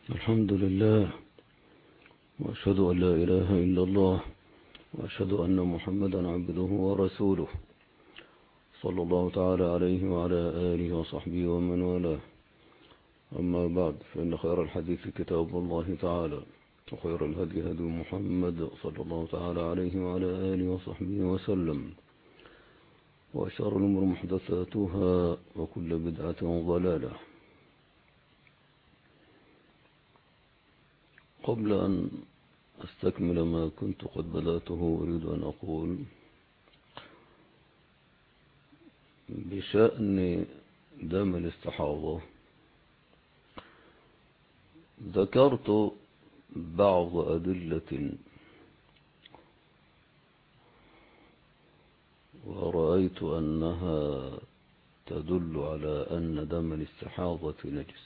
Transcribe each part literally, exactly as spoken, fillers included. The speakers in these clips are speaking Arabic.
الحمد لله، وأشهد أن لا إله إلا الله، وأشهد أن محمدا عبده ورسوله، صلى الله تعالى عليه وعلى آله وصحبه ومن والاه. أما بعد، فإن خير الحديث كتاب الله تعالى، وخير الهدي هدي محمد صلى الله تعالى عليه وعلى آله وصحبه وسلم، وشر الأمور محدثاتها، وكل بدعة ضلالة. قبل أن أستكمل ما كنت قد بدأته، أريد أن أقول بشأن دم الاستحاضة. ذكرت بعض أدلة ورأيت أنها تدل على أن دم الاستحاضة نجس.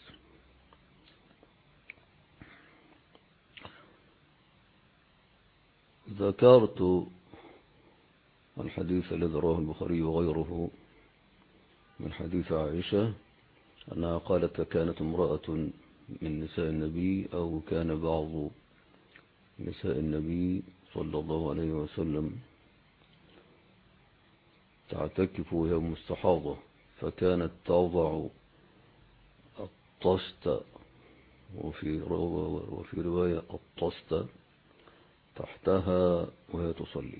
ذكرت الحديث الذي رواه البخاري وغيره من حديث عائشة أنها قالت: كانت امرأة من نساء النبي، أو كان بعض نساء النبي صلى الله عليه وسلم تعتكف وهي مستحاضة، فكانت توضع الطست، وفي وفي رواية الطست تحتها وهي تصلي.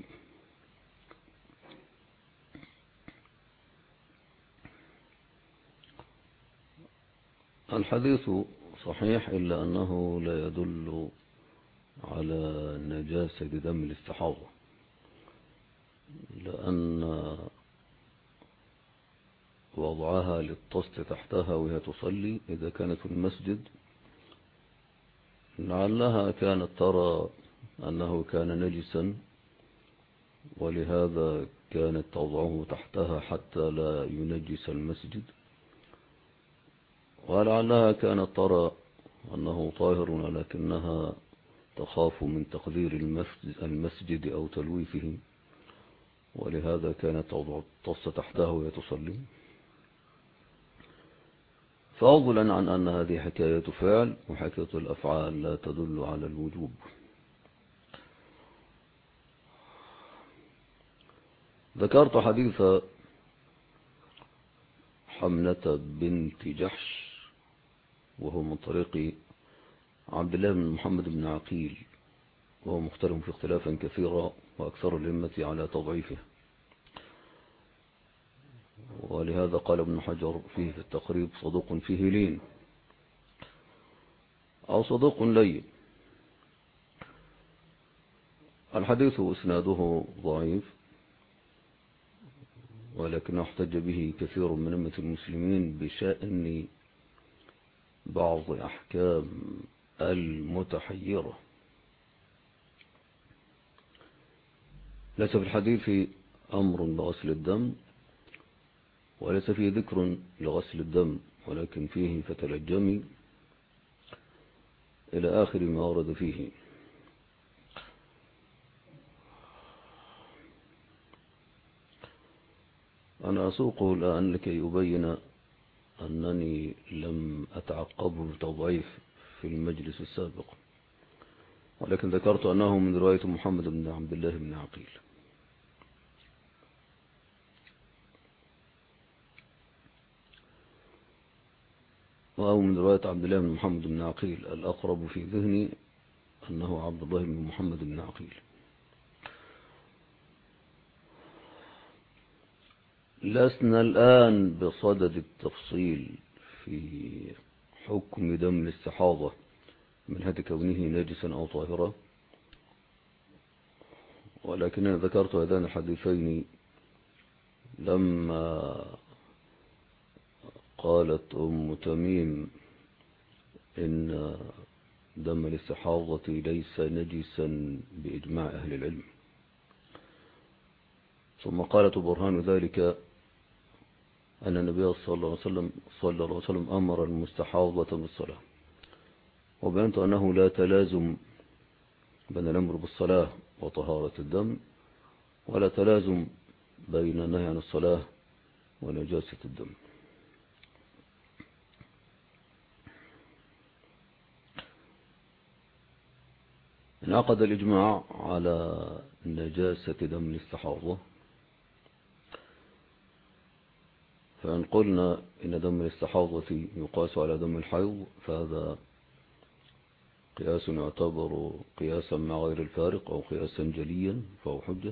الحديث صحيح، إلا أنه لا يدل على نجاسة دم الاستحاضة، لأن وضعها للطست تحتها وهي تصلي إذا كانت في المسجد لعلها كانت ترى أنه كان نجسا، ولهذا كانت توضعه تحتها حتى لا ينجس المسجد، ولعلها كانت ترى أنه طاهر، ولكنها تخاف من تقدير المسجد أو تلويثه، ولهذا كانت توضع الطست تحتها وهي تصلي. فضلا عن أن هذه حكاية فعل، وحكاية الأفعال لا تدل على الوجوب. ذكرت حديث حملة بنت جحش، وهو من طريق عبد الله بن محمد بن عقيل، وهو مختلف في اختلافا كثيرا، وأكثر الأئمة على تضعيفه، ولهذا قال ابن حجر فيه في التقريب: صدوق فيه لين، أو صدوق لين. الحديث إسناده ضعيف، ولكنه احتج به كثير من أئمة المسلمين بشأن بعض أحكام المتحيرة. ليس في الحديث أمر بغسل الدم، وليس فيه ذكر لغسل الدم، ولكن فيه فتلجمي إلى آخر ما ورد فيه. أنا أسوقه الآن لكي يبين أنني لم أتعقبه بتضعيف في المجلس السابق، ولكن ذكرت أنه من رواية محمد بن عبد الله بن عقيل. أو من رواية عبد الله بن محمد بن عقيل، الأقرب في ذهني أنه عبد الله بن محمد بن عقيل. لسنا الآن بصدد التفصيل في حكم دم الاستحاضة من هذا كونه نجسا أو طاهرا، ولكنني ذكرت هذان الحديثين لما قالت أم تميم إن دم الاستحاضة ليس نجسا بإجماع أهل العلم، ثم قالت برهان ذلك أن النبي صلى الله عليه وسلم صلى الله عليه وسلم أمر المستحاضة بالصلاة، وبينت أنه لا تلازم بين الأمر بالصلاة وطهارة الدم، ولا تلازم بين النهي عن الصلاة ونجاسة الدم. انعقد الإجماع على نجاسة دم الاستحاضة، فإن قلنا إن دم الاستحاضة يقاس على دم الحيض فهذا قياس يعتبر قياسا مع غير الفارق أو قياسا جليا فهو حجة.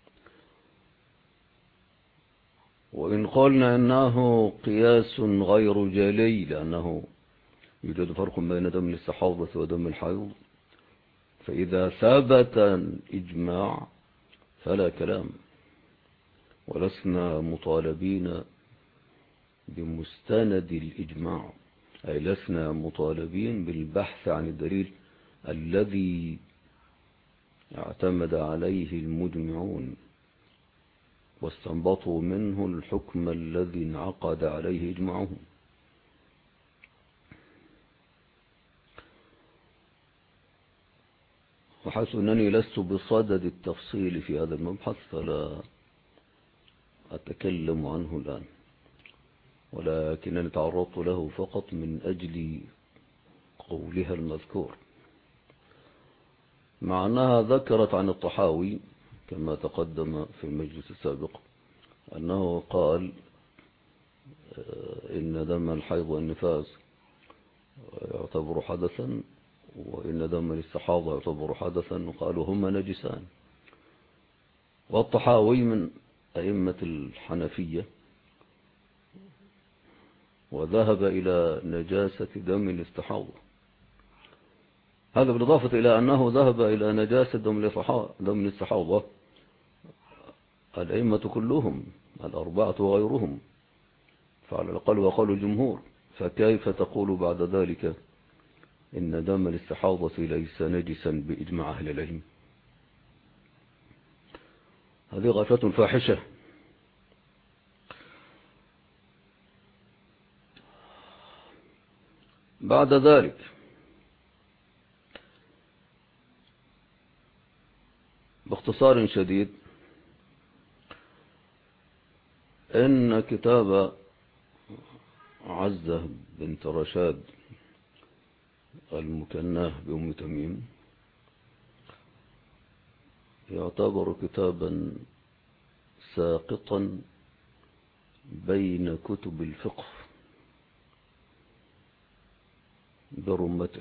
وإن قلنا إنه قياس غير جلي لأنه يوجد فرق بين دم الاستحاضة ودم الحيض، فإذا ثبت الإجماع فلا كلام، ولسنا مطالبين بمستند الإجماع، أي لسنا مطالبين بالبحث عن الدليل الذي اعتمد عليه المجمعون واستنبطوا منه الحكم الذي انعقد عليه إجماعهم. وحيث أنني لست بصدد التفصيل في هذا المبحث فلا أتكلم عنه الآن، ولكنني تعرضت له فقط من أجل قولها المذكور، مع أنها ذكرت عن الطحاوي كما تقدم في المجلس السابق أنه قال إن دم الحيض والنفاس يعتبر حدثا وإن دم الاستحاضة يعتبر حدثا، وقالوا هما نجسان. والطحاوي من أئمة الحنفية وذهب إلى نجاسة دم الاستحاضة، هذا بالإضافة إلى أنه ذهب إلى نجاسة دم الاستحاضة الأئمة كلهم الأربعة وغيرهم، فعلى الأقل وقال الجمهور، فكيف تقول بعد ذلك إن دم الاستحاضة ليس نجسا بإجماع أهل العلم؟ هذه غفلة فاحشة. بعد ذلك باختصار شديد إن كتاب عزة بنت رشاد المكناه بأم تميم يعتبر كتابا ساقطا بين كتب الفقه برمته،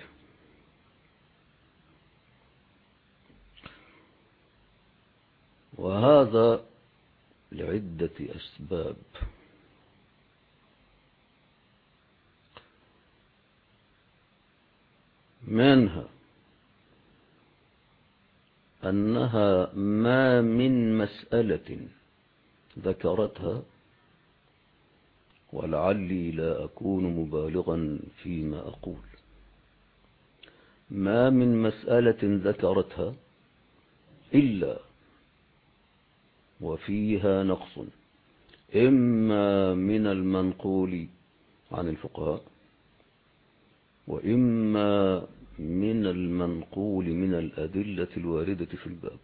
وهذا لعدة أسباب. منها أنها ما من مسألة ذكرتها، ولعلي لا أكون مبالغا فيما أقول، ما من مسألة ذكرتها إلا وفيها نقص، إما من المنقول عن الفقهاء وإما من المنقول من الأدلة الواردة في الباب،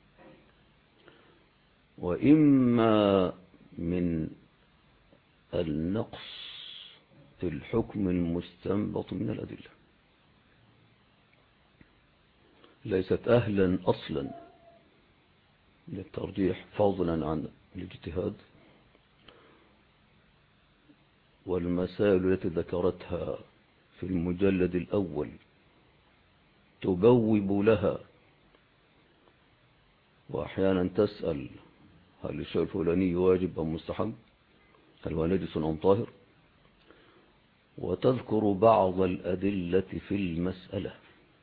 وإما من النقص في الحكم المستنبط من الأدلة، ليست أهلا أصلا للترجيح فضلا عن الاجتهاد. والمسائل التي ذكرتها في المجلد الأول تبوب لها، وأحيانا تسأل هل الشيء الفلاني واجب أم مستحب، هل هو نجس أم طاهر، وتذكر بعض الأدلة في المسألة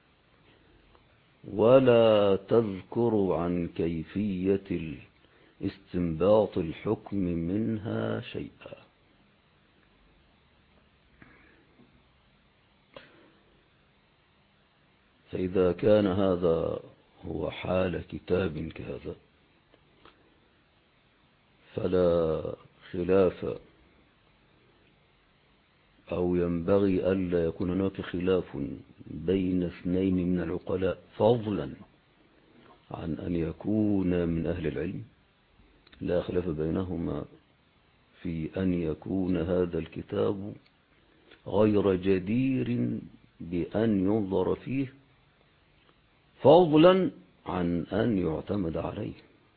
ولا تذكر عن كيفية استنباط الحكم منها شيئا. فإذا كان هذا هو حال كتاب كهذا فلا خلاف أو ينبغي ألا يكون هناك خلاف بين اثنين من العقلاء فضلا عن أن يكون من أهل العلم، لا خلاف بينهما في أن يكون هذا الكتاب غير جدير بأن ينظر فيه فضلا عن أن يعتمد عليه.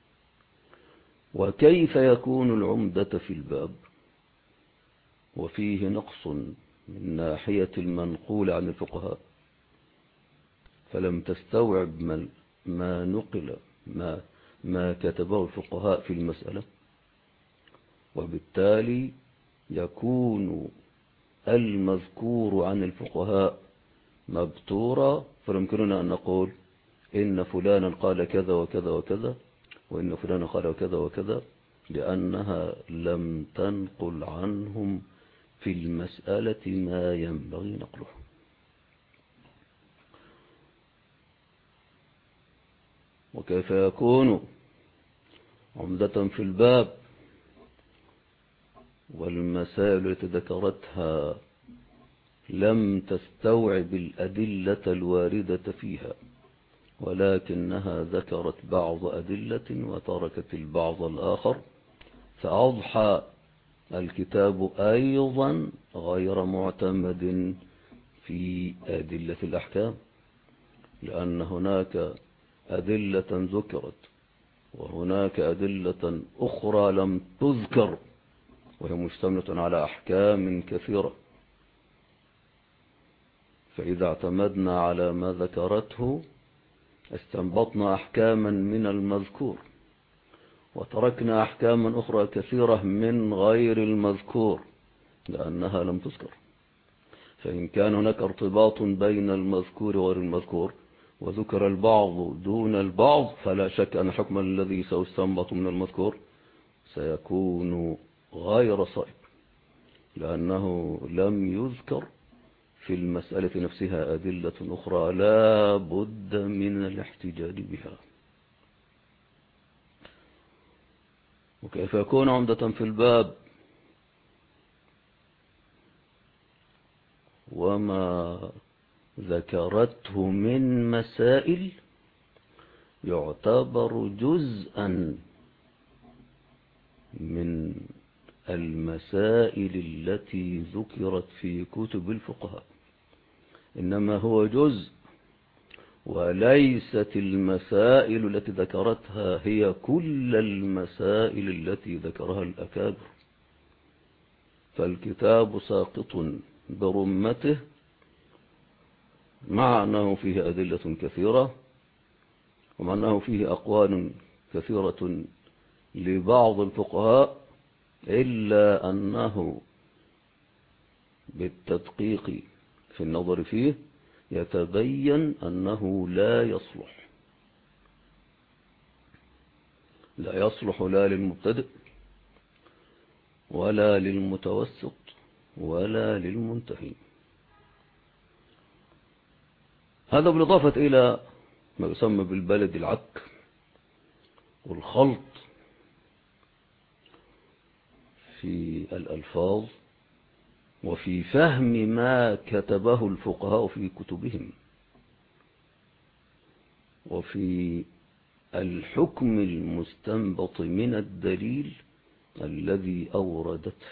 وكيف يكون العمدة في الباب وفيه نقص من ناحية المنقول عن الفقهاء، فلم تستوعب ما نقل ما, ما كتبه الفقهاء في المسألة، وبالتالي يكون المذكور عن الفقهاء مبتورا، فيمكننا أن نقول إن فلانا قال كذا وكذا وكذا، وإن فلانا قال وكذا وكذا، لأنها لم تنقل عنهم في المسألة ما ينبغي نقله. وكيف يكون عمدة في الباب والمسائل التي ذكرتها لم تستوعب الأدلة الواردة فيها، ولكنها ذكرت بعض أدلة وتركت البعض الآخر، فأضحى الكتاب أيضا غير معتمد في أدلة الأحكام، لأن هناك أدلة ذكرت وهناك أدلة أخرى لم تذكر، وهي مشتملة على أحكام كثيرة. فإذا اعتمدنا على ما ذكرته استنبطنا أحكاما من المذكور، وتركنا أحكاما أخرى كثيرة من غير المذكور لأنها لم تذكر. فإن كان هناك ارتباط بين المذكور وغير المذكور وذكر البعض دون البعض، فلا شك أن الحكم الذي سيستنبط من المذكور سيكون غير صائب، لأنه لم يذكر في المسألة نفسها أدلة أخرى لا بد من الاحتجاج بها. وكيف يكون عمدة في الباب وما ذكرته من مسائل يعتبر جزءا من المسائل التي ذكرت في كتب الفقهاء، إنما هو جزء وليست المسائل التي ذكرتها هي كل المسائل التي ذكرها الأكابر. فالكتاب ساقط برمته مع أنه فيه أدلة كثيرة، ومع أنه فيه أقوال كثيرة لبعض الفقهاء، إلا أنه بالتدقيق في النظر فيه يتبين أنه لا يصلح لا يصلح لا للمبتدئ ولا للمتوسط ولا للمنتهي. هذا بالإضافة إلى ما يسمى بالبلد العك والخلط في الألفاظ وفي فهم ما كتبه الفقهاء في كتبهم، وفي الحكم المستنبط من الدليل الذي أوردته.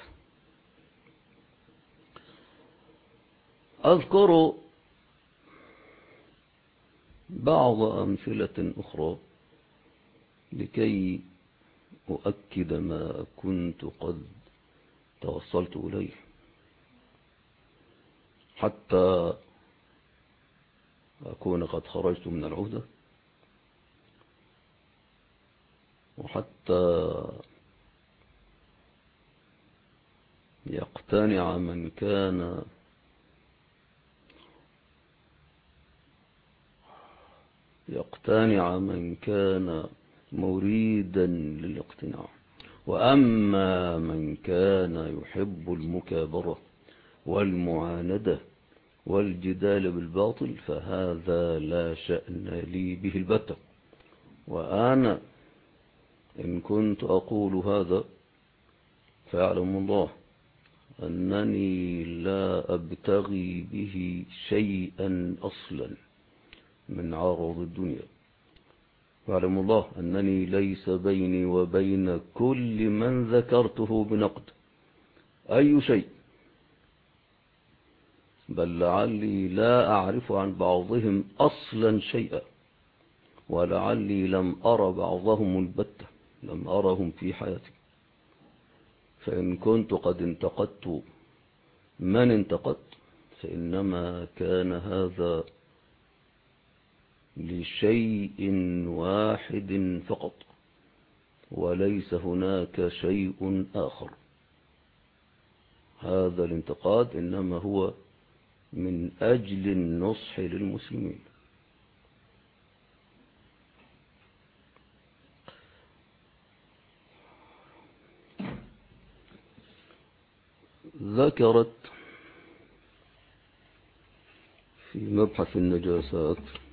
أذكر بعض أمثلة أخرى لكي أؤكد ما كنت قد توصلت إليه، حتى أكون قد خرجت من العهدة، وحتى يقتنع من كان يقتنع من كان مريدا للاقتناع. وأما من كان يحب المكابرة والمعاندة والجدال بالباطل فهذا لا شأن لي به البتة. وأنا إن كنت أقول هذا فيعلم الله أنني لا أبتغي به شيئا أصلا من عرض الدنيا، ويعلم الله أنني ليس بيني وبين كل من ذكرته بنقد أي شيء، بل لعلي لا أعرف عن بعضهم أصلا شيئا، ولعلي لم أرى بعضهم البتة، لم أرهم في حياتي. فإن كنت قد انتقدت من انتقدت فإنما كان هذا لشيء واحد فقط، وليس هناك شيء آخر. هذا الانتقاد إنما هو من أجل النصح للمسلمين. ذكرت في مبحث النجاسات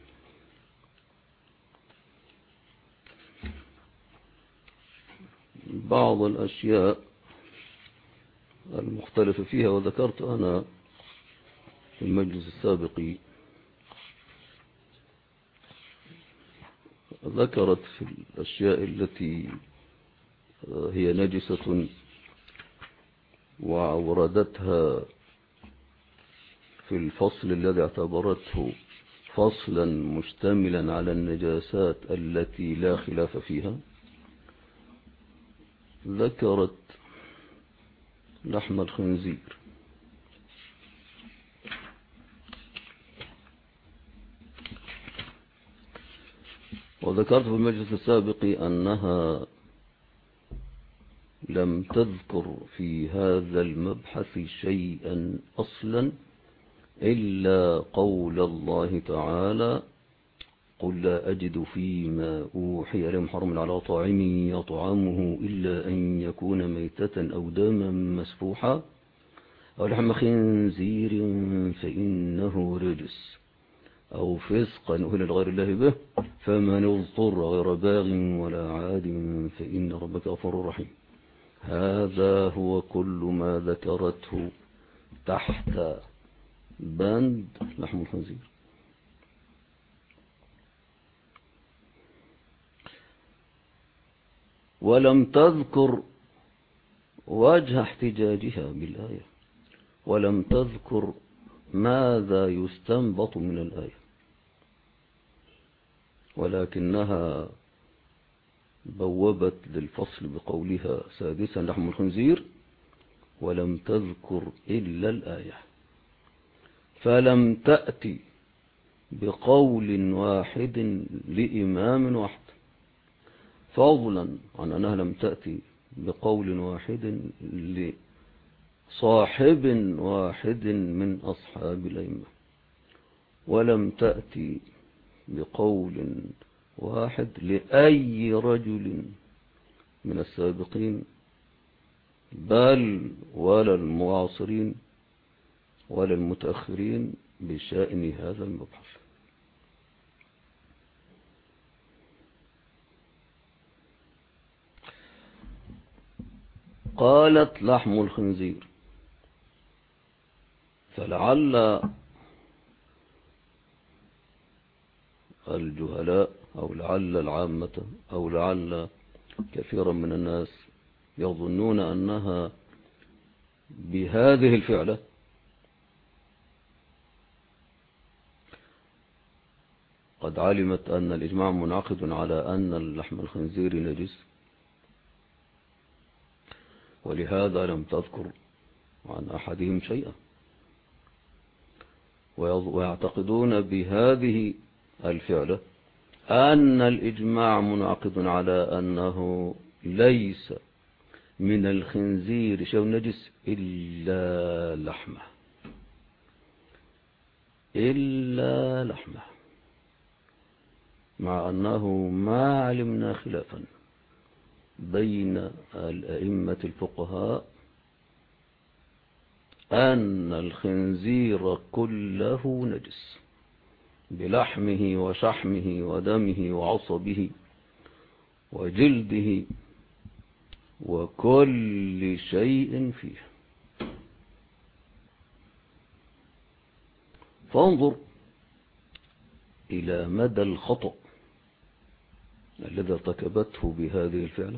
بعض الأشياء المختلفة فيها، وذكرت أنا في المجلس السابق، ذكرت في الأشياء التي هي نجسة وأوردتها في الفصل الذي اعتبرته فصلا مشتملا على النجاسات التي لا خلاف فيها. ذكرت لحم الخنزير، وذكرت في المجلس السابق أنها لم تذكر في هذا المبحث شيئا أصلا إلا قول الله تعالى: قل لا أجد فيما أوحي إلي محرم على طاعم يطعمه إلا أن يكون ميتة أو دما مسفوحا أو لحم خنزير فإنه رجس أو فسقا أهل لغير الله به فمن اضطر غير باغ ولا عاد فإن ربك غفور رحيم. هذا هو كل ما ذكرته تحت بند لحم الخنزير. ولم تذكر وجه احتجاجها بالآية، ولم تذكر ماذا يستنبط من الآية، ولكنها بوبت للفصل بقولها سادسا لحم الخنزير، ولم تذكر إلا الآية، فلم تأتي بقول واحد لإمام واحد، فضلا عن أنها لم تأتي بقول واحد لصاحب واحد من أصحاب الأئمة، ولم تأتي بقول واحد لأي رجل من السابقين، بل ولا المعاصرين ولا المتأخرين بشأن هذا المبحث. قالت لحم الخنزير، فلعل الجهلاء أو لعل العامة أو لعل كثيرا من الناس يظنون أنها بهذه الفعلة قد علمت أن الإجماع منعقد على أن اللحم الخنزير نجس، ولهذا لم تذكر عن أحدهم شيئا، ويعتقدون بهذه الفعلة أن الإجماع منعقد على أنه ليس من الخنزير شيء نجس إلا لحمه، إلا لحمه، مع أنه ما علمنا خلافا بين الأئمة الفقهاء أن الخنزير كله نجس بلحمه وشحمه ودمه وعصبه وجلده وكل شيء فيه. فانظر إلى مدى الخطأ الذي ارتكبته بهذه الفعلة.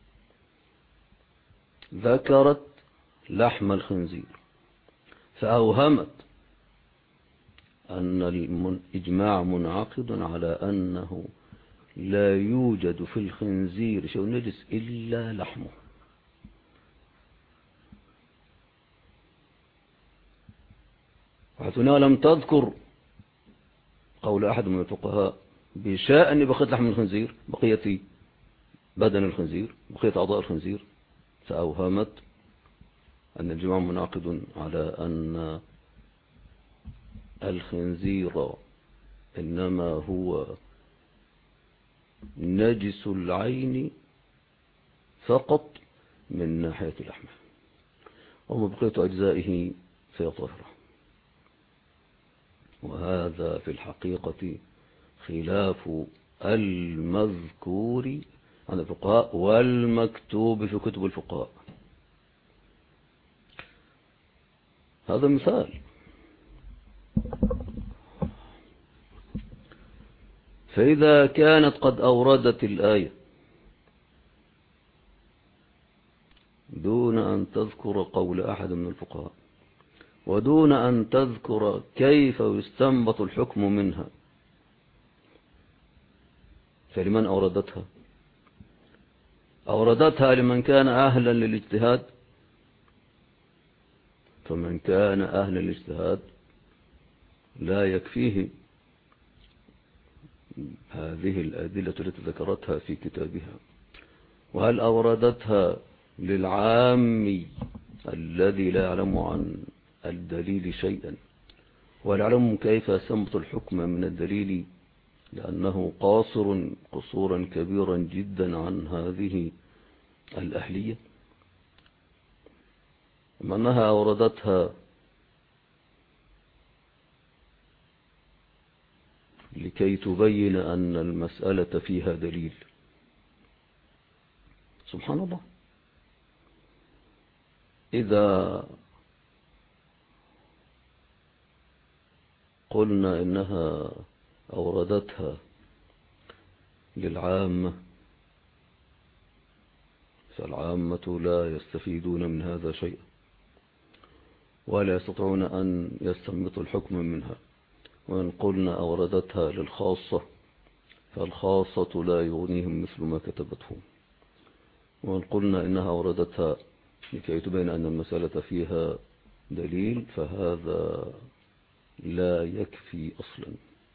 ذكرت لحم الخنزير فأوهمت أن الإجماع منعقد على أنه لا يوجد في الخنزير شيء نجس إلا لحمه. وحتنا لم تذكر قول أحد من الفقهاء بشأن بقية لحم الخنزير، بقية بدن الخنزير، بقية أعضاء الخنزير، فأوهمت أن الجماع منعقد على أن الخنزير إنما هو نجس العين فقط من ناحية لحمه، وما بقية أجزائه فهي طاهرة. وهذا في الحقيقة خلاف المذكور عن الفقهاء والمكتوب في كتب الفقهاء. هذا مثال. فإذا كانت قد أوردت الآية دون أن تذكر قول أحد من الفقهاء ودون أن تذكر كيف يستنبط الحكم منها، فلمن أوردتها؟ أوردتها لمن كان أهلا للاجتهاد، فمن كان أهلا للاجتهاد لا يكفيه هذه الأدلة التي ذكرتها في كتابها. وهل أوردتها للعامي الذي لا يعلم عن الدليل شيئا ولا يعلم كيف يستنبط الحكم من الدليل، لأنه قاصر قصورا كبيرا جدا عن هذه الأهلية؟ أما أنها أوردتها لكي تبين أن المسألة فيها دليل. سبحان الله. إذا قلنا إنها أوردتها للعامة فالعامة لا يستفيدون من هذا شيئا ولا يستطيعون أن يستنبطوا الحكم منها. وإن قلنا أوردتها للخاصة فالخاصة لا يغنيهم مثل ما كتبته. وإن قلنا إنها أوردتها لكي تبين أن المسألة فيها دليل فهذا لا يكفي أصلا.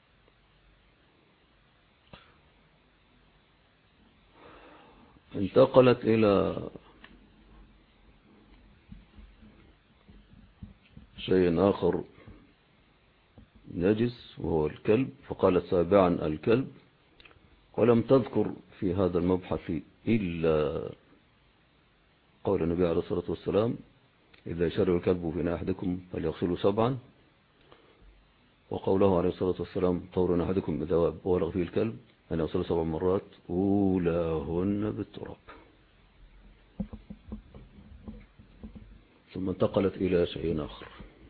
انتقلت إلى شيء آخر نجس وهو الكلب، فقالت سابعا الكلب، ولم تذكر في هذا المبحث إلا قول النبي عليه الصلاة والسلام إذا شرب الكلب في أحدكم فليغسلوا سبعا، وقوله عليه الصلاة والسلام طور أحدكم إذا ولغ فيه الكلب أن يغسل سبع مرات أولاهن بالتراب. ثم انتقلت إلى شيء آخر.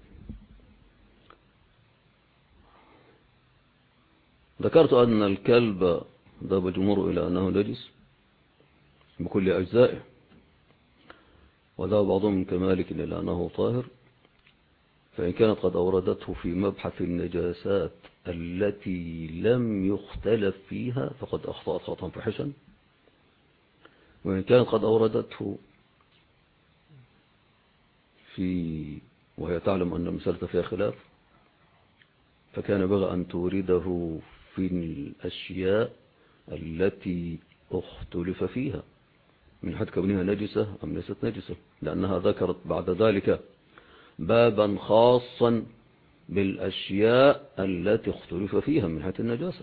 ذكرت أن الكلب ذهب الجمهور إلى أنه نجس بكل أجزائه، وذهب بعضهم كمالك إلى أنه طاهر، فإن كانت قد أوردته في مبحث النجاسات التي لم يختلف فيها فقد أخطأت خطأ فحشا، وإن كانت قد أوردته في وهي تعلم أن المسألة فيها خلاف فكان بغى أن تورده في الأشياء التي اختلف فيها من حد كونها نجسة أم ليست نجسة، لأنها ذكرت بعد ذلك بابا خاصا بالأشياء التي اختلف فيها من حيث النجاسة.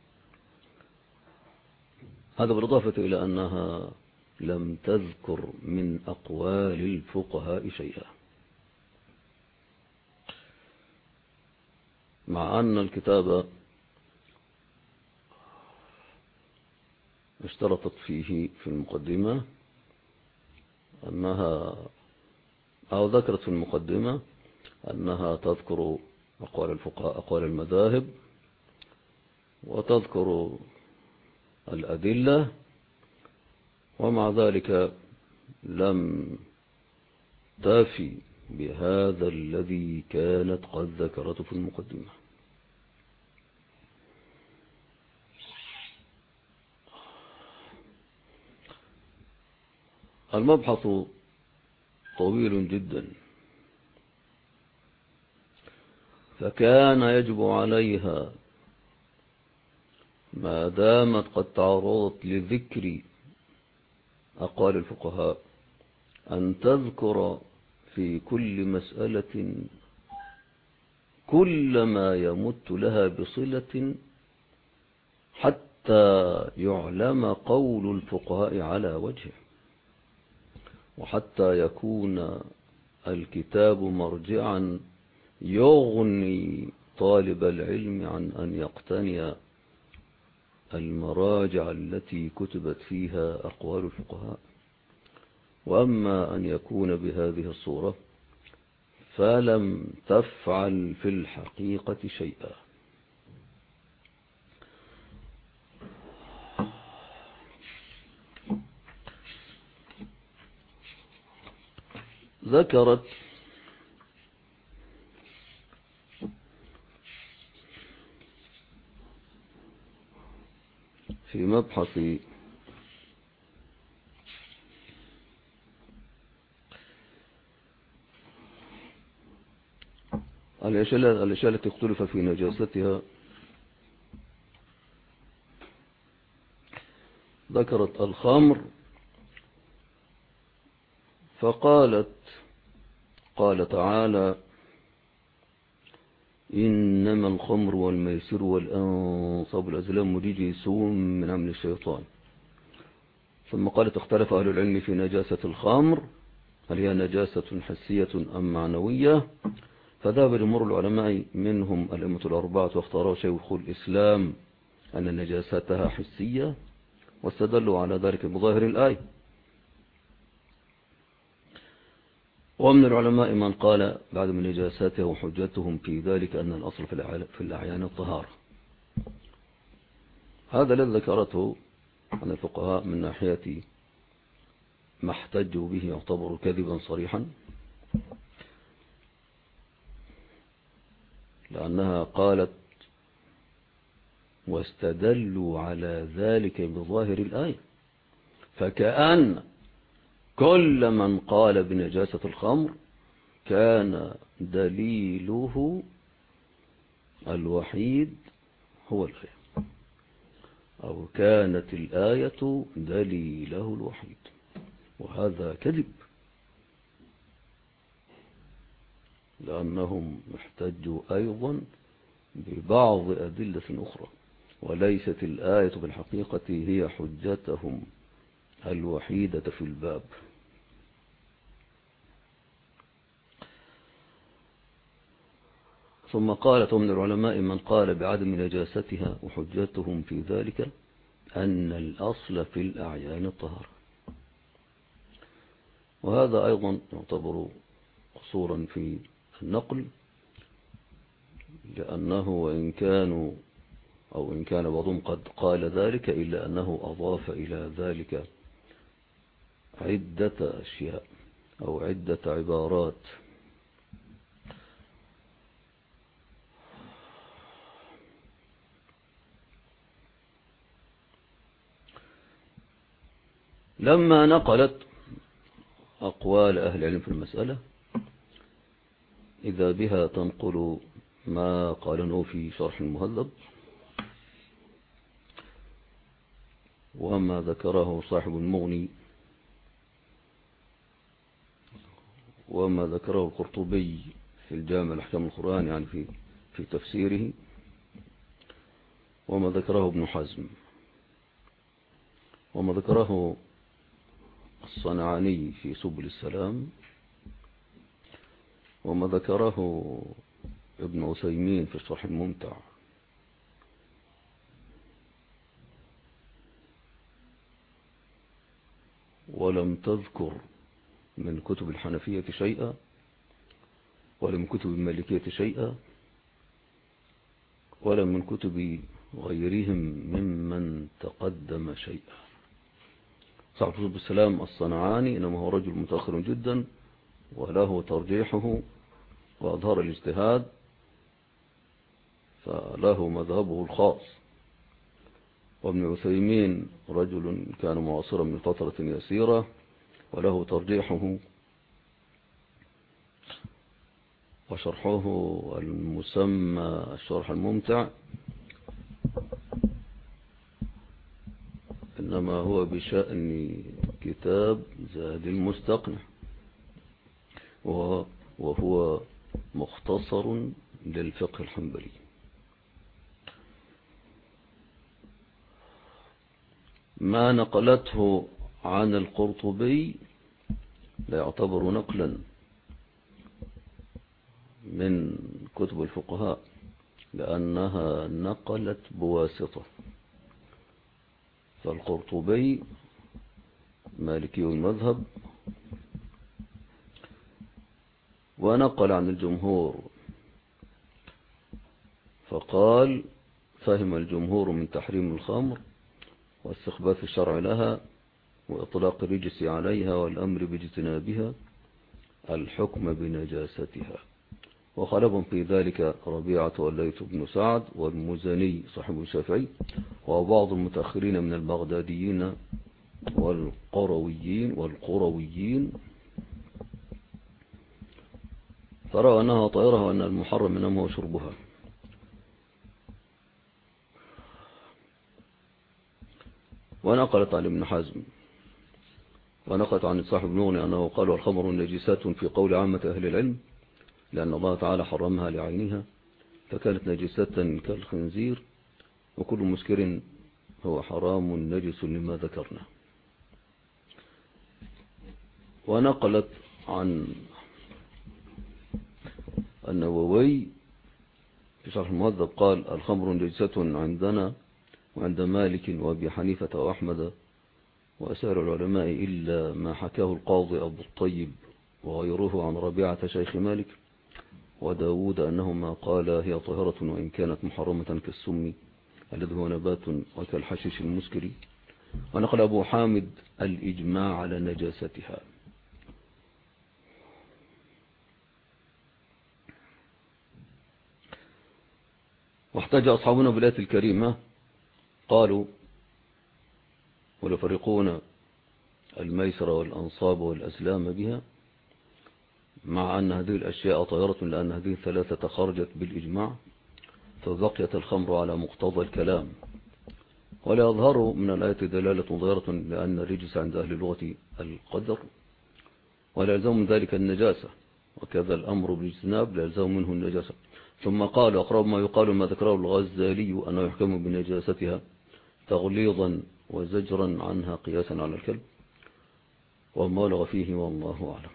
هذا بالإضافة إلى أنها لم تذكر من أقوال الفقهاء شيئا، مع أن الكتاب اشترطت فيه في المقدمة أنها أو ذكرت في المقدمة أنها تذكر أقوال الفقهاء أقوال المذاهب وتذكر الأدلة، ومع ذلك لم تفي بهذا الذي كانت قد ذكرته في المقدمة. المبحث طويل جدا، فكان يجب عليها ما دامت قد تعرضت لذكر أقوال الفقهاء أن تذكر في كل مسألة كل ما يمت لها بصلة حتى يعلم قول الفقهاء على وجهه، وحتى يكون الكتاب مرجعا يغني طالب العلم عن أن يقتني المراجع التي كتبت فيها أقوال الفقهاء. وأما أن يكون بهذه الصورة فلم تفعل في الحقيقة شيئا. ذكرت في مبحث الأشياء التي اختلف في نجاستها، ذكرت الخمر فقالت قال تعالى: إنما الخمر والميسر والأنصاب والأزلام رجس من عمل الشيطان. ثم قالت: اختلف أهل العلم في نجاسة الخمر، هل هي نجاسة حسية أم معنوية؟ فذهب جمهور العلماء منهم الأئمة الأربعة واختاروا شيخ الإسلام أن نجاستها حسية، واستدلوا على ذلك بظاهر الآية. ومن العلماء من قال بعد من نجاساتها وحجتهم في ذلك أن الأصل في الأعيان الطهارة. هذا الذي ذكرته عن الفقهاء من ناحية ما احتجوا به يعتبر كذبا صريحا، لأنها قالت واستدلوا على ذلك بظاهر الآية، فكأن كل من قال بنجاسة الخمر كان دليله الوحيد هو الآية، أو كانت الآية دليله الوحيد، وهذا كذب، لأنهم احتجوا أيضا ببعض أدلة أخرى، وليست الآية بالحقيقة هي حجتهم الوحيدة في الباب. ثم قالت: ومن العلماء من قال بعدم نجاستها وحجتهم في ذلك أن الأصل في الأعيان الطهارة. وهذا أيضا يعتبر قصورا في النقل، لأنه وإن كانوا أو إن كان بعضهم قد قال ذلك إلا أنه أضاف إلى ذلك عدة أشياء أو عدة عبارات. لما نقلت أقوال أهل العلم في المسألة إذا بها تنقل ما قالناه في شرح المهذب وما ذكره صاحب المغني وما ذكره القرطبي في الجامع الأحكام القرآن، يعني في في تفسيره، وما ذكره ابن حزم، وما ذكره الصنعاني في سبل السلام، وما ذكره ابن عثيمين في الشرح الممتع. ولم تذكر من كتب الحنفية شيئا ولا من كتب المالكية شيئا ولا من كتب غيرهم ممن تقدم شيئا. صاحب سبل السلام الصنعاني إنما هو رجل متأخر جدا وله ترجيحه وأظهر الاجتهاد، فله مذهبه الخاص. وابن عثيمين رجل كان معاصرا من فترة يسيرة وله ترجيحه وشرحه المسمى الشرح الممتع، إنما هو بشأن كتاب زاد المستقنع، وهو مختصر للفقه الحنبلي. ما نقلته عن القرطبي لا يعتبر نقلا من كتب الفقهاء، لأنها نقلت بواسطة، فالقرطبي مالكي المذهب ونقل عن الجمهور، فقال: فهم الجمهور من تحريم الخمر واستخباث الشرع لها وإطلاق الرجس عليها والأمر باجتنابها الحكم بنجاستها. وخالفهم في ذلك ربيعة والليث بن سعد والمزني صاحب الشافعي وبعض المتأخرين من البغداديين والقرويين والقرويين، فرأى أنها طائرة وأن المحرم منها هو شربها. ونقلت عن ابن حزم ونقلت عن صاحب المغني أنه قال: الخمر نجسات في قول عامة أهل العلم، لأن الله تعالى حرمها لعينها، فكانت نجسة كالخنزير، وكل مسكر هو حرام نجس لما ذكرنا. ونقلت عن النووي في شرح المهذب قال: الخمر نجسة عندنا وعند مالك وابي حنيفة وأحمد وأسائر العلماء إلا ما حكاه القاضي أبو الطيب وغيره عن ربيعة شيخ مالك وداود أنهما قال: هي طاهرة وإن كانت محرمة كالسم الذي هو نبات وكالحشيش المسكري. ونقل أبو حامد الإجماع على نجاستها. واحتج أصحابنا بالآية الكريمة، قالوا: ويفرقون الميسر والأنصاب والأسلام بها، مع أن هذه الأشياء طاهرة، لأن هذه الثلاثة خرجت بالإجماع، فبقيت الخمر على مقتضى الكلام. ولا يظهر من الآية دلالة ظاهرة، لأن الرجس عند أهل اللغة القدر، ولا يلزم من ذلك النجاسة، وكذا الأمر بالاجتناب لا يلزم منه النجاسة. ثم قال: أقرب ما يقال ما ذكره الغزالي أنه يحكم بنجاستها تغليظا وزجرا عنها قياسا على الكلب، وما بلغ فيه والله أعلم.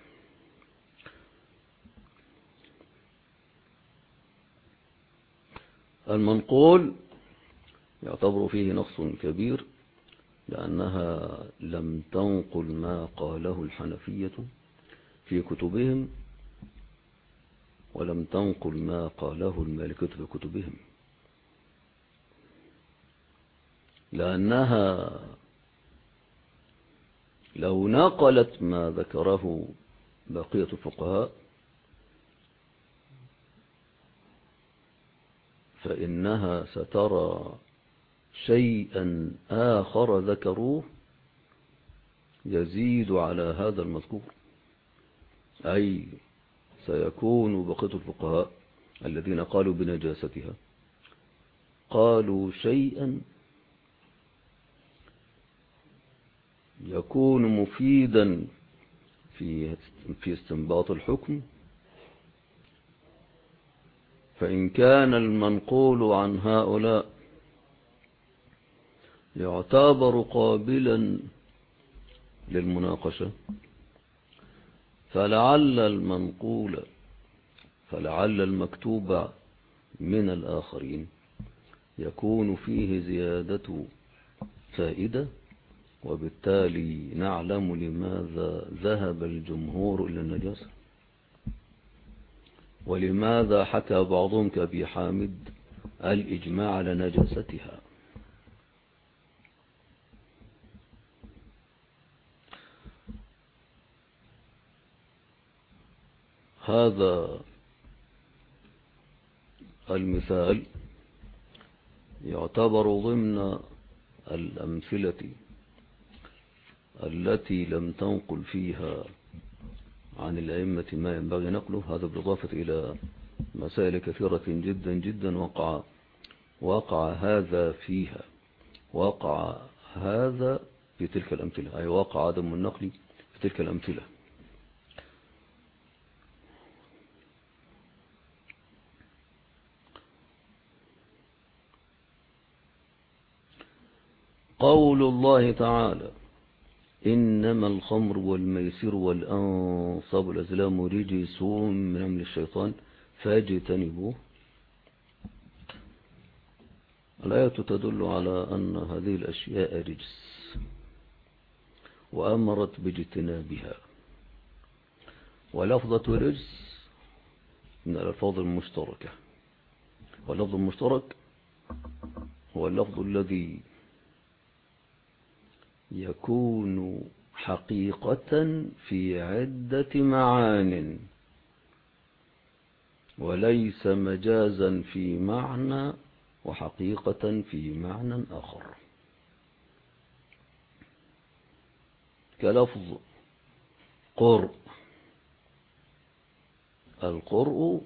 المنقول يعتبر فيه نقص كبير، لأنها لم تنقل ما قاله الحنفية في كتبهم، ولم تنقل ما قاله المالكية في كتبهم، لأنها لو نقلت ما ذكره بقية الفقهاء فإنها سترى شيئا آخر ذكروه يزيد على هذا المذكور، أي سيكون بقية الفقهاء الذين قالوا بنجاستها قالوا شيئا يكون مفيدا في في استنباط الحكم، فإن كان المنقول عن هؤلاء يعتبر قابلا للمناقشة، فلعل المنقول فلعل المكتوب من الآخرين يكون فيه زيادة فائدة، وبالتالي نعلم لماذا ذهب الجمهور إلى النجاسة، ولماذا حكى بعضهم كأبي حامد الإجماع على نجاستها. هذا المثال يعتبر ضمن الأمثلة التي لم تنقل فيها عن الأئمة ما ينبغي نقله، هذا بالإضافة إلى مسائل كثيرة جدا جدا وقع وقع هذا فيها، وقع هذا في تلك الأمثلة، أي وقع عدم النقل في تلك الأمثلة. قول الله تعالى: إنما الخمر والميسر والأنصاب والأزلام رجس من عمل الشيطان فاجتنبوه. الآية تدل على أن هذه الأشياء رجس وأمرت باجتنابها. ولفظة رجس من الألفاظ المشتركة، واللفظ المشترك هو اللفظ الذي يكون حقيقة في عدة معان وليس مجازا في معنى وحقيقة في معنى آخر. كلفظ قرء، القرء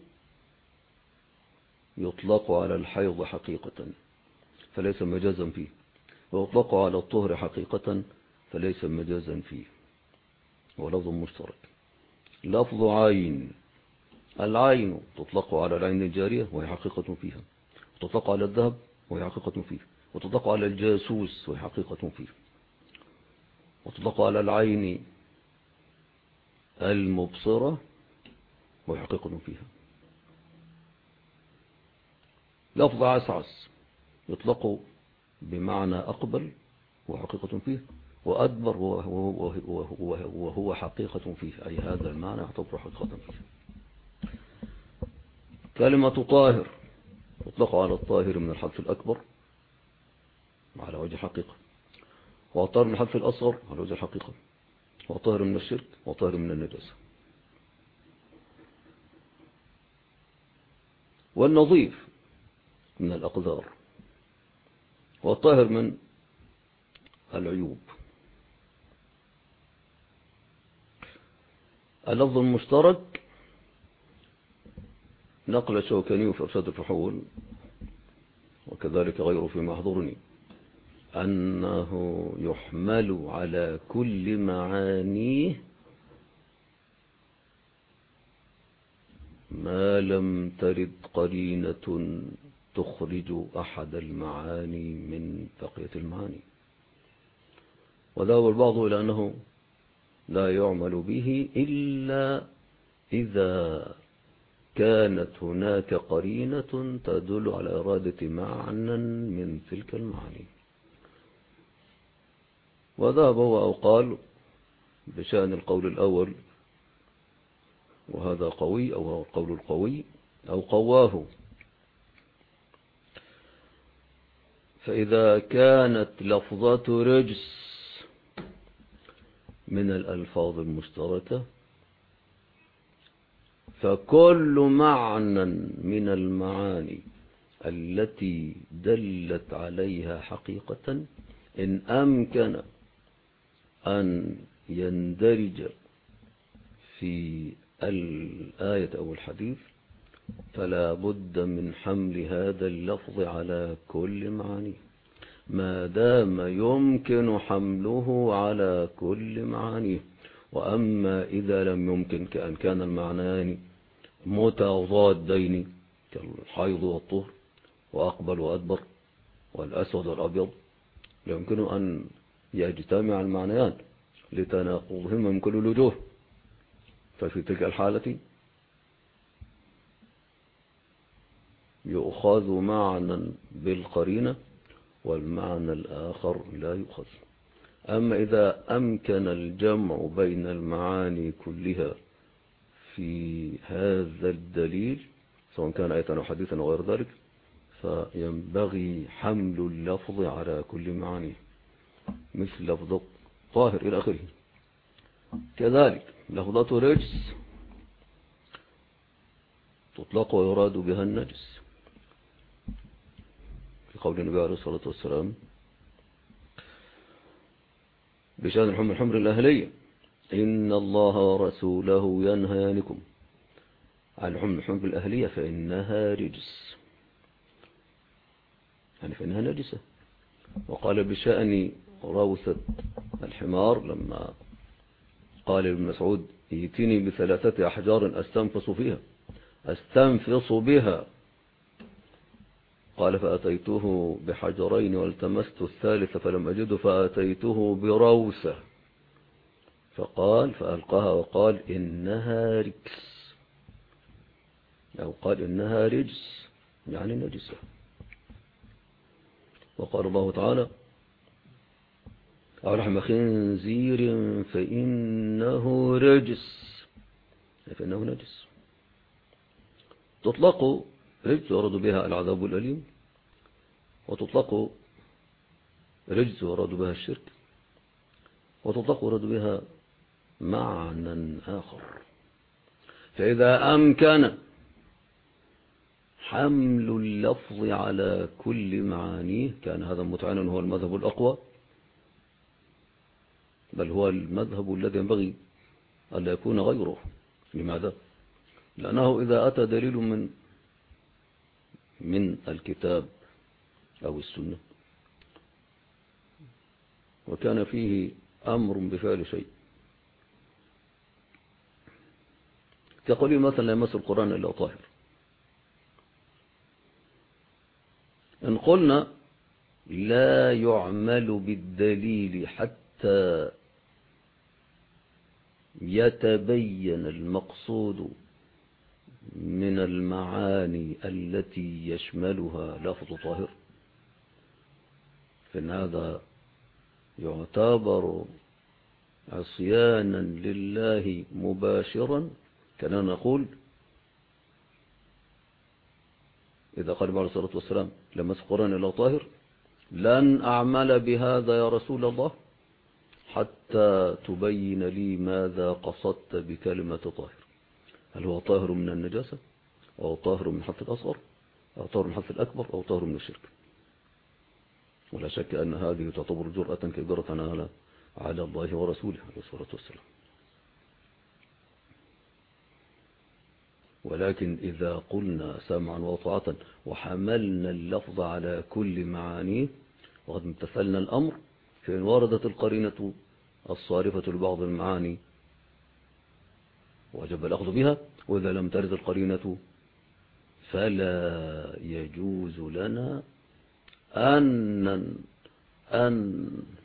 يطلق على الحيض حقيقة فليس مجازا فيه، ويطلق على الطهر حقيقة فليس مجازا فيه، هو لفظ مشترك. لفظ عين، العين تطلق على العين الجارية وهي حقيقة فيها، وتطلق على الذهب وهي حقيقة فيه، وتطلق على الجاسوس وهي حقيقة فيه، وتطلق على العين المبصرة وهي حقيقة فيها. لفظ عسعس يطلق بمعنى أقبل وحقيقة فيه، وأدبر وهو حقيقة فيه، أي هذا المعنى يعتبر حقيقة فيه. كلمة طاهر يطلق على الطاهر من الحدث الأكبر على وجه الحقيقة، وطاهر من الحدث الأصغر على وجه الحقيقة، وطاهر من الشرك، وطاهر من النجاسة. والنظيف من الأقذار، والطاهر من العيوب. اللفظ المشترك نقل شوكاني في أرشاد الفحول وكذلك غيره في محضرني أنه يحمل على كل معانيه ما لم ترد قرينة تخرج أحد المعاني من بقية المعاني. وذهب البعض إلى أنه لا يعمل به إلا إذا كانت هناك قرينة تدل على إرادة معنى من تلك المعاني. وذهب هو أو قال بشأن القول الأول، وهذا قوي أو هو القول القوي أو قواه. فإذا كانت لفظة رجس من الألفاظ المشتركة فكل معنى من المعاني التي دلت عليها حقيقة إن أمكن أن يندرج في الآية أو الحديث فلا بد من حمل هذا اللفظ على كل معانيه، ما دام يمكن حمله على كل معانيه. وأما إذا لم يمكن، كأن كان المعنيان متضادين كالحيض والطهر وأقبل وأدبر والأسود والأبيض، لا يمكن أن يجتمع المعنيان لتناقضهما من كل الوجوه، ففي تلك الحالة يؤخذ معنى بالقرينة والمعنى الآخر لا يؤخذ. أما إذا أمكن الجمع بين المعاني كلها في هذا الدليل سواء كان آية أو حديثا أو غير ذلك فينبغي حمل اللفظ على كل معانيه، مثل لفظ طاهر إلى آخره. كذلك لفظة رجس تطلق ويراد بها النجس، في قول النبي عليه الصلاة والسلام: بشأن الحمر الحمر الأهلية: إن الله ورسوله ينهيانكم عن الحمر الحمر الأهلية فإنها رجس، يعني فإنها نجسة. وقال بشأن روثة الحمار لما قال ابن مسعود: ائتني بثلاثة أحجار أستنفص فيها أستنفص بها، قال: فأتيته بحجرين والتمست الثالث فلم أجده فأتيته بروثة، فقال فألقاها وقال: إنها رجس، أو قال إنها رجس يعني نجسة. وقال الله تعالى: أو لحم خنزير فإنه رجس، فإنه نجس. تطلق رجس يراد بها العذاب الأليم، وتطلق رجس يراد بها الشرك، وتطلق يراد بها معنى آخر. فإذا أمكن حمل اللفظ على كل معانيه كان هذا متعين، هو المذهب الأقوى، بل هو المذهب الذي ينبغي ألا يكون غيره. لماذا؟ لأنه إذا أتى دليل من من الكتاب أو السنة وكان فيه أمر بفعل شيء، كقول مثلا: لا يمس القرآن إلا طاهر، إن قلنا لا يعمل بالدليل حتى يتبين المقصود من المعاني التي يشملها لفظ طاهر، فإن هذا يعتبر عصيانا لله مباشرا. كان نقول إذا قال عليه الصلاة والسلام: لمس القرآن إلا طاهر، لن أعمل بهذا يا رسول الله حتى تبين لي ماذا قصدت بكلمة طاهر، هل هو طاهر من النجاسة أو طاهر من الحدث الأصغر أو طاهر من الحدث الأكبر أو طاهر من الشرك. ولا شك أن هذه تعتبر جرأة كبيرة على على الله ورسوله عليه الصلاة والسلام. ولكن إذا قلنا سمعا وطاعة وحملنا اللفظ على كل معانيه وقد امتثلنا الأمر، فإن وردت القرينة الصارفة لبعض المعاني وجب الأخذ بها، وإذا لم ترد القرينة فلا يجوز لنا أن أن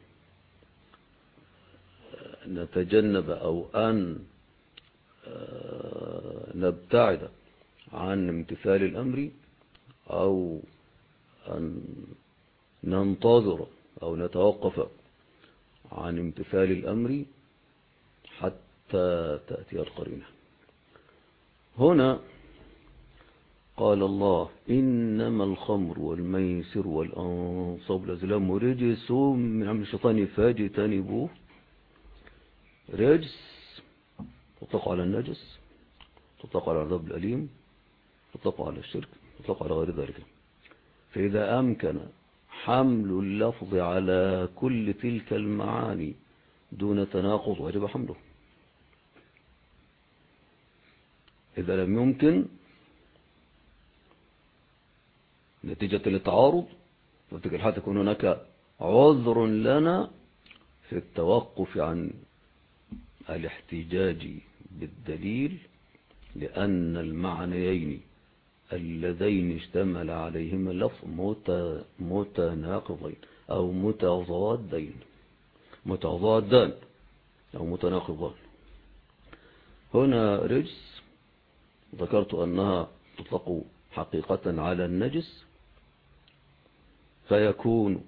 نتجنب أو أن نبتعد عن امتثال الأمر أو أن ننتظر أو نتوقف عن امتثال الأمر حتى تأتي القرينة. هنا قال الله: إنما الخمر والميسر والأنصاب والأزلام رجس من عمل الشيطان فاجتنبوه. رجس تطلق على النجس، تطلق على العذاب الأليم، تطلق على الشرك، تطلق على غير ذلك. فإذا أمكن حمل اللفظ على كل تلك المعاني دون تناقض وجب حمله. إذا لم يمكن نتيجة للتعارض ففي الحال تكون هناك عذر لنا في التوقف عن الاحتجاج بالدليل، لأن المعنيين اللذين اشتمل عليهما اللفظ متناقضين أو متضادين متضادان أو متناقضان. هنا رجس ذكرت أنها تطلق حقيقة على النجس، فيكون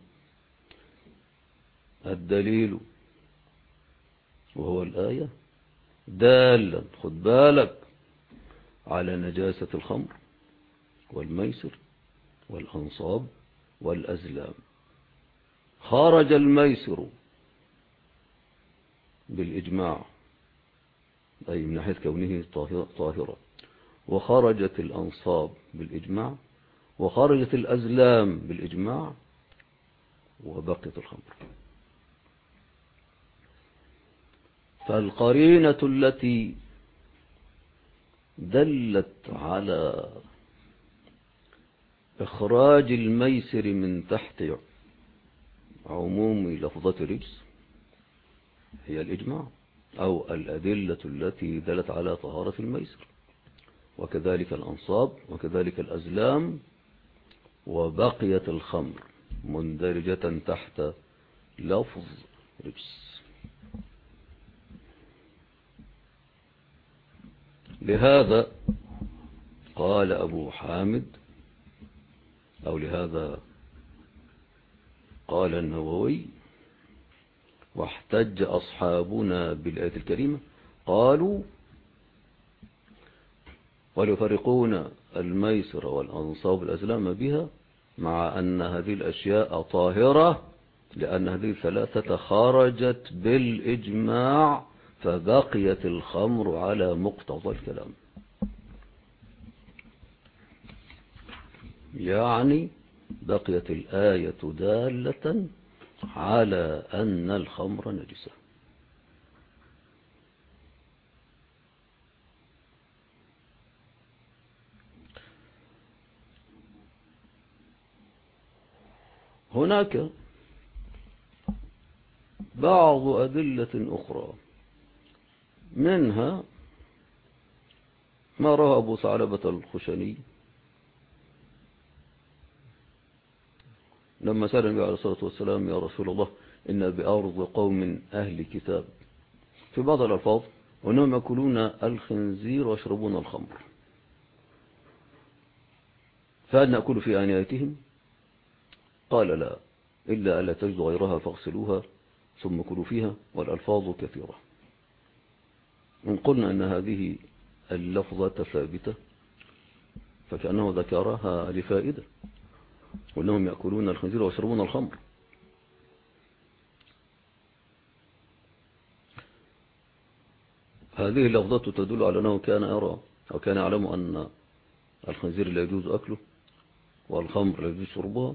الدليل وهو الآية دالا، خد بالك، على نجاسة الخمر والميسر والأنصاب والأزلام. خرج الميسر بالإجماع أي من ناحية كونه طاهرة، وخرجت الأنصاب بالإجماع، وخرجت الأزلام بالإجماع، وبقيت الخمر. فالقرينة التي دلت على إخراج الميسر من تحت عموم لفظة رجس هي الإجماع أو الأدلة التي دلت على طهارة الميسر، وكذلك الأنصاب وكذلك الأزلام، وبقيت الخمر مندرجة تحت لفظ رجس. لهذا قال أبو حامد أو لهذا قال النووي: واحتج أصحابنا بالآية الكريمة قالوا: ويفرقون الميسر والأنصاب والأزلام بها مع أن هذه الأشياء طاهرة لأن هذه الثلاثة خرجت بالإجماع فبقيت الخمر على مقتضى الكلام. يعني بقيت الآية دالة على أن الخمر نجسة. هناك بعض أدلة أخرى، منها ما روى أبو ثعلبة الخشني لما سأل النبي عليه الصلاة والسلام: يا رسول الله، إن بأرض قوم أهل كتاب، في بعض الألفاظ: وإنهم يأكلون الخنزير ويشربون الخمر، فهل نأكل في آنيتهم؟ قال: لا، إلا ألا تجدوا غيرها فاغسلوها ثم كلوا فيها، والألفاظ كثيرة. إن قلنا أن هذه اللفظة ثابتة فكأنه ذكرها لفائدة، وأنهم يأكلون الخنزير ويشربون الخمر. هذه اللفظة تدل على أنه كان يرى أو كان يعلم أن الخنزير لا يجوز أكله، والخمر لا يجوز شربها،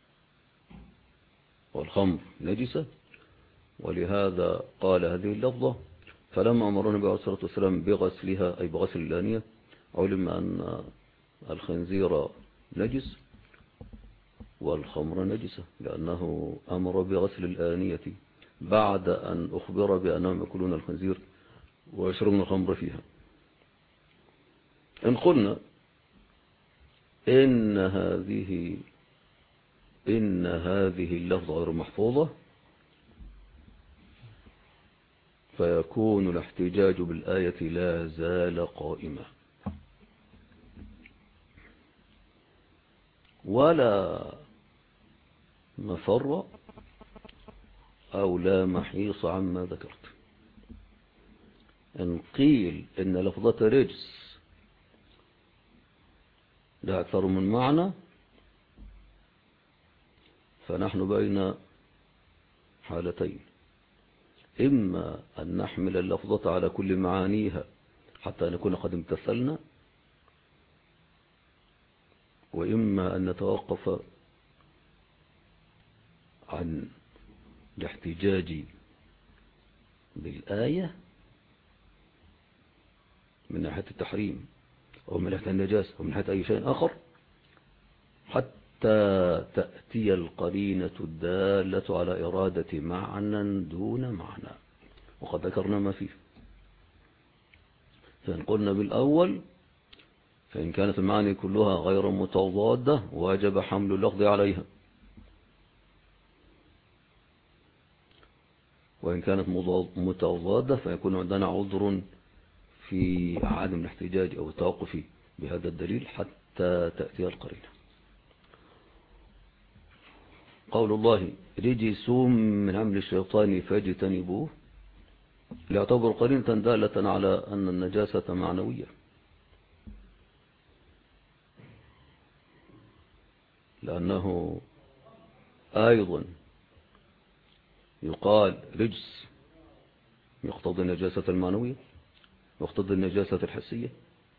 والخمر نجسة، ولهذا قال هذه اللفظة. فلما أمر النبي عليه الصلاة والسلام بغسلها أي بغسل الآنية علم أن الخنزير نجس والخمر نجسة، لأنه أمر بغسل الآنية بعد أن أخبر بأنهم يأكلون الخنزير ويشربون الخمر فيها. إن قلنا إن هذه إن هذه اللفظة غير محفوظة فيكون الاحتجاج بالآية لا زال قائمة، ولا مفر أو لا محيص عما ذكرت. إن قيل إن لفظة رجس لا أكثر من معنى فنحن بين حالتين: إما أن نحمل اللفظة على كل معانيها حتى نكون قد امتثلنا، وإما أن نتوقف عن الاحتجاج بالآية من ناحية التحريم أو من ناحية النجاسة أو من ناحية أي شيء آخر حتى تأتي القرينة الدالة على إرادة معنى دون معنى، وقد ذكرنا ما فيه. فإن قلنا بالأول فإن كانت المعاني كلها غير متضادة واجب حمل اللفظ عليها، وإن كانت متضادة فيكون عندنا عذر في عدم الاحتجاج أو التوقف بهذا الدليل حتى تأتي القرينة. قول الله: رجس من عمل الشيطان فاجتنبوه، يعتبر قرينة دالة على أن النجاسة معنوية، لأنه أيضا يقال رجس يقتضي النجاسة المعنوية، يقتضي النجاسة الحسية،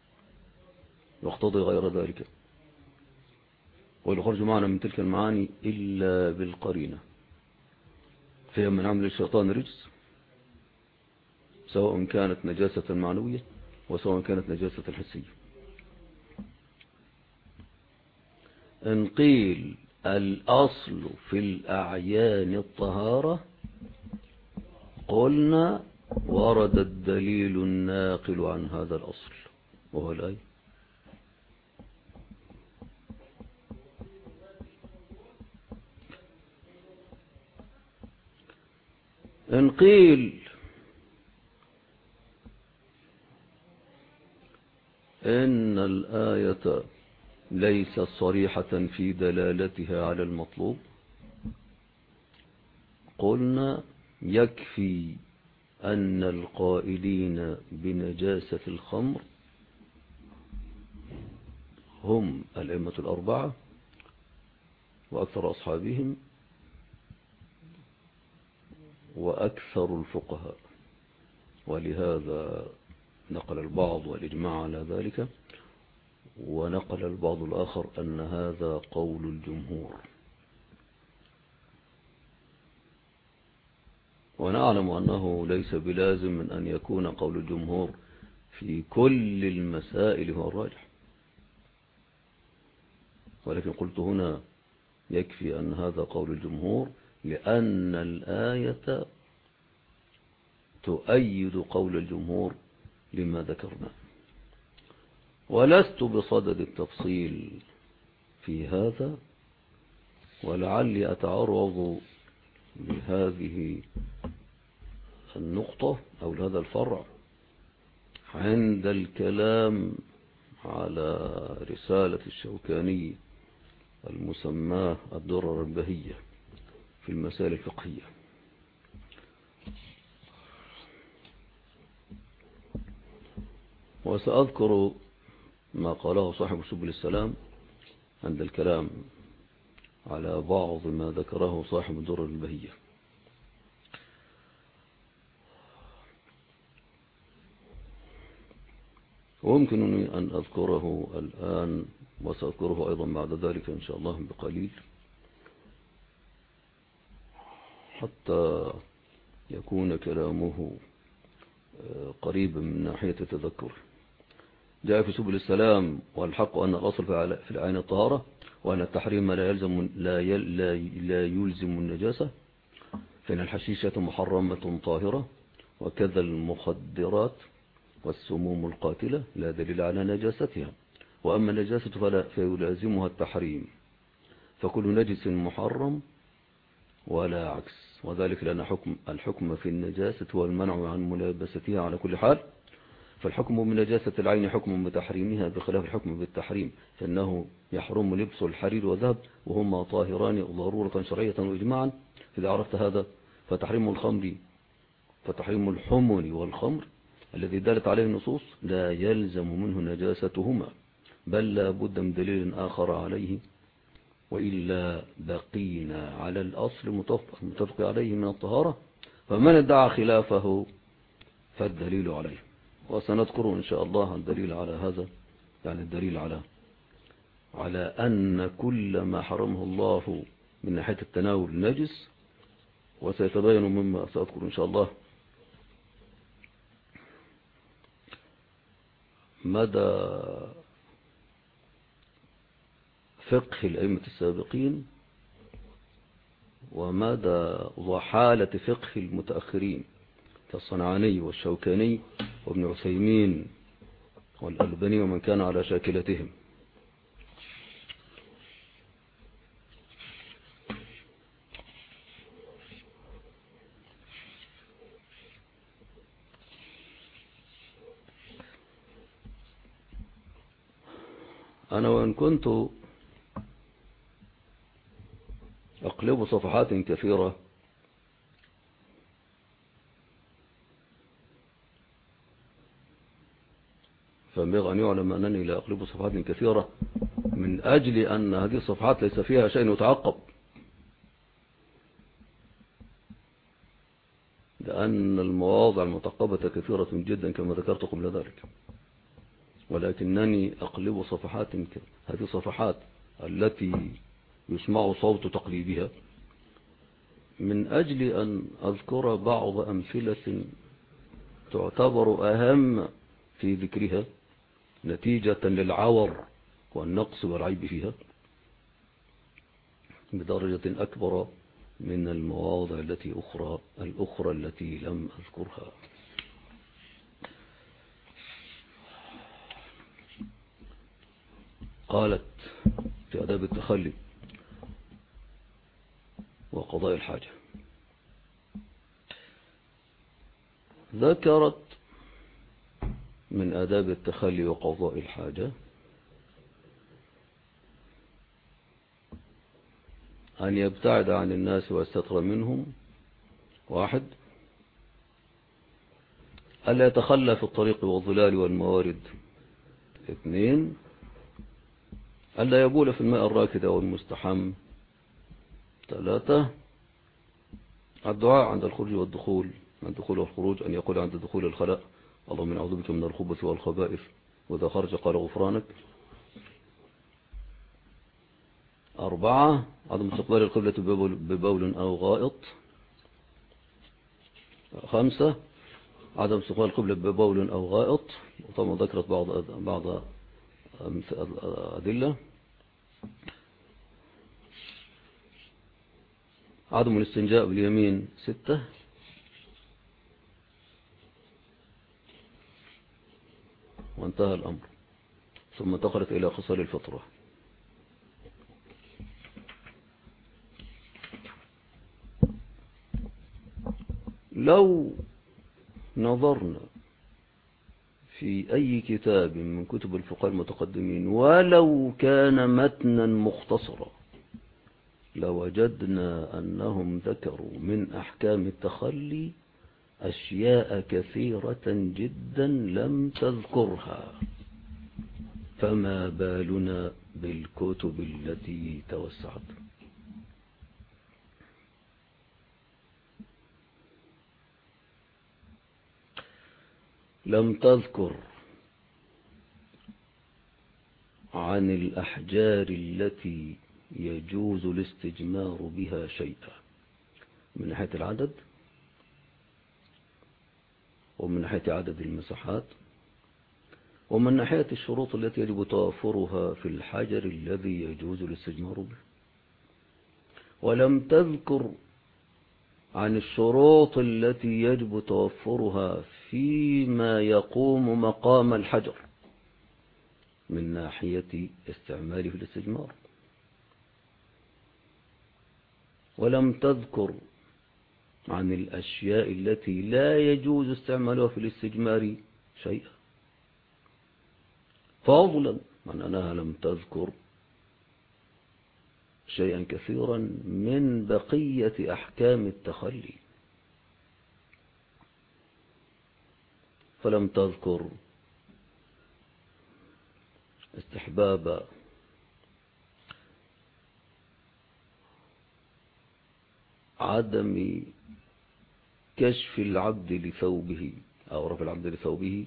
يقتضي غير ذلك، ويخرج معنا من تلك المعاني إلا بالقرينة. فهي من عمل الشيطان رجس سواء كانت نجاسة معنوية وسواء كانت نجاسة حسية. إن قيل الأصل في الأعيان الطهارة قلنا ورد الدليل الناقل عن هذا الأصل وهو الآية. إن قيل إن الآية ليست صريحة في دلالتها على المطلوب قلنا يكفي أن القائلين بنجاسة الخمر هم الأئمة الأربعة وأكثر أصحابهم وأكثر الفقهاء، ولهذا نقل البعض والإجماع على ذلك، ونقل البعض الآخر أن هذا قول الجمهور. ونعلم أنه ليس بلازم من أن يكون قول الجمهور في كل المسائل هو الراجح، ولكن قلت هنا يكفي أن هذا قول الجمهور لأن الآية تؤيد قول الجمهور لما ذكرنا. ولست بصدد التفصيل في هذا، ولعلي أتعرض لهذه النقطة أو لهذا الفرع عند الكلام على رسالة الشوكاني المسماة الدرر البهية في المسائل الفقهية. وسأذكر ما قاله صاحب سبل السلام عند الكلام على بعض ما ذكره صاحب الدرر البهية. ويمكنني أن أذكره الآن وسأذكره أيضا بعد ذلك إن شاء الله بقليل حتى يكون كلامه قريبا من ناحية التذكر. جاء في سبل السلام والحق أن الأصل في العين الطهارة وأن التحريم لا يلزم, لا لا يلزم النجاسة، فإن الحشيشة محرمة طاهرة وكذا المخدرات والسموم القاتلة لا دليل على نجاستها، وأما النجاسة فلا فيلازمها التحريم، فكل نجس محرم ولا عكس، وذلك لأن حكم الحكم في النجاسة هو المنع عن ملابستها على كل حال، فالحكم من نجاسة العين حكم بتحريمها بخلاف الحكم بالتحريم، فإنه يحرم لبس الحرير والذهب وهما طاهران ضرورة شرعية وإجماعا. إذا عرفت هذا فتحريم الخمر فتحريم الحمر والخمر الذي دلت عليه النصوص لا يلزم منه نجاستهما، بل لا بد من دليل آخر عليه، وإلا بقينا على الأصل متفق عليه من الطهارة، فمن ادعى خلافه فالدليل عليه. وسنذكر إن شاء الله الدليل على هذا، يعني الدليل على على أن كل ما حرمه الله من ناحية التناول نجس، وسيتبين مما سأذكر إن شاء الله مدى فقه الأئمة السابقين ومدى ضحالة فقه المتأخرين كالصنعاني والشوكاني وابن عثيمين والألباني ومن كان على شاكلتهم. أنا وإن كنت أقلب صفحات كثيرة فينبغي أن يعلم أنني لا أقلب صفحات كثيرة من أجل أن هذه الصفحات ليس فيها شيء يتعقب، لأن المواضع المتعقبة كثيرة جدا كما ذكرت قبل ذلك، ولكنني أقلب صفحات هذه الصفحات التي يسمع صوت تقليبها من أجل أن أذكر بعض أمثلة تعتبر أهم في ذكرها نتيجة للعور والنقص والعيب فيها بدرجة أكبر من المواضع التي أخرى الأخرى التي لم أذكرها. قالت في آداب التخلي وقضاء الحاجة، ذكرت من آداب التخلي وقضاء الحاجة أن يبتعد عن الناس ويستتر منهم. واحد، ألا يتخلى في الطريق والظلال والموارد. اثنين، ألا يبول في الماء الراكد أو المستحم. ثلاثة، الدعاء عند الخروج والدخول، عند الدخول والخروج أن يقول عند دخول الخلاء اللهم إني أعوذ بك من الخبث والخبائث، وإذا خرج قال غفرانك. أربعة، عدم استقبال القبلة ببول أو غائط. خمسة، عدم استقبال القبلة ببول أو غائط، وطبعا ذكرت بعض بعض أدلة. عدم الاستنجاء باليمين. ستة، وانتهى الأمر. ثم انتقلت إلى خصال الفطرة. لو نظرنا في أي كتاب من كتب الفقهاء المتقدمين ولو كان متنا مختصرا لوجدنا أنهم ذكروا من أحكام التخلي أشياء كثيرة جدا لم تذكرها، فما بالنا بالكتب التي توسعت. لم تذكر عن الأحجار التي يجوز الاستجمار بها شيئا من ناحية العدد ومن ناحية عدد المساحات ومن ناحية الشروط التي يجب توافرها في الحجر الذي يجوز الاستجمار به. ولم تذكر عن الشروط التي يجب توفرها فيما يقوم مقام الحجر من ناحية استعماله في الاستجمار. ولم تذكر عن الأشياء التي لا يجوز استعمالها في الاستجمار شيئا، فضلا عن أنها لم تذكر شيئا كثيرا من بقية أحكام التخلي. فلم تذكر استحباب عدم كشف العبد لثوبه أو رفع العبد لثوبه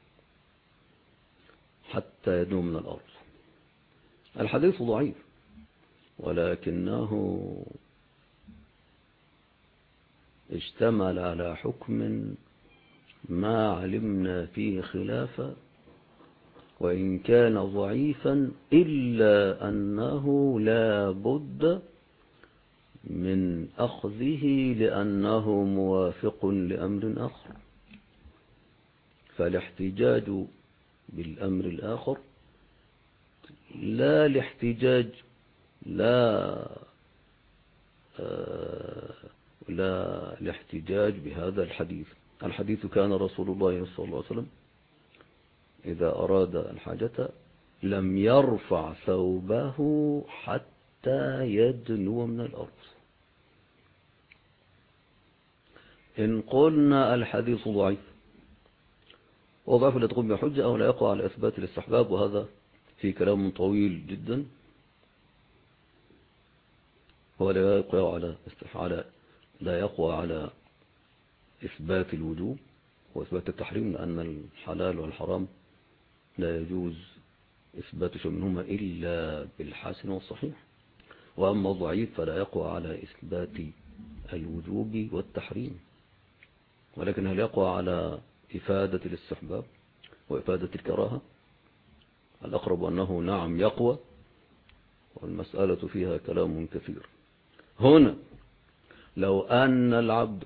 حتى يدنو من الأرض. الحديث ضعيف ولكنه اشتمل على حكم ما علمنا فيه خلافا، وإن كان ضعيفا إلا أنه لا بد من أخذه لأنه موافق لأمر آخر. فالاحتجاج بالأمر الآخر لا الاحتجاج لا آه لا الاحتجاج بهذا الحديث. الحديث كان رسول الله صلى الله عليه وسلم إذا أراد الحاجة لم يرفع ثوبه حتى يدنو من الأرض. إن قلنا الحديث ضعيف وضعف لا تقوم بحجة أو لا يقوى على إثبات الاستحباب، وهذا في كلام طويل جدا، هو لا يقوى على استحالة لا يقوى على إثبات الوجوب وإثبات التحريم، لأن الحلال والحرام لا يجوز إثبات شيء منهما إلا بالحسن والصحيح. وأما الضعيف فلا يقوى على إثبات الوجوب والتحريم، ولكن هل يقوى على إفادة الاستحباب وإفادة الكراهة؟ الأقرب أنه نعم يقوى، والمسألة فيها كلام كثير. هنا لو أن العبد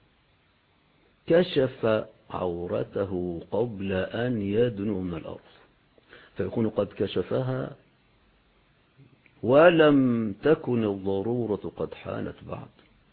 كشف عورته قبل أن يدنو من الأرض فيكون قد كشفها ولم تكن الضرورة قد حانت بعد،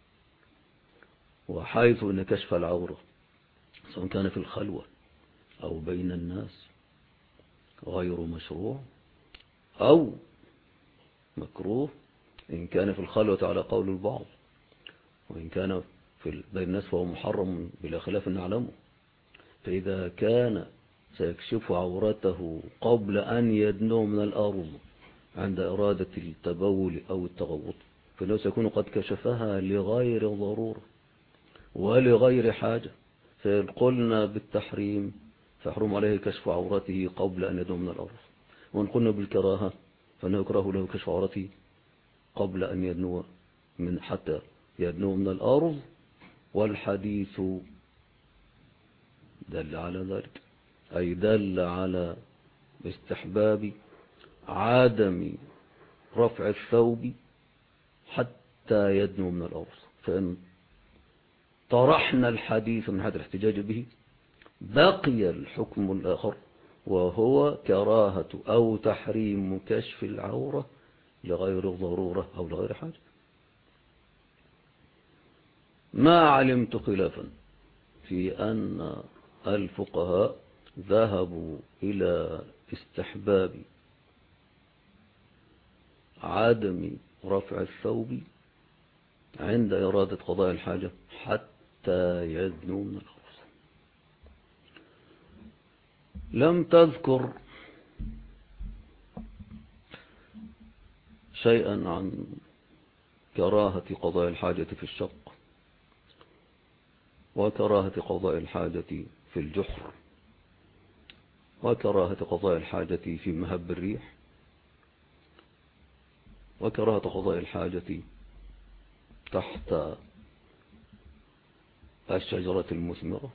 وحيث أن كشف العورة سواء كان في الخلوة أو بين الناس غير مشروع أو مكروه، إن كان في الخلوة على قول البعض، وإن كان في بين الناس فهو محرم بلا خلاف نعلمه. فإذا كان سيكشف عورته قبل أن يدنو من الأرض عند إرادة التبول أو التغوط فإنه سيكون قد كشفها لغير ضرورة ولغير حاجة، فقلنا بالتحريم فيحرم عليه كشف عورته قبل أن يدنو من الأرض. وإن قلنا بالكراهة فإنه يكره له كشف عورته قبل أن يدنو من حتى يدنو من الأرض، والحديث دل على ذلك، أي دل على استحباب عدم رفع الثوب حتى يدنو من الأرض. فإن طرحنا الحديث من هذا الاحتجاج به بقي الحكم الآخر، وهو كراهة أو تحريم كشف العورة لغير ضرورة أو لغير حاجة. ما علمت خلافا في أن الفقهاء ذهبوا إلى استحباب عدم رفع الثوب عند إرادة قضاء الحاجة حتى يدنو من الأرض. لم تذكر شيئا عن كراهة قضاء الحاجة في الشق وكراهة قضاء الحاجة في الجحر وكراهة قضاء الحاجة في مهب الريح وكراهة قضاء الحاجة تحت الشجرة المثمرة،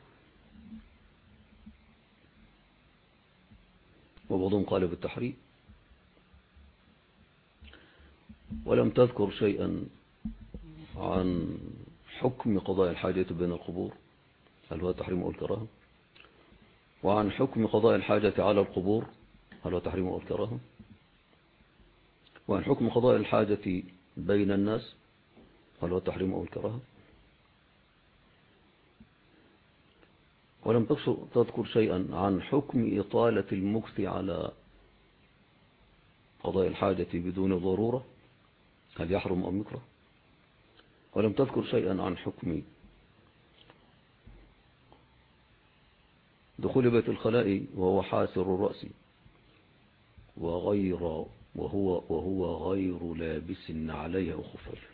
وبعضهم قال بالتحريم. ولم تذكر شيئا عن حكم قضاء الحاجة بين القبور، هل هو تحريم أو الكراهة، وعن حكم قضاء الحاجة على القبور، هل هو تحريم أو الكراهة، وعن حكم قضاء الحاجة بين الناس، هل هو تحريم أو الكراهة. ولم تذكر شيئا عن حكم إطالة المكث على قضاء الحاجة بدون ضرورة، هل يحرم أم يكره. ولم تذكر شيئا عن حكم دخول بيت الخلاء وهو حاسر الرأس وغير وهو وهو غير لابس عليه أو خفاف.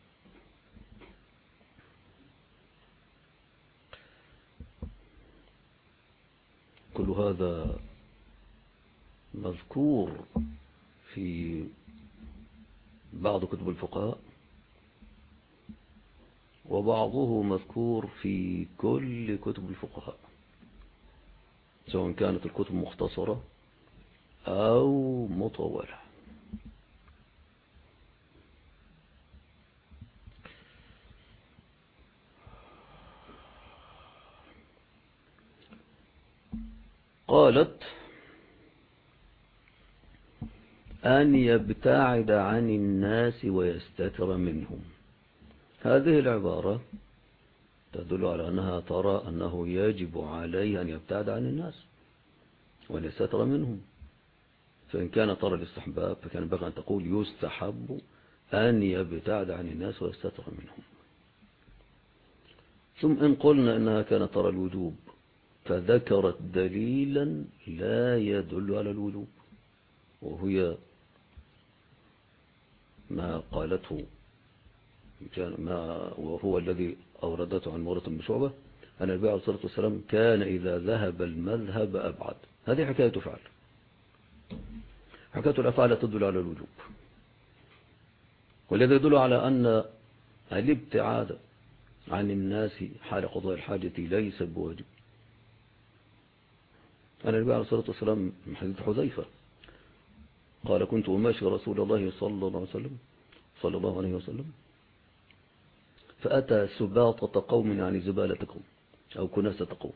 كل هذا مذكور في بعض كتب الفقهاء، وبعضه مذكور في كل كتب الفقهاء، سواء كانت الكتب مختصرة أو مطولة. قالت أن يبتعد عن الناس ويستتر منهم. هذه العبارة تدل على أنها ترى أنه يجب عليه أن يبتعد عن الناس وأن يستتر منهم، فإن كان ترى الاستحباب فكان ينبغي أن تقول يستحب أن يبتعد عن الناس ويستتر منهم. ثم إن قلنا أنها كانت ترى الوجوب فذكرت دليلا لا يدل على الوجوب، وهي ما قالته ما وهو الذي أوردته عن مغيرة بن شعبة أن النبي عليه الصلاة والسلام كان إذا ذهب المذهب أبعد. هذه حكاية فعل، حكاية الأفعال تدل على الوجوب، والذي يدل على أن الابتعاد عن الناس حال قضاء الحاجة ليس بواجب، أنا النبي عليه الصلاة والسلام من حديث حذيفة قال كنت أماشي رسول الله صلى الله عليه وسلم صلى الله عليه وسلم فأتى سباطة قوم يعني زبالة قوم أو كناسة قوم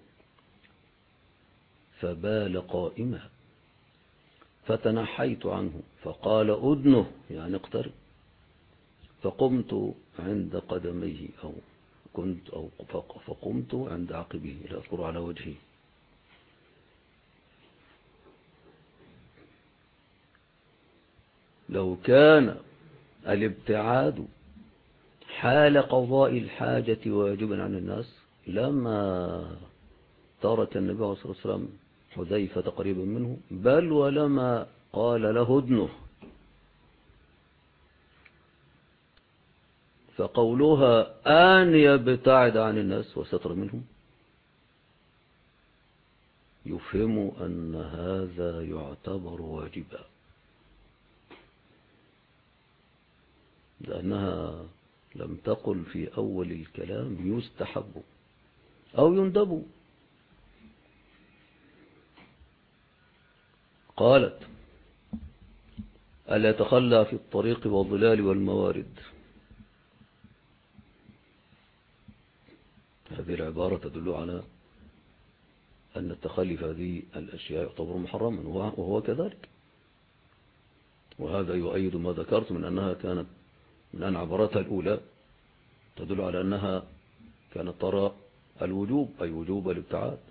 فبال قائمة فتنحيت عنه فقال أدنه يعني اقترب فقمت عند قدميه أو كنت أو فقمت عند عقبه لا أذكر على وجهه. لو كان الابتعاد حال قضاء الحاجة واجبا عن الناس لما ترك النبي عليه الصلاة والسلام حذيفة قريبا منه بل ولما قال له ادنه. فقولها أن يبتعد عن الناس وستر منهم يفهم أن هذا يعتبر واجبا لأنها لم تقل في أول الكلام يستحب أو يندب. قالت ألا يتخلى في الطريق والظلال والموارد. هذه العبارة تدل على أن التخلي في هذه الأشياء يعتبر محرما وهو كذلك. وهذا يؤيد ما ذكرت من أنها كانت من أن عباراتها الأولى تدل على أنها كانت ترى الوجوب أي وجوب الابتعاد.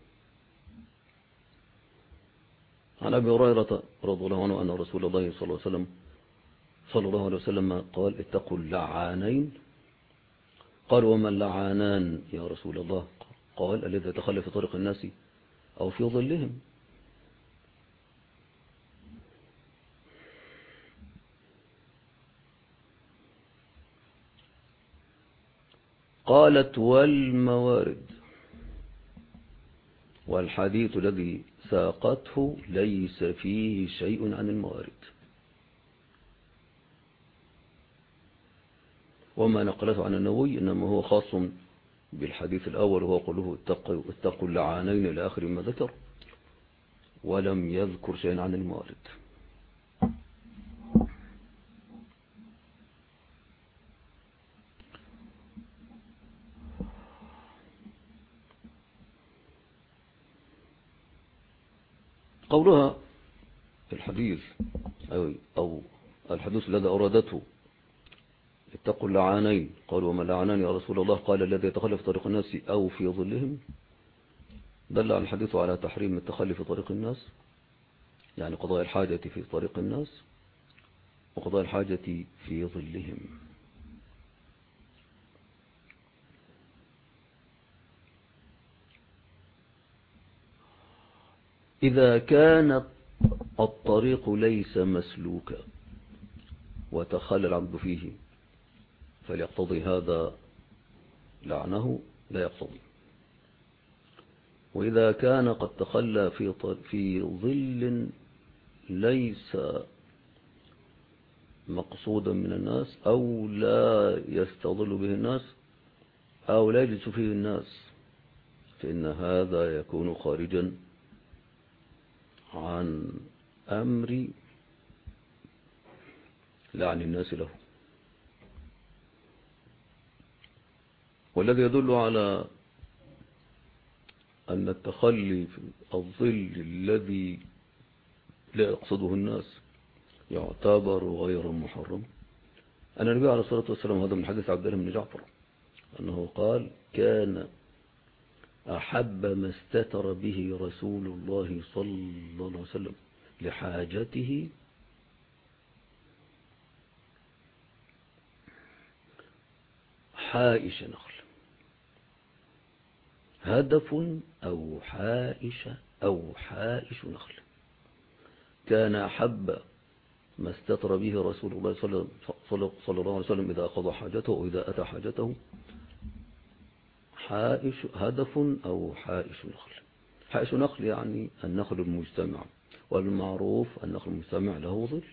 عن أبي هريرة رضي الله عنه أن رسول الله صلى الله عليه وسلم صلى الله عليه وسلم قال اتقوا اللعانين. قال وما اللعانان يا رسول الله؟ قال الذي يتخلى في طريق الناس أو في ظلهم. قالت والموارد. والحديث الذي ساقته ليس فيه شيء عن الموارد. وما نقلته عن النووي إنما هو خاص بالحديث الأول وهو قوله اتقوا, اتقوا اللعانين إلى آخر ما ذكر ولم يذكر شيئا عن الموارد. قولها في الحديث أو الحديث الذي أوردته اتقوا اللعانين. قالوا وما اللعانان يا رسول الله؟ قال الذي يتخلى في طريق الناس أو في ظلهم. دل على الحديث على تحريم التخلي في طريق الناس يعني قضاء الحاجة في طريق الناس وقضاء الحاجة في ظلهم. إذا كان الطريق ليس مسلوكا وتخلى العبد فيه فليقتضي هذا لعنه؟ لا يقتضي. وإذا كان قد تخلى في في ظل ليس مقصودا من الناس أو لا يستظل به الناس أو لا يجلس فيه الناس فإن هذا يكون خارجا عن أمر لعن الناس له. والذي يدل على أن التخلي في الظل الذي لا يقصده الناس يعتبر غير محرم أن النبي عليه الصلاة والسلام هذا من حديث عبد الله بن جعفر أنه قال كان أحب ما استتر به رسول الله صلى الله عليه وسلم لحاجته حائش نخل. هدف أو حائش أو حائش نخل. كان أحب ما استتر به رسول الله صلى الله عليه وسلم إذا قضى حاجته وإذا أتى حاجته حائش هدف أو حائش نخل. حائش نخل يعني النخل المجتمع والمعروف النخل المجتمع له ظل.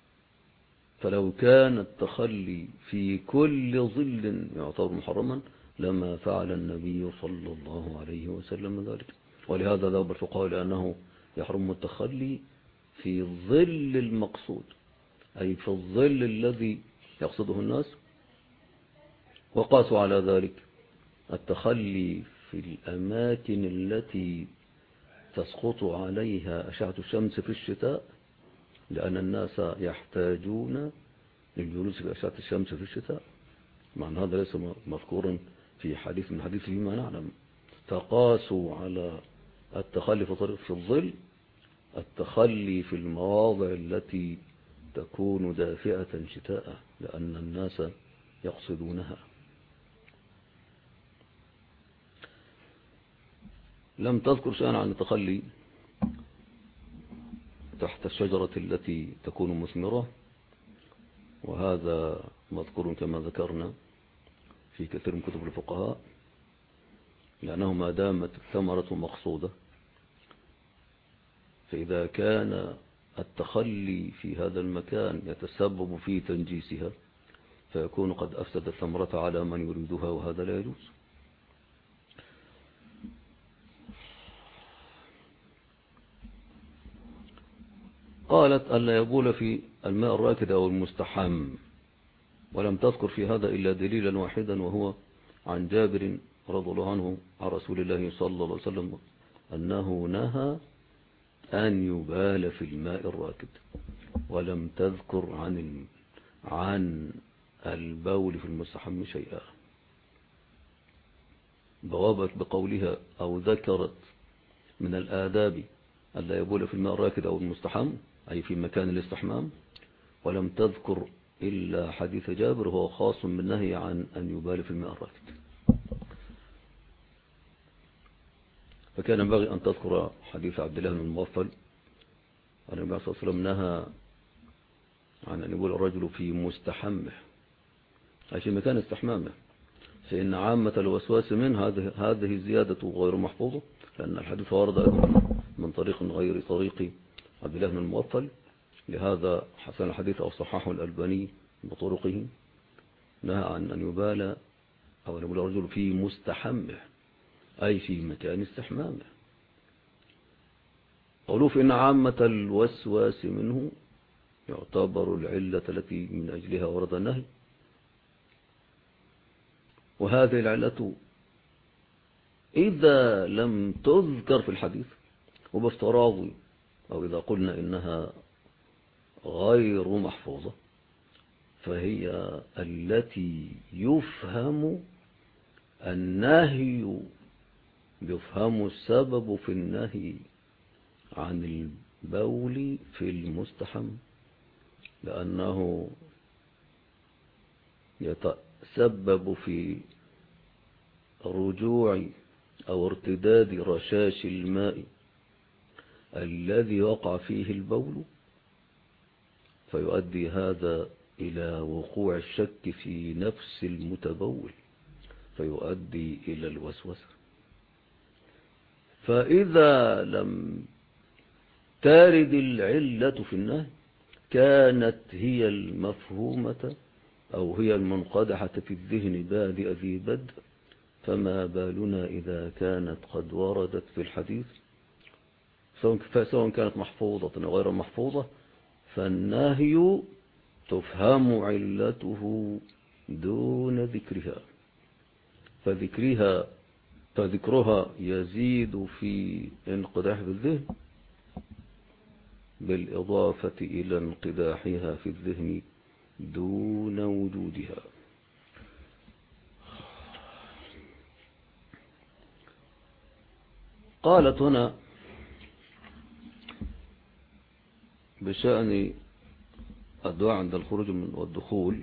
فلو كان التخلي في كل ظل يعتبر محرما لما فعل النبي صلى الله عليه وسلم ذلك. ولهذا ذهب الفقهاء لأنه يحرم التخلي في ظل المقصود، أي في الظل الذي يقصده الناس. وقاسوا على ذلك التخلي في الأماكن التي تسقط عليها أشعة الشمس في الشتاء، لأن الناس يحتاجون للجلوس في أشعة الشمس في الشتاء. معنى هذا ليس مذكورا في حديث من حديث فيما نعلم. فقاسوا على التخلي في طريق في الظل التخلي في المواضع التي تكون دافئة شتاء، لأن الناس يقصدونها. لم تذكر شيئا عن التخلي تحت الشجرة التي تكون مثمرة، وهذا مذكور كما ذكرنا في كثير من كتب الفقهاء، لأنه ما دامت الثمرة مقصودة، فإذا كان التخلي في هذا المكان يتسبب في تنجيسها فيكون قد أفسد الثمرة على من يريدها، وهذا لا يجوز. قالت ألا يبول في الماء الراكد أو المستحم، ولم تذكر في هذا إلا دليلا واحدا، وهو عن جابر رضي الله عنه عن رسول الله صلى الله عليه وسلم أنه نهى أن يبال في الماء الراكد، ولم تذكر عن عن البول في المستحم شيئا. بوابت بقولها أو ذكرت من الآداب ألا يبول في الماء الراكد أو المستحم، أي في مكان الاستحمام، ولم تذكر إلا حديث جابر وهو خاص بالنهي عن أن يبال في الماء الراكد. فكان ينبغي أن تذكر حديث عبد الله بن المغفل أن النبي صلى الله عليه وسلم نهى عن أن يبول الرجل في مستحمه، أي في مكان استحمامه، فإن عامة الوسواس منه هذه هذه زيادة غير محفوظة، لأن الحديث ورد من طريق غير طريق عبد الله بن المغفل. لهذا حسن الحديث أو صححه الألباني بطرقه، نهى عن أن يبال أو أن يبول الرجل في مستحمه، أي في مكان استحمامه. قالوا فإن عامة الوسواس منه يعتبر العلة التي من أجلها ورد النهي، وهذه العلة إذا لم تذكر في الحديث وبافتراض أو إذا قلنا إنها غير محفوظة فهي التي يفهم النهي يفهم السبب في النهي عن البول في المستحم، لأنه يتسبب في رجوع أو ارتداد رشاش الماء الذي وقع فيه البول، فيؤدي هذا إلى وقوع الشك في نفس المتبول فيؤدي إلى الوسوسة. فإذا لم ترد العلة في النهي كانت هي المفهومة أو هي المنقدحة في الذهن بادئ ذي بدء، فما بالنا إذا كانت قد وردت في الحديث، سواء كانت محفوظة أو غير محفوظة، فالنهي تفهم علته دون ذكرها، فذكرها فذكرها يزيد في انقداح في الذهن بالإضافة إلى انقداحها في الذهن دون وجودها. قالت هنا بشأن الدعاء عند الخروج والدخول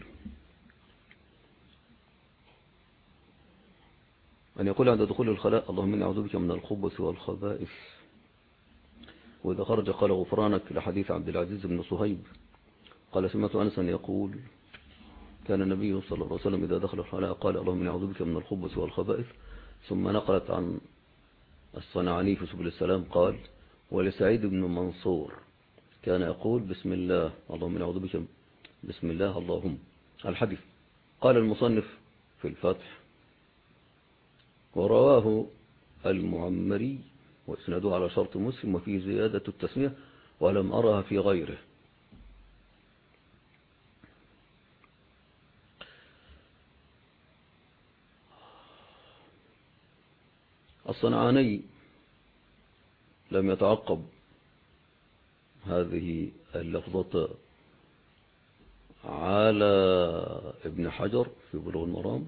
أن يقول عند دخول الخلاء اللهم إني أعوذ بك من الخبث والخبائث، وإذا خرج قال غفرانك، لحديث عبد العزيز بن صهيب قال سمعت أنسا يقول كان النبي صلى الله عليه وسلم إذا دخل الخلاء قال اللهم إني أعوذ بك من الخبث والخبائث. ثم نقلت عن الصنعاني في سبل السلام قال ولسعيد بن منصور كان يقول بسم الله اللهم إني أعوذ بك بسم الله اللهم الحديث. قال المصنف في الفتح ورواه المعمري وإسناده على شرط مسلم، وفيه زيادة التسمية ولم أرها في غيره. الصنعاني لم يتعقب هذه اللفظة على ابن حجر في بلوغ المرام،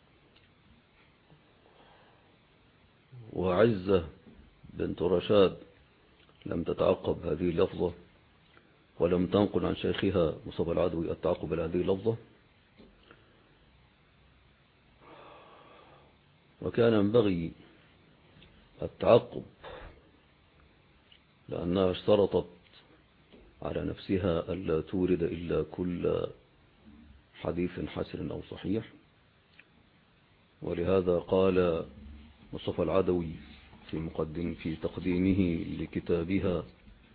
وعزة بنت رشاد لم تتعقب هذه اللفظة ولم تنقل عن شيخها مصطفى العدوي التعقب على هذه اللفظة. وكان ينبغي التعقب لأنها اشترطت على نفسها ألا تورد إلا كل حديث حسن أو صحيح، ولهذا قال مصطفى العدوي في مقدم في تقديمه لكتابها: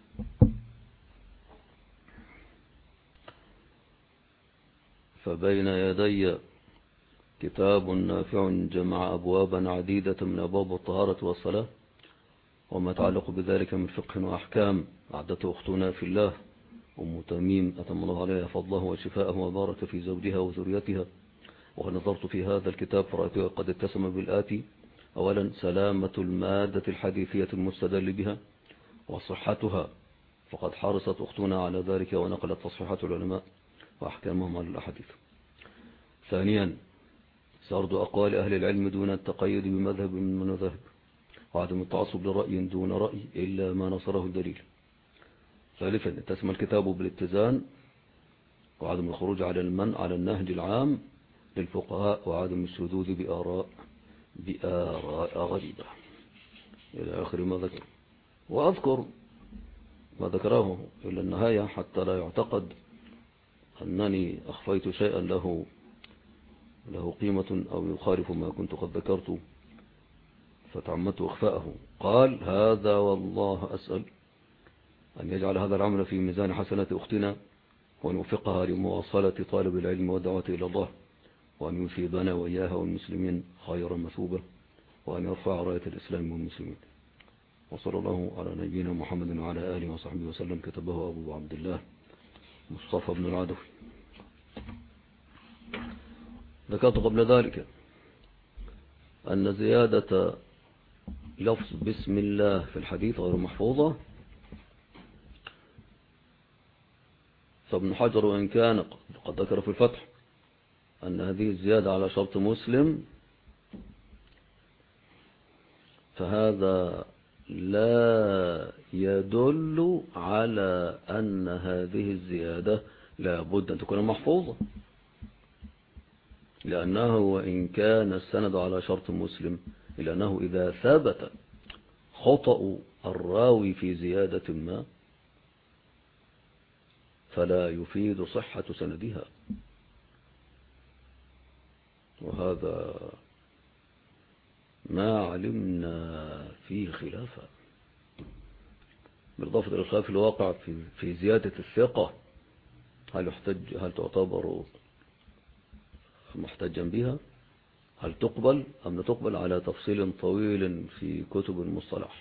فبين يدي كتاب نافع جمع أبوابا عديدة من أبواب الطهارة والصلاة وما يتعلق بذلك من فقه وأحكام، أعدته أختنا في الله أم تميم أتم الله عليها فضله وشفاءه وبارك في زوجها وذريتها. وقد نظرت في هذا الكتاب فرأيته قد اتسم بالآتي: أولا سلامة المادة الحديثية المستدل بها وصحتها، فقد حرصت أختنا على ذلك ونقلت تصحيحات العلماء وأحكامهم على الأحاديث. ثانيا سرد أقوال أهل العلم دون التقيد بمذهب من المذاهب، وعدم التعصب لرأي دون رأي إلا ما نصره الدليل. ثالثا اتسم الكتاب بالاتزان وعدم الخروج على المن على النهج العام للفقهاء وعدم الشذوذ بآراء بآراء غريبة إلى آخر ما ذكر. وأذكر ما ذكره إلى النهاية حتى لا يعتقد أنني أخفيت شيئا له له قيمة أو يخالف ما كنت قد ذكرت فتعمدت إخفاءه. قال: هذا والله أسأل أن يجعل هذا العمل في ميزان حسنات أختنا وأن يوفقها لمواصلة طالب العلم والدعوة إلى الله، وأن يثيبنا وإياها والمسلمين خير مثوبة، وأن يرفع راية الإسلام والمسلمين. وصلى الله على نبينا محمد وعلى آله وصحبه وسلم. كتبه أبو عبد الله مصطفى بن العدوي. ذكرت قبل ذلك أن زيادة لفظ بسم الله في الحديث غير محفوظة، فابن حجر وإن كان قد ذكر في الفتح أن هذه الزيادة على شرط مسلم، فهذا لا يدل على أن هذه الزيادة لا بد أن تكون محفوظة، لأنه وإن كان السند على شرط مسلم إلا أنه إذا ثبت خطأ الراوي في زيادة ما فلا يفيد صحة سندها، وهذا ما علمنا فيه خلافا، بالإضافة إلى الخلاف الواقع في في زيادة الثقة، هل يحتج هل تعتبر محتجا بها، هل تقبل أم لا تقبل، على تفصيل طويل في كتب المصطلح.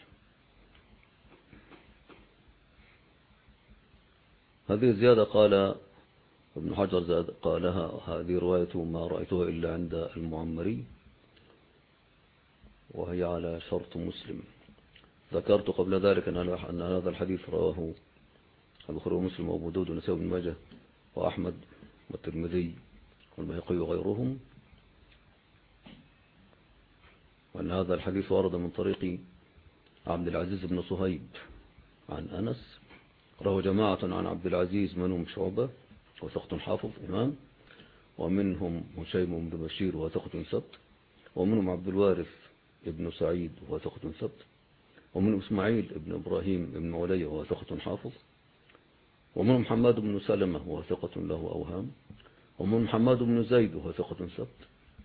هذه الزيادة قال ابن حجر زاد قالها هذه رواية ما رأيتها إلا عند المعمري وهي على شرط مسلم. ذكرت قبل ذلك أن هذا الحديث رواه البخاري ومسلم وأبو داود والنسائي وابن ماجه وأحمد والترمذي والبيهقي وغيرهم، وأن هذا الحديث ورد من طريق عبد العزيز بن صهيب عن أنس، روى جماعة عن عبد العزيز منهم شعبة وثقة حافظ إمام، ومنهم هشيم بن بشير وثقة سبت، ومنهم عبد الوارث ابن سعيد وثقة سبت، ومنهم إسماعيل ابن إبراهيم ابن علي وثقة حافظ، ومنهم محمد بن سلمة وثقة له أوهام، ومنهم محمد بن زيد وثقة سبت،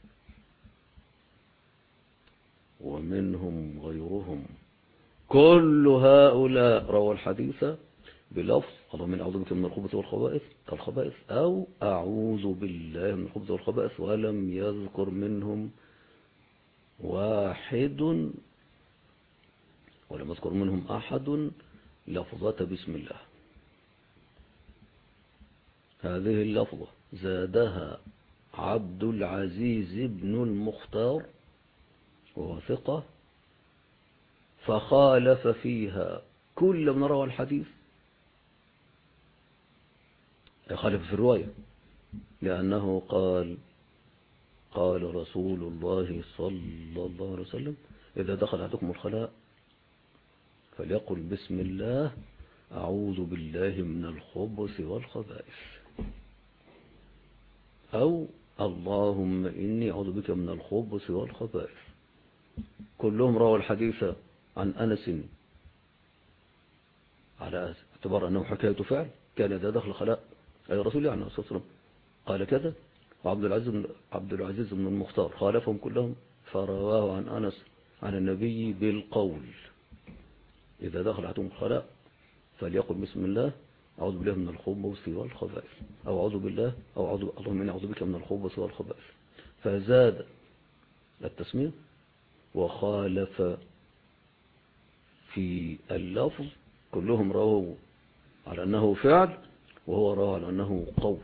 ومنهم غيرهم. كل هؤلاء روى الحديث بلفظ اللهم إني أعوذ بك من الخبث والخبائث الخبائث أو أعوذ بالله من الخبث والخبائث، ولم يذكر منهم واحد ولم يذكر منهم أحد لفظة بسم الله. هذه اللفظة زادها عبد العزيز بن المختار وهو ثقة، فخالف فيها كل من روى الحديث، يخالف في الرواية، لأنه قال قال رسول الله صلى الله عليه وسلم إذا دخل أحدكم الخلاء فليقل بسم الله أعوذ بالله من الخبث والخبائث، أو اللهم إني أعوذ بك من الخبث والخبائث. كلهم رووا الحديث عن أنس على اعتبار أنه حكاية فعل، كان إذا دخل الخلاء أي رسول الله صلى الله عليه وسلم قال كذا. وعبد العزيز عبد العزيز بن المختار خالفهم كلهم فرواه عن أنس عن النبي بالقول إذا دخل أحدكم الخلاء فليقل بسم الله أعوذ بالله من الخبث والخبائث، أو أعوذ بالله أو أعوذ اللهم إني أعوذ بك من الخبث والخبائث. فزاد التسمية وخالف في اللفظ. كلهم رووا على أنه فعل وهو روى على أنه قول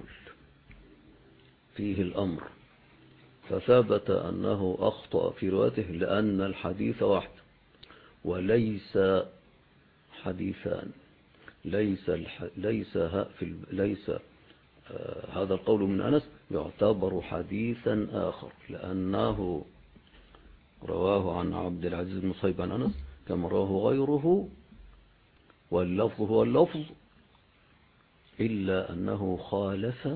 فيه الأمر، فثبت أنه أخطأ في روايته لأن الحديث واحد وليس حديثان. ليس الح... ليس ها في ال... ليس آه هذا القول من أنس يعتبر حديثا آخر، لأنه رواه عن عبد العزيز بن صهيب عن أنس كما رواه غيره، واللفظ هو اللفظ، إلا أنه خالف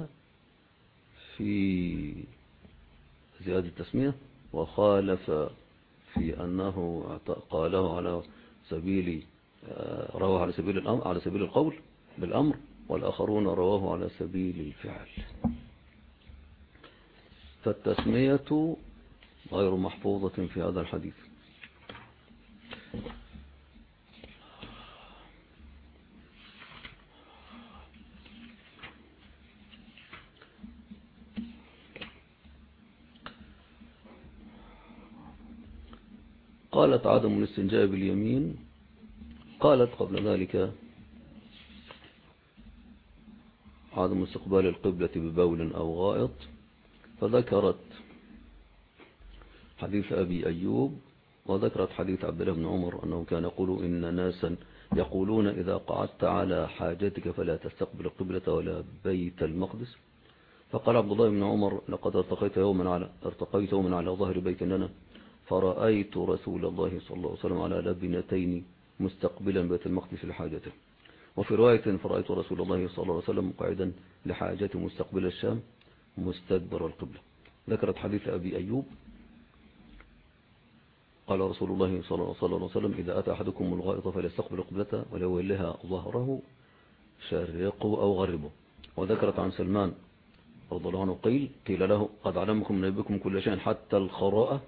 في زيادة التسمية، وخالف في أنه قاله على سبيل رواه على سبيل الأمر على سبيل القول بالأمر، والآخرون رواه على سبيل الفعل. فالتسمية غير محفوظة في هذا الحديث. قالت عدم الاستنجاء باليمين. قالت قبل ذلك عدم استقبال القبلة ببول أو غائط، فذكرت حديث أبي أيوب، وذكرت حديث عبد الله بن عمر أنه كان يقول إن ناسا يقولون إذا قعدت على حاجتك فلا تستقبل القبلة ولا بيت المقدس. فقال عبد الله بن عمر لقد ارتقيت يوما على ارتقيت يوما على ظهر بيت لنا فرأيت رسول الله صلى الله عليه وسلم على لبنتين مستقبلا بيت المقدس لحاجته. وفي رواية فرأيت رسول الله صلى الله عليه وسلم قاعدا لحاجته مستقبل الشام مستدبر القبلة. ذكرت حديث أبي أيوب قال رسول الله صلى الله عليه وسلم إذا أتى أحدكم الغائط فليستقبل القبلة ولو لها ظهره شرقوا أو غربوا. وذكرت عن سلمان رضي الله عنه قيل قيل له قد علمكم نبيكم كل شيء حتى الخراءة،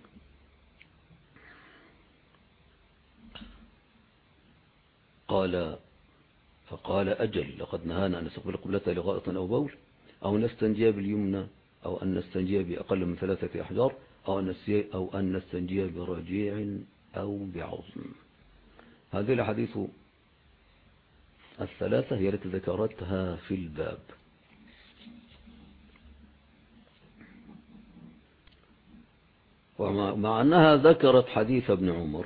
قال فقال أجل لقد نهانا أن نستقبل قبلة لغائط أو بول، أو نستنجي باليمنى، أو أن نستنجي بأقل من ثلاثة أحجار، أو أن أو أن نستنجي برجيع أو بعظم. هذه الحديث الثلاثة هي التي ذكرتها في الباب. ومع أنها ذكرت حديث ابن عمر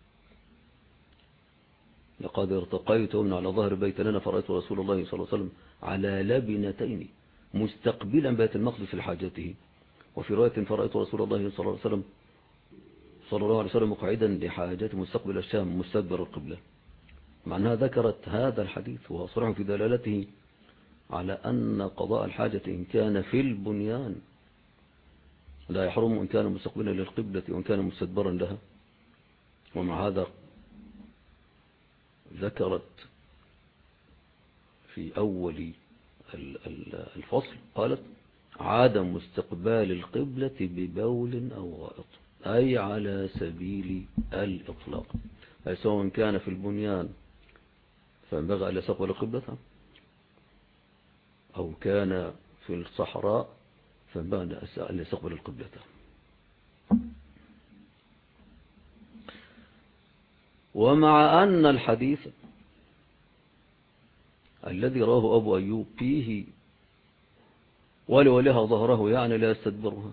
لقد ارتقيت من على ظهر بيت لنا فرأيت رسول الله صلى الله عليه وسلم على لبنتين مستقبلا بيت المقدس لحاجته. وفي رواية فرأيت رسول الله صلى الله عليه وسلم صلى الله عليه وسلم قاعدا لحاجته مستقبل الشام مستدبر القبلة. مع أنها ذكرت هذا الحديث وهو صريح في دلالته على أن قضاء الحاجة إن كان في البنيان لا يحرم إن كان مستقبلا للقبلة وإن كان مستدبرا لها. ومع هذا ذكرت في أول الفصل قالت عدم استقبال القبلة ببول أو غائط، أي على سبيل الإطلاق، أي سواء كان في البنيان فينبغي أن يستقبل القبلة، أو كان في الصحراء فينبغي أن يستقبل القبلة. ومع أن الحديث الذي راه أبو أيوب فيه ولولها ظهره يعني لا يستدبرها،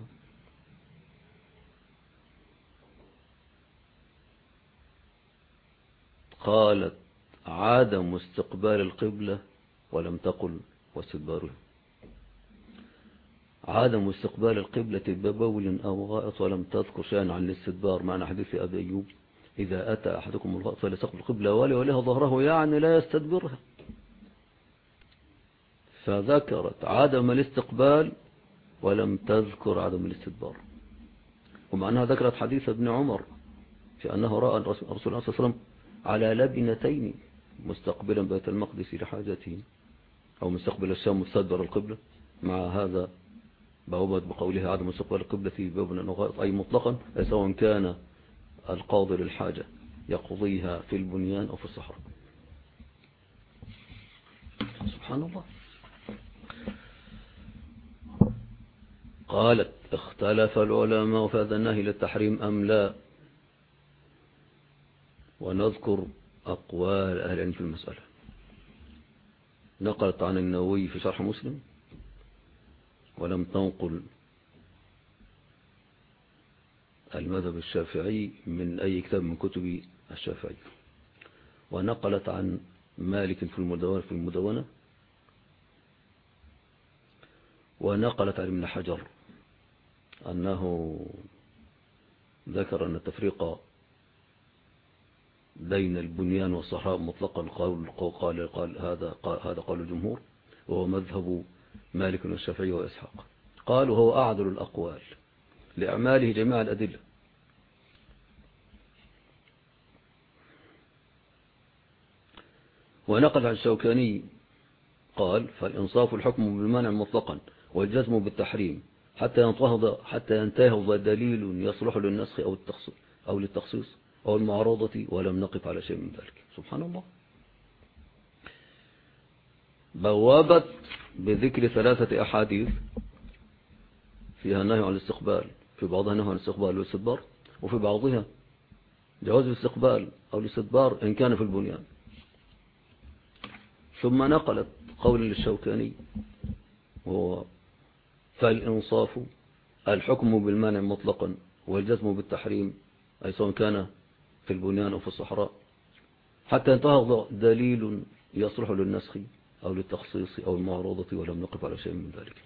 قالت عدم استقبال القبلة ولم تقل واستدبارها. عدم استقبال القبلة ببول أو غائط ولم تذكر شيئا عن الاستدبار، معنى حديث أبي أيوب إذا أتى أحدكم الغائط فليستقبل القبلة ولولها ظهره يعني لا يستدبرها، فذكرت عدم الاستقبال ولم تذكر عدم الاستدبار. ومعناها ذكرت حديث ابن عمر في أنه رأى الرسول صلى الله عليه وسلم على لبنتين مستقبلا بيت المقدس لحاجته، أو مستقبل الشام مستدبر القبلة، مع هذا بوابت بقولها عدم استقبال القبلة في باب أو غائط، أي مطلقا سواء كان القاضي للحاجة يقضيها في البنيان أو في الصحراء. سبحان الله. قالت اختلف العلماء في هذا النهي للتحريم أم لا، ونذكر أقوال أهل العلم في المسألة. نقلت عن النووي في شرح مسلم ولم تنقل المذهب الشافعي من أي كتاب من كتب الشافعي، ونقلت عن مالك في المدونة في المدونة ونقلت عن ابن حجر أنه ذكر أن التفريق بين البنيان والصحراء مطلقا قال قال قال هذا قال هذا قول الجمهور، وهو مذهب مالك والشافعي وإسحاق. قال وهو أعدل الأقوال لأعماله جميع الأدلة. ونقل عن الشوكاني قال فالإنصاف الحكم بالمنع مطلقا والجزم بالتحريم حتى ينتهض حتى ينتهض دليل يصلح للنسخ أو التخصيص أو للتخصيص أو المعارضة، ولم نقف على شيء من ذلك. سبحان الله. بوابت بذكر ثلاثة أحاديث فيها النهي عن الاستقبال، في بعضها نهي عن الاستقبال والاستدبار، وفي بعضها جواز الاستقبال أو الاستدبار إن كان في البنيان. ثم نقلت قول للشوكاني وهو فالإنصاف الحكم بالمانع مطلقا والجزم بالتحريم، أي سواء كان في البنيان أو في الصحراء، حتى ينتهض دليل يصلح للنسخ أو للتخصيص أو المعارضة، ولم نقف على شيء من ذلك.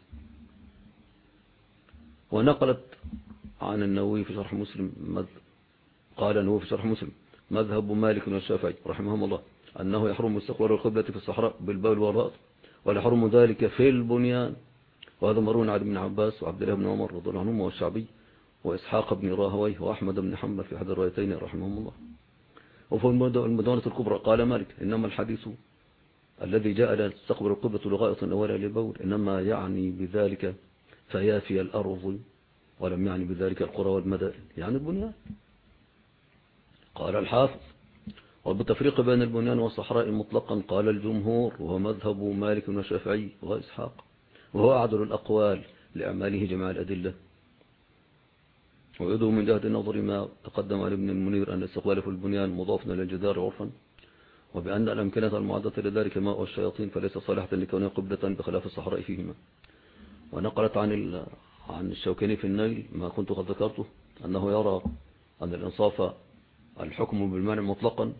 ونقلت عن النووي في شرح مسلم مذ... قال النووي في شرح مسلم مذهب مالك والشافعي رحمهم الله أنه يحرم استقبال القبلة في الصحراء بالبول والرأس، ولا يحرم ذلك في البنيان، وهذا مروي عن ابن عباس وعبد الله بن عمر رضي الله عنهما والشعبي وإسحاق بن راهويه وأحمد بن حنبل في أحد الروايتين رحمهم الله. وفي المدونة الكبرى قال مالك إنما الحديث الذي جاء لا تستقبل القبلة لغائط ولا لبول إنما يعني بذلك فيافي الأرض، ولم يعني بذلك القرى والمدائن، يعني البنيان. قال الحافظ وبالتفريق بين البنيان والصحراء مطلقا قال الجمهور، وهو مذهب مالك والشافعي وإسحاق، وهو أعدل الأقوال لأعماله جمع الأدلة. ويدعو من جهة النظر ما تقدم عن ابن المنير أن الاستقبال في البنيان مضاف إلى الجدار عرفا، وبأن الأمكنة المعدة لذلك ماء والشياطين فليس صالحة لكونها قبلة بخلاف الصحراء فيهما. ونقلت عن عن الشوكاني في النيل ما كنت قد ذكرته أنه يرى أن الإنصاف الحكم بالمنع مطلقا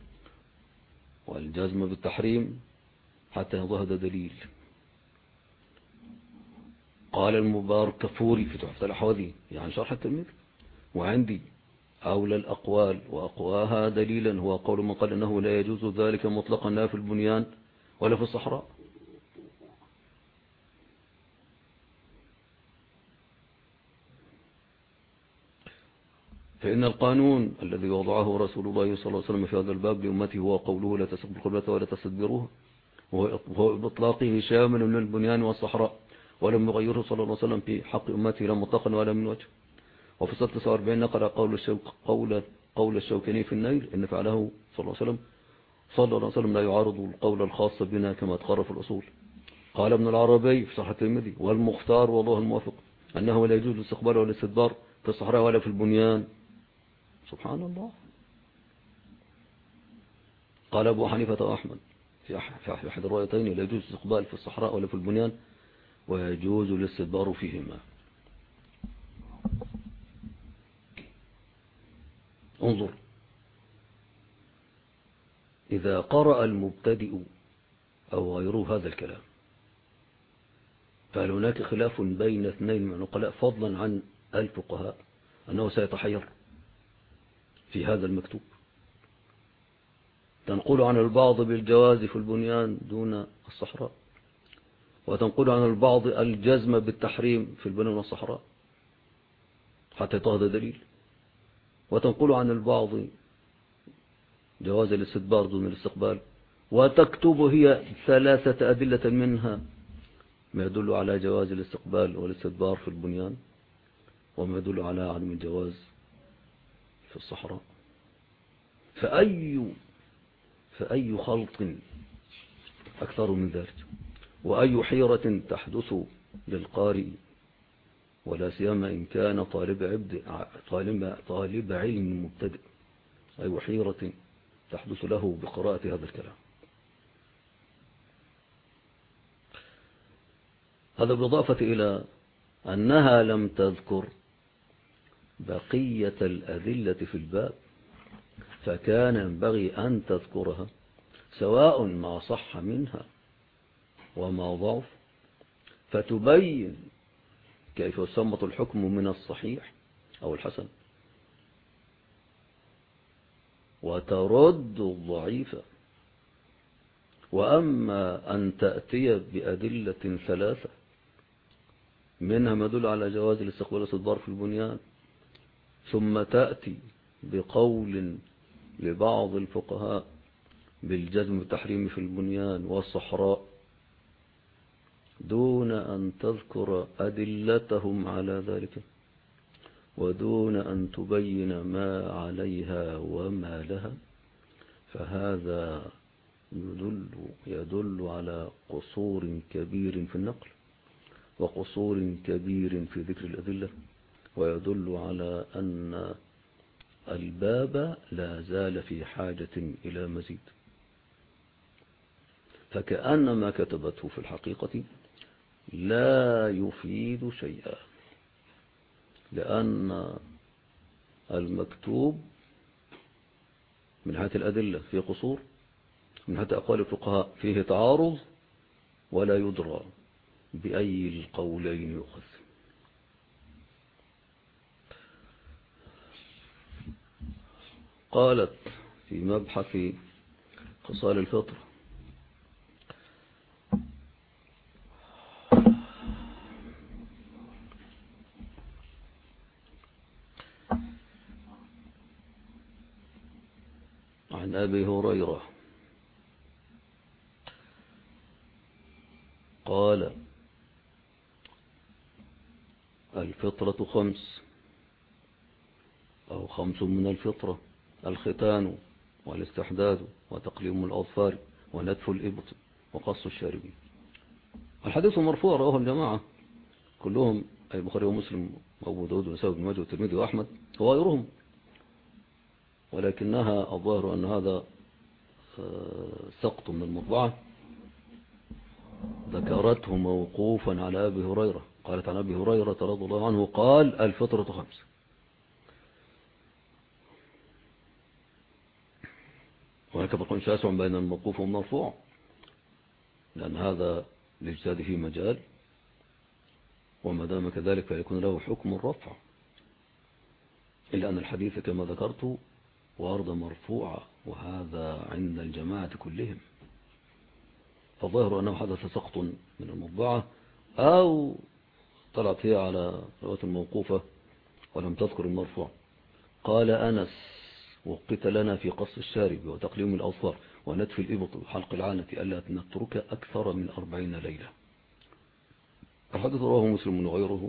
والجزم بالتحريم حتى ينضهد دليل. قال المبارك كفوري في تحفة الأحوذي يعني شرح التلميذ وعندي أولى الأقوال وأقواها دليلا هو قول من قال أنه لا يجوز ذلك مطلقا لا في البنيان ولا في الصحراء. فإن القانون الذي وضعه رسول الله صلى الله عليه وسلم في هذا الباب لأمته هو قوله لا تستقبلوا القبلة ولا تستدبروها، وهو بإطلاقه شامل من البنيان والصحراء، ولم يغيره صلى الله عليه وسلم في حق أمته لا مطلقا ولا من وجه. وفي سنة تسعة وأربعين نقل قول الشوك قول قول الشوكاني في النيل إن فعله صلى الله عليه وسلم صلى الله عليه وسلم لا يعارض القول الخاص بنا كما تقرر في الأصول. قال ابن العربي في شرح الترمذي والمختار والله الموافق أنه لا يجوز الاستقبال ولا الاستدبار في الصحراء ولا في البنيان. سبحان الله. قال أبو حنيفة وأحمد في أحد الروايتين لا يجوز الاستقبال في الصحراء ولا في البنيان، ويجوز الاستدبار فيهما. انظر، إذا قرأ المبتدئ أو غيره هذا الكلام، فهل هناك خلاف بين اثنين من النقلاء فضلا عن الفقهاء أنه سيتحير في هذا المكتوب؟ تنقل عن البعض بالجواز في البنيان دون الصحراء، وتنقل عن البعض الجزم بالتحريم في البنيان والصحراء حتى يتخذ دليل، وتنقل عن البعض جواز الاستدبار دون الاستقبال، وتكتب هي ثلاثة أدلة منها ما يدل على جواز الاستقبال والاستدبار في البنيان، وما يدل على عدم الجواز في الصحراء. فأي فأي خلط أكثر من ذلك، وأي حيرة تحدث للقارئ، ولا سيما إن كان طالب عبد طالب طالب علم مبتدئ، أي حيرة تحدث له بقراءة هذا الكلام. هذا بالإضافة إلى أنها لم تذكر بقية الأدلة في الباب، فكان ينبغي أن تذكرها سواء ما صح منها وما ضعف، فتبين كيف يسمط الحكم من الصحيح أو الحسن، وترد الضعيف. وأما أن تأتي بأدلة ثلاثة منها ما يدل على جواز الاستقبال والاستدبار في البنيان، ثم تأتي بقول لبعض الفقهاء بالجزم بالتحريم في البنيان والصحراء، دون أن تذكر أدلتهم على ذلك، ودون أن تبين ما عليها وما لها، فهذا يدل, يدل على قصور كبير في النقل، وقصور كبير في ذكر الأدلة، ويدل على أن الباب لا زال في حاجة إلى مزيد. فكأن ما كتبته في الحقيقة لا يفيد شيئا، لأن المكتوب من هذه الأدلة فيه قصور، من هذه أقوال الفقهاء فيه تعارض، ولا يدرى بأي القولين يؤخذ. قالت في مبحث خصال الفطر: عن أبي هريرة قال: الفطرة خمس أو خمس من الفطرة: الختان والاستحداث وتقليم الأظفار ونتف الإبط وقص الشارب. الحديث مرفوع، رواه الجماعة كلهم، أي البخاري ومسلم وأبو داود ونسائي بن ماجه والترمذي وأحمد وغيرهم، ولكنها الظاهر أن هذا سقط من المطبعة، ذكرته موقوفا على أبي هريرة. قالت عن أبي هريرة رضي الله عنه قال: الفطرة خمس. وهناك فرق شاسع بين الموقوف والمرفوع، لأن هذا الاجتهاد فيه مجال، وما دام كذلك فيكون له حكم الرفع، إلا أن الحديث كما ذكرت وارد مرفوعة، وهذا عند الجماعة كلهم. فالظاهر أنه حدث سقط من المطبعة، أو طلعت هي على رواية الموقوفة ولم تذكر المرفوع. قال أنس: وقت لنا في قص الشارب وتقليم الأظفار ونتف الإبط وحلق العانة ألا نترك أكثر من أربعين ليلة. الحديث رواه مسلم وغيره.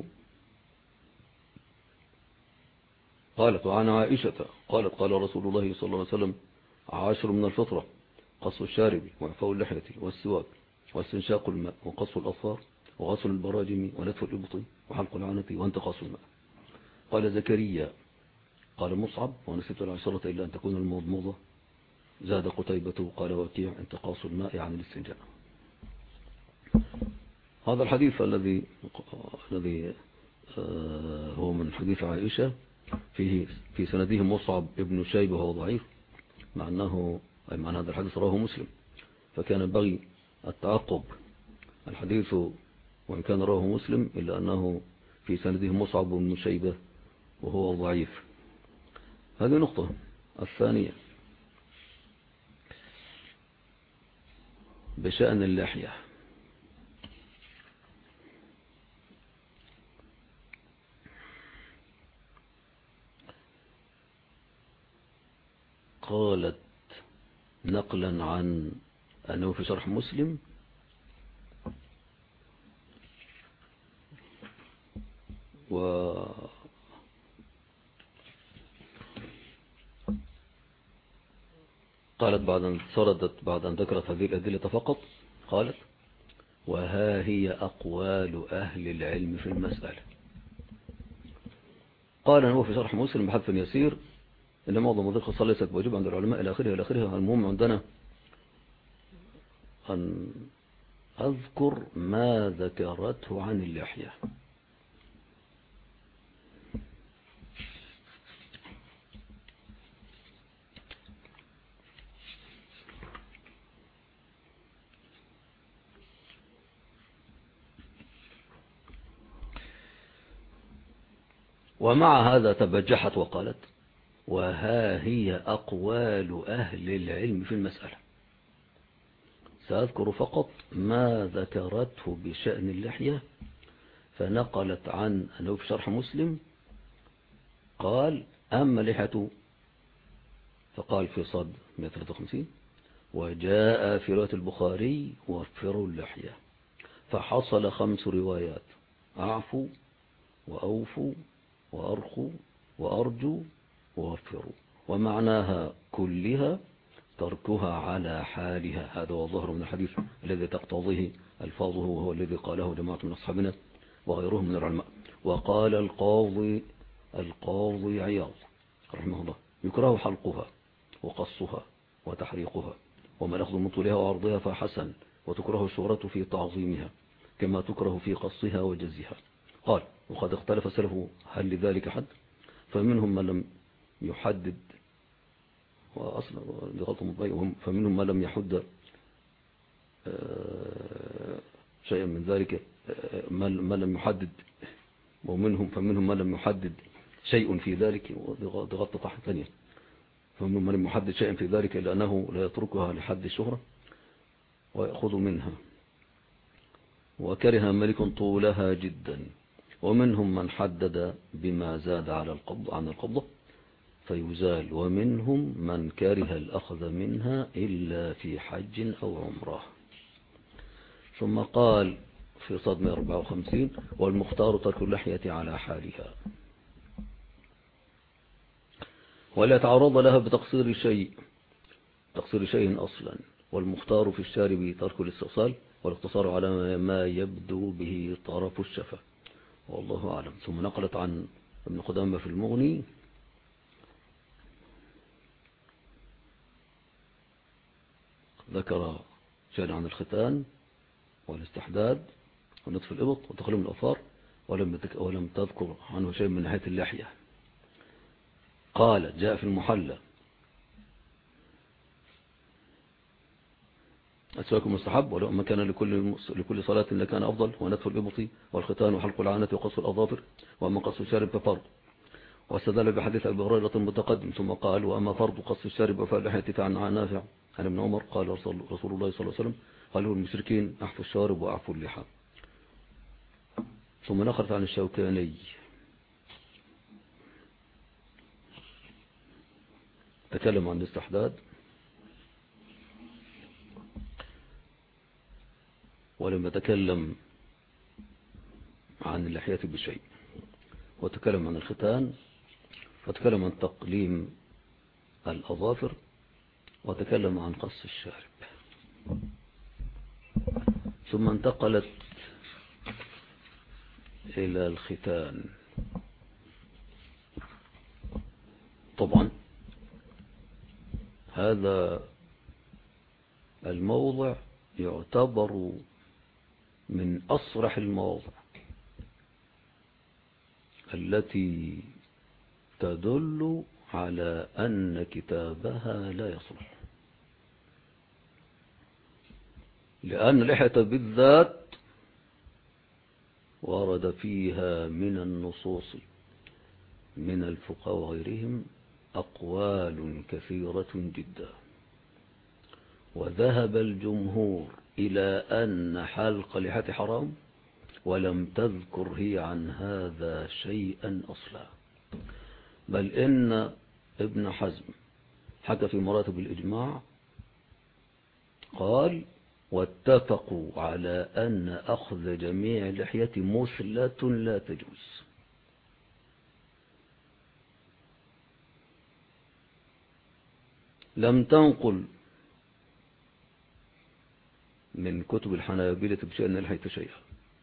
قالت: وعن عائشة قالت: قال رسول الله صلى الله عليه وسلم: عاشر من الفطرة: قص الشارب وإعفاء اللحية والسواك واستنشاق الماء وقص الأظفار وغسل البراجم ونتف الإبط وحلق العانة وانتقاص الماء. قال زكريا: قال مصعب: ونسيت العشرة إلا أن تكون المضمضة زاد قتيبة قال وكيع انتقاص الماء عن الاستنجاء. هذا الحديث الذي الذي هو من حديث عائشة فيه في سنده مصعب ابن شيبة وهو ضعيف، مع أنه أي معنى هذا الحديث رواه مسلم، فكان ينبغي التعقب. الحديث وإن كان رواه مسلم إلا أنه في سنده مصعب بن شيبة وهو ضعيف. هذه نقطة. الثانية بشأن اللحية. قالت نقلا عن أنه في شرح مسلم و قالت بعد أن سردت بعد أن ذكرت هذه الأدلة فقط قالت وها هي أقوال أهل العلم في المسألة. قال أنه في شرح مسلم بحذف يسير إن معظم ذلك الخصال ليست واجب عند العلماء إلى آخره إلى آخره. المهم عندنا أن أذكر ما ذكرته عن اللحية. ومع هذا تبجحت وقالت وها هي أقوال أهل العلم في المسألة. سأذكر فقط ما ذكرته بشأن اللحية، فنقلت عن أنه في شرح مسلم قال أما لحية فقال في صد مئة وثلاثة وخمسين وجاء في رواية البخاري وفروا اللحية، فحصل خمس روايات: أعفو وأوفوا وأرخوا وأرجوا ووفروا، ومعناها كلها تركها على حالها. هذا هو الظاهر من الحديث الذي تقتضيه ألفاظه، وهو الذي قاله جماعة من أصحابنا وغيرهم من العلماء. وقال القاضي القاضي عياض رحمه الله يكره حلقها وقصها وتحريقها، وما نأخذ من طولها وعرضها فحسن، وتكره الشهرة في تعظيمها كما تكره في قصها وجزها. قال وقد اختلف السلف هل لذلك حد، فمنهم من لم يحدد وأصلا لغلط مطبعي، فمنهم من لم يحد شيئا من ذلك، ما لم يحدد، ومنهم فمنهم من لم يحدد شيء في ذلك، وضغط تحت ثانية، فمنهم من لم يحدد شيئا في ذلك لأنه لا يتركها لحد الشهرة ويأخذ منها، وكره ملك طولها جدا. ومنهم من حدد بما زاد على القبض عن القبضة فيزال، ومنهم من كره الأخذ منها إلا في حج أو عمره. ثم قال في صد مئة وأربعة وخمسين والمختار ترك اللحية على حالها ولا يتعرض لها بتقصير شيء تقصير شيء أصلا، والمختار في الشارب ترك الاستئصال والاقتصار على ما يبدو به طرف الشفة، والله أعلم. ثم نقلت عن ابن قدامة في المغني ذكر شيئا عن الختان والاستحداد ونطف الإبط وتقليم الأظفار، ولم ولم تذكر عنه شيء من ناحية اللحية. قالت جاء في المحلى أسواك مستحب، ولو ما كان لكل لكل صلاة لكان أفضل، ونتف الإبط والختان وحلق العانة وقص الأظافر، وأما قص الشارب ففرض. واستدل بحديث أبي هريرة المتقدم. ثم قال وأما فرض قص الشارب وفالحية فعن نافع عن ابن عمر قال رسول الله صلى الله عليه وسلم قالوا المشركين أحفوا الشارب وأعفوا اللحى. ثم نقلت عن الشوكاني تكلم عن الاستحداد ولم يتكلم عن اللحية بشيء، وتكلم عن الختان، وتكلم عن تقليم الأظافر، وتكلم عن قص الشارب. ثم انتقلت إلى الختان. طبعا هذا الموضع يعتبر من أصرح المواضع التي تدل على أن كتابها لا يصلح، لأن اللحية بالذات ورد فيها من النصوص من الفقهاء وغيرهم أقوال كثيرة جدا، وذهب الجمهور إلى أن حلق اللحية حرام، ولم تذكر هي عن هذا شيئا أصلا، بل إن ابن حزم حكى في مراتب الإجماع قال: واتفقوا على أن أخذ جميع اللحية مثلة لا تجوز. لم تنقل من كتب الحنابلة بشأن اللحية شيئا،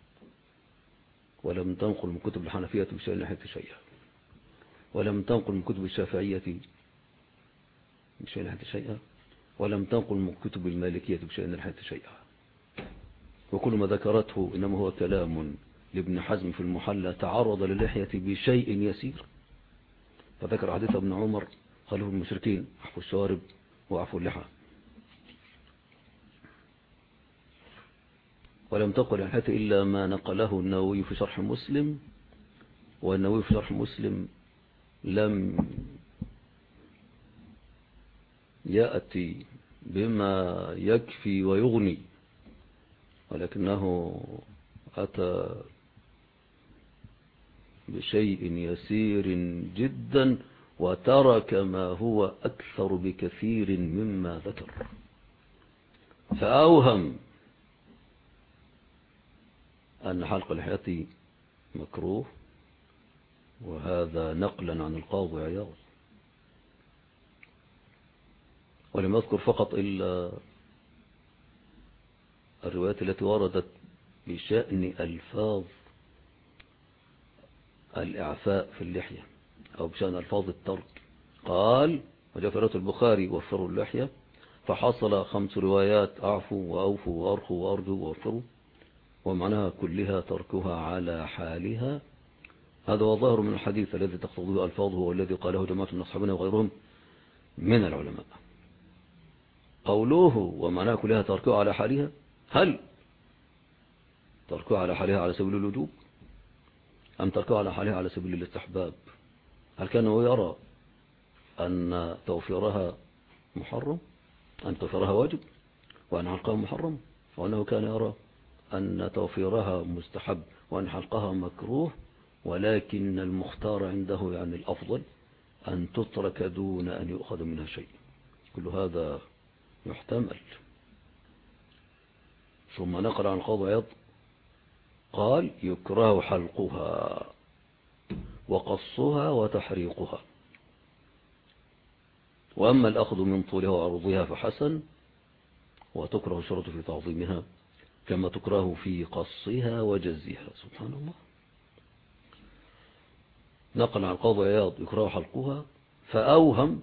ولم تنقل من كتب الحنفية بشأن اللحية شيئا، ولم تنقل من كتب الشافعية بشأن اللحية شيئا، ولم تنقل من كتب المالكية بشأن اللحية شيئا. وكل ما ذكرته إنما هو كلام لابن حزم في المحلى تعرض للحية بشيء يسير، فذكر حديث ابن عمر: خلوا المشركين أعفوا الشوارب وأعفوا اللحى. ولم تقل عن اللحية إلا ما نقله النووي في شرح مسلم، والنووي في شرح مسلم لم يأتي بما يكفي ويغني، ولكنه أتى بشيء يسير جدا وترك ما هو أكثر بكثير مما ذكر، فأوهم أن حلق اللحية مكروه، وهذا نقلا عن القاضي عياض. ولم يذكر فقط إلا الروايات التي وردت بشأن ألفاظ الإعفاء في اللحية أو بشأن ألفاظ الترك. قال: وجاء في رواية البخاري: وفروا اللحية، فحصل خمس روايات: أعفوا وأوفوا وأرخوا وأرجوا ووفروا، ومعناها كلها تركها على حالها. هذا هو ظاهر من الحديث الذي تقتضيه ألفاظه، والذي قاله جماعة من أصحابنا وغيرهم من العلماء. قوله ومعناها كلها تركها على حالها، هل تركها على حالها على سبيل الوجوب، أم تركها على حالها على سبيل الاستحباب؟ هل كان يرى أن توفيرها محرم، أن توفيرها واجب، وأن حلقها محرم، وأنه كان يرى أن توفيرها مستحب، وأن حلقها مكروه، ولكن المختار عنده يعني الأفضل أن تترك دون أن يؤخذ منها شيء؟ كل هذا يحتمل. ثم نقل عن القاضي عياض قال: يكره حلقها وقصها وتحريقها، وأما الأخذ من طولها وعرضها فحسن، وتكره الشرط في تعظيمها كما تكره في قصها وجزها. سبحان الله. نقل عن القاضي عياض: يكره حلقها، فأوهم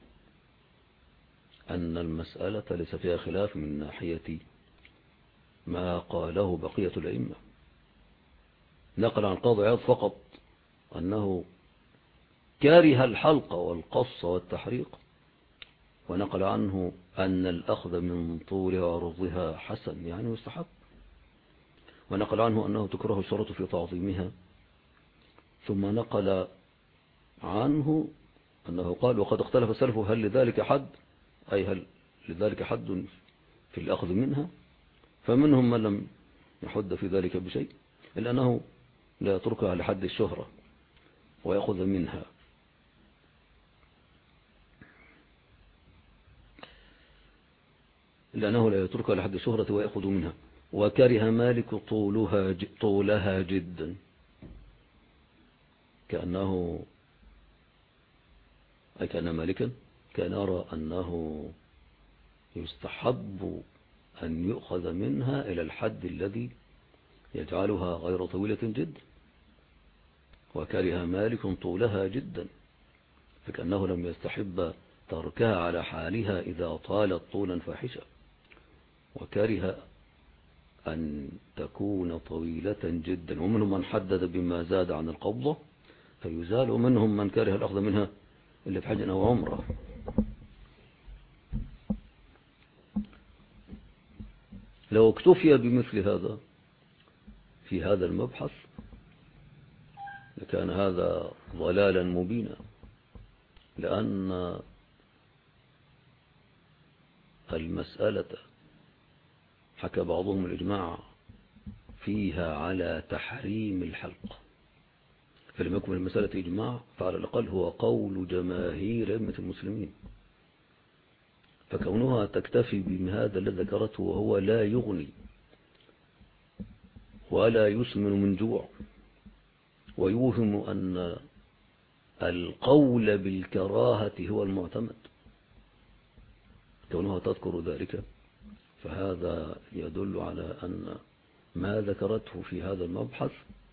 أن المسألة ليس فيها خلاف من ناحية ما قاله بقية الأئمة. نقل عن القاضي عياض فقط أنه كاره الحلق والقص والتحريق، ونقل عنه أن الأخذ من طولها وعرضها حسن يعني مستحب، ونقل عنه أنه تكره الشرط في تعظيمها. ثم نقل عنه أنه قال: وقد اختلف السلف هل لذلك حد، أي هل لذلك حد في الأخذ منها؟ فمنهم من لم يحد في ذلك بشيء، إلا أنه لا يتركها لحد الشهرة ويأخذ منها. لأنه لا يتركها لحد الشهرة ويأخذ منها. وكره مالك طولها طولها جدا، كأنه أي كأن مالكا كان يرى أنه يستحب أن يؤخذ منها إلى الحد الذي يجعلها غير طويلة جدا. وكره مالك طولها جدا، فكأنه لم يستحب تركها على حالها إذا طالت طولا فاحشة، وكره أن تكون طويلة جدا. ومنهم من حدد بما زاد عن القبضة فيزال، ومنهم من كره الأخذ منها إلا في حج أو عمرة. لو اكتفي بمثل هذا في هذا المبحث لكان هذا ضلالا مبينا، لأن المسألة حكى بعضهم الإجماع فيها على تحريم الحلق، فلم يكن المسألة إجماع فعلى الأقل هو قول جماهير أئمة المسلمين، فكونها تكتفي بهذا الذي ذكرته وهو لا يغني ولا يسمن من جوع، ويوهم أن القول بالكراهة هو المعتمد، كونها تذكر ذلك فهذا يدل على أن ما ذكرته في هذا المبحث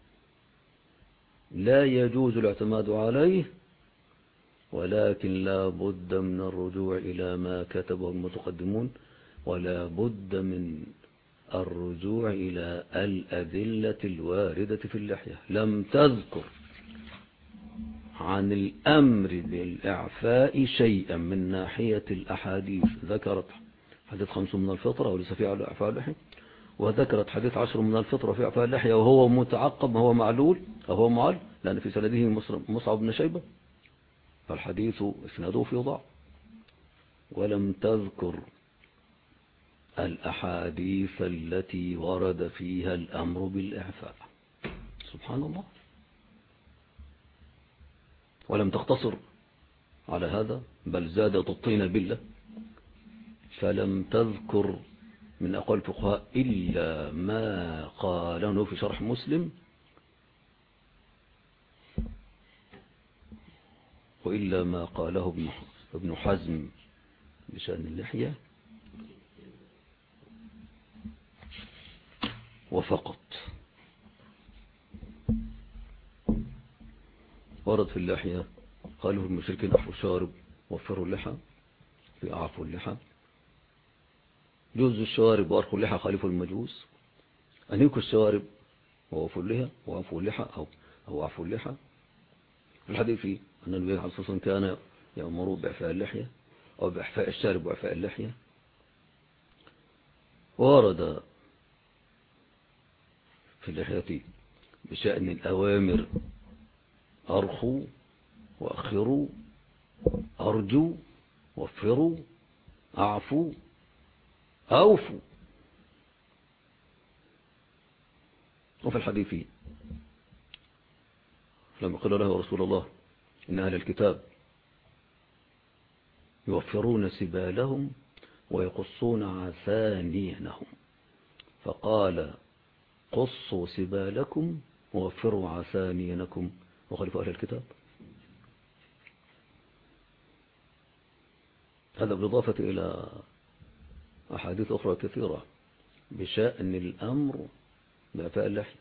لا يجوز الاعتماد عليه، ولكن لا بد من الرجوع إلى ما كتبه المتقدمون، ولا بد من الرجوع إلى الأدلة الواردة في اللحية. لم تذكر عن الأمر بالإعفاء شيئا من ناحية الأحاديث، ذكرت حديث خمس من الفطرة وليس فيه على إعفاء اللحية، وذكرت حديث عشر من الفطرة في إعفاء اللحية وهو متعقب، هو معلول أو هو معل، لأن في سنده مصعب بن شيبة، فالحديث اسناده في ضعف. ولم تذكر الأحاديث التي ورد فيها الأمر بالإعفاء، سبحان الله. ولم تقتصر على هذا بل زادت الطين بالله، فلم تذكر من أقوال الفقهاء إلا ما قاله في شرح مسلم، وإلا ما قاله ابن حزم بشأن اللحية وفقط. ورد في اللحية قالوا المشركين أعفوا الشوارب وفروا اللحى، في أعفوا اللحى جوز الشوارب وأرخوا اللحى خالفوا المجوس، أنيكوا الشوارب ووفوا اللحى وأعفوا اللحى أو أو أعفوا اللحى. في الحديث أن النبي عليه الصلاة والسلام كان يأمر بإعفاء اللحية أو بإعفاء الشارب وإعفاء اللحية. ورد في اللحية بشأن الأوامر أرخوا وأخروا، أرجوا، وفروا، أعفوا، أوفوا. وفي الحديث لما قال له رسول الله إن أهل الكتاب يوفرون سبالهم ويقصون عثانينهم، فقال قصوا سبالكم ووفروا عثانينكم وخلفوا أهل الكتاب. هذا بالإضافة إلى أحاديث أخرى كثيرة بشأن الأمر بإعفاء اللحية.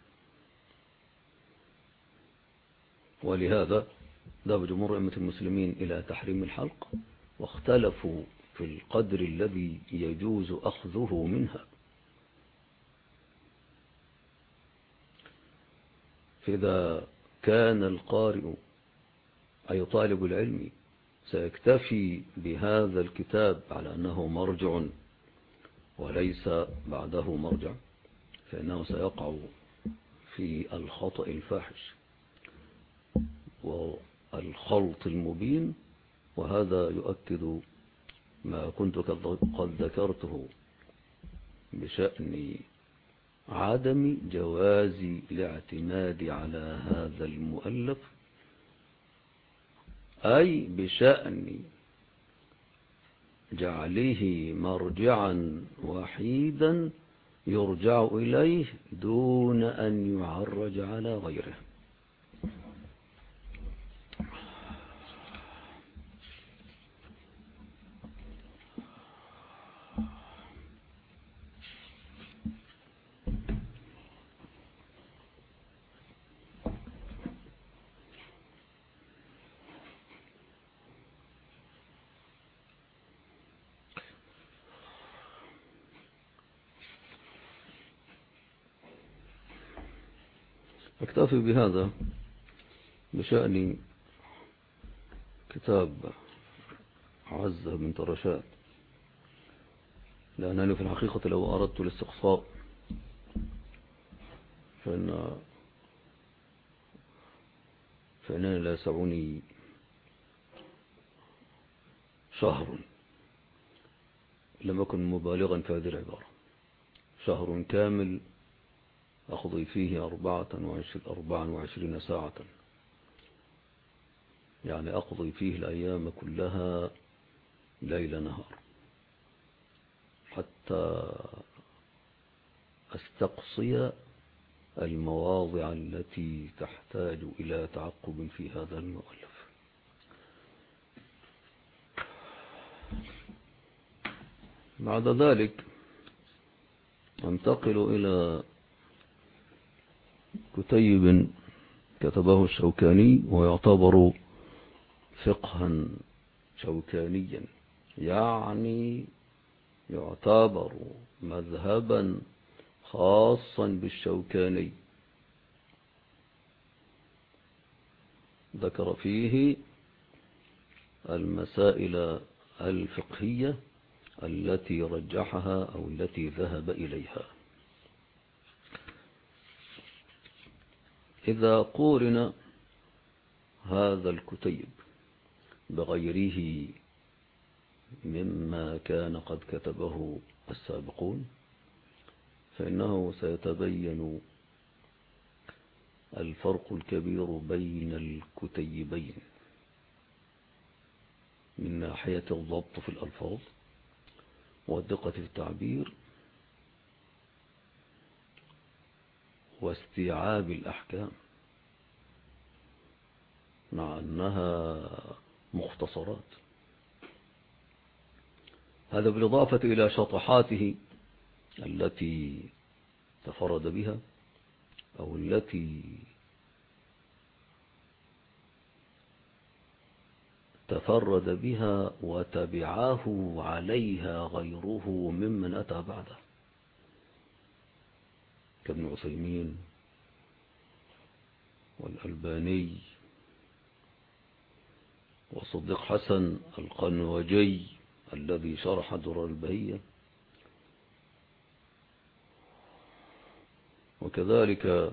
ولهذا ذهب جمهور أئمة المسلمين إلى تحريم الحلق، واختلفوا في القدر الذي يجوز أخذه منها. فإذا كان القارئ أي طالب العلم سيكتفي بهذا الكتاب على أنه مرجع وليس بعده مرجع، فإنه سيقع في الخطأ الفاحش والخلط المبين. وهذا يؤكد ما كنت قد ذكرته بشأن عدم جواز الاعتماد على هذا المؤلف، أي بشأن جعله مرجعا وحيدا يرجع إليه دون أن يعرج على غيره. أكتفي بهذا بشأن كتاب عزة بنت رشاد، لأنني في الحقيقة لو أردت الاستقصاء فإن فإنني لا يسعني شهر لم أكن مبالغا في هذه العبارة، شهر كامل أقضي فيه أربعة وعشرين ساعة، يعني أقضي فيه الأيام كلها ليل نهار حتى أستقصي المواضع التي تحتاج إلى تعقب في هذا المؤلف. بعد ذلك أنتقل إلى كتيب كتبه الشوكاني ويعتبر فقها شوكانيا، يعني يعتبر مذهبا خاصا بالشوكاني. ذكر فيه المسائل الفقهية التي رجحها أو التي ذهب إليها. إذا قورن هذا الكتيب بغيره مما كان قد كتبه السابقون فإنه سيتبين الفرق الكبير بين الكتيبين من ناحية الضبط في الألفاظ والدقة في التعبير واستيعاب الأحكام، مع أنها مختصرات. هذا بالإضافة إلى شطحاته التي تفرد بها أو التي تفرد بها وتبعه عليها غيره ممن أتى بعده كابن عثيمين والألباني وصديق حسن القنوجي الذي شرح درر البهية، وكذلك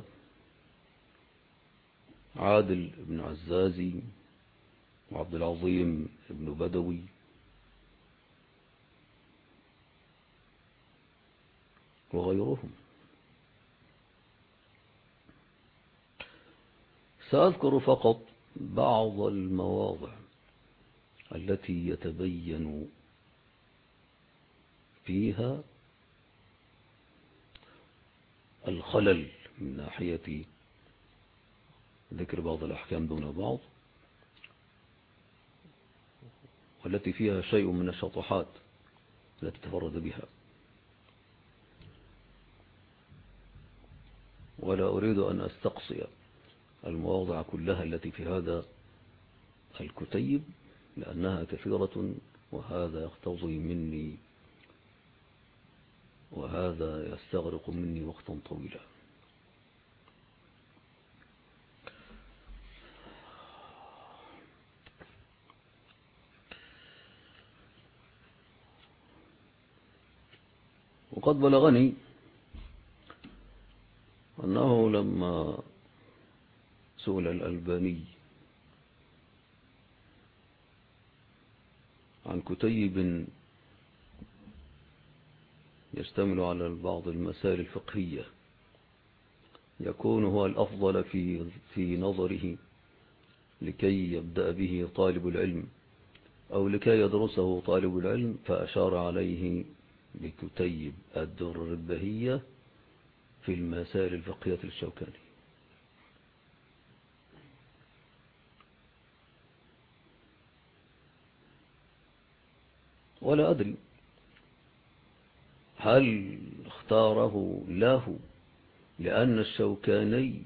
عادل بن عزازي وعبد العظيم بن بدوي وغيرهم. سأذكر فقط بعض المواضع التي يتبين فيها الخلل من ناحية ذكر بعض الأحكام دون بعض، والتي فيها شيء من الشطحات التي تفرد بها. ولا أريد أن أستقصي المواضع كلها التي في هذا الكتيب لأنها كثيرة، وهذا يقتضي مني وهذا يستغرق مني وقتا طويلا. وقد بلغني أنه لما سئل الألباني عن كتيب يشتمل على بعض المسائل الفقهية يكون هو الأفضل في في نظره لكي يبدأ به طالب العلم أو لكي يدرسه طالب العلم، فأشار عليه بكتيب الدرر البهية في المسائل الفقهية للشوكاني. ولا أدري هل اختاره له لأن الشوكاني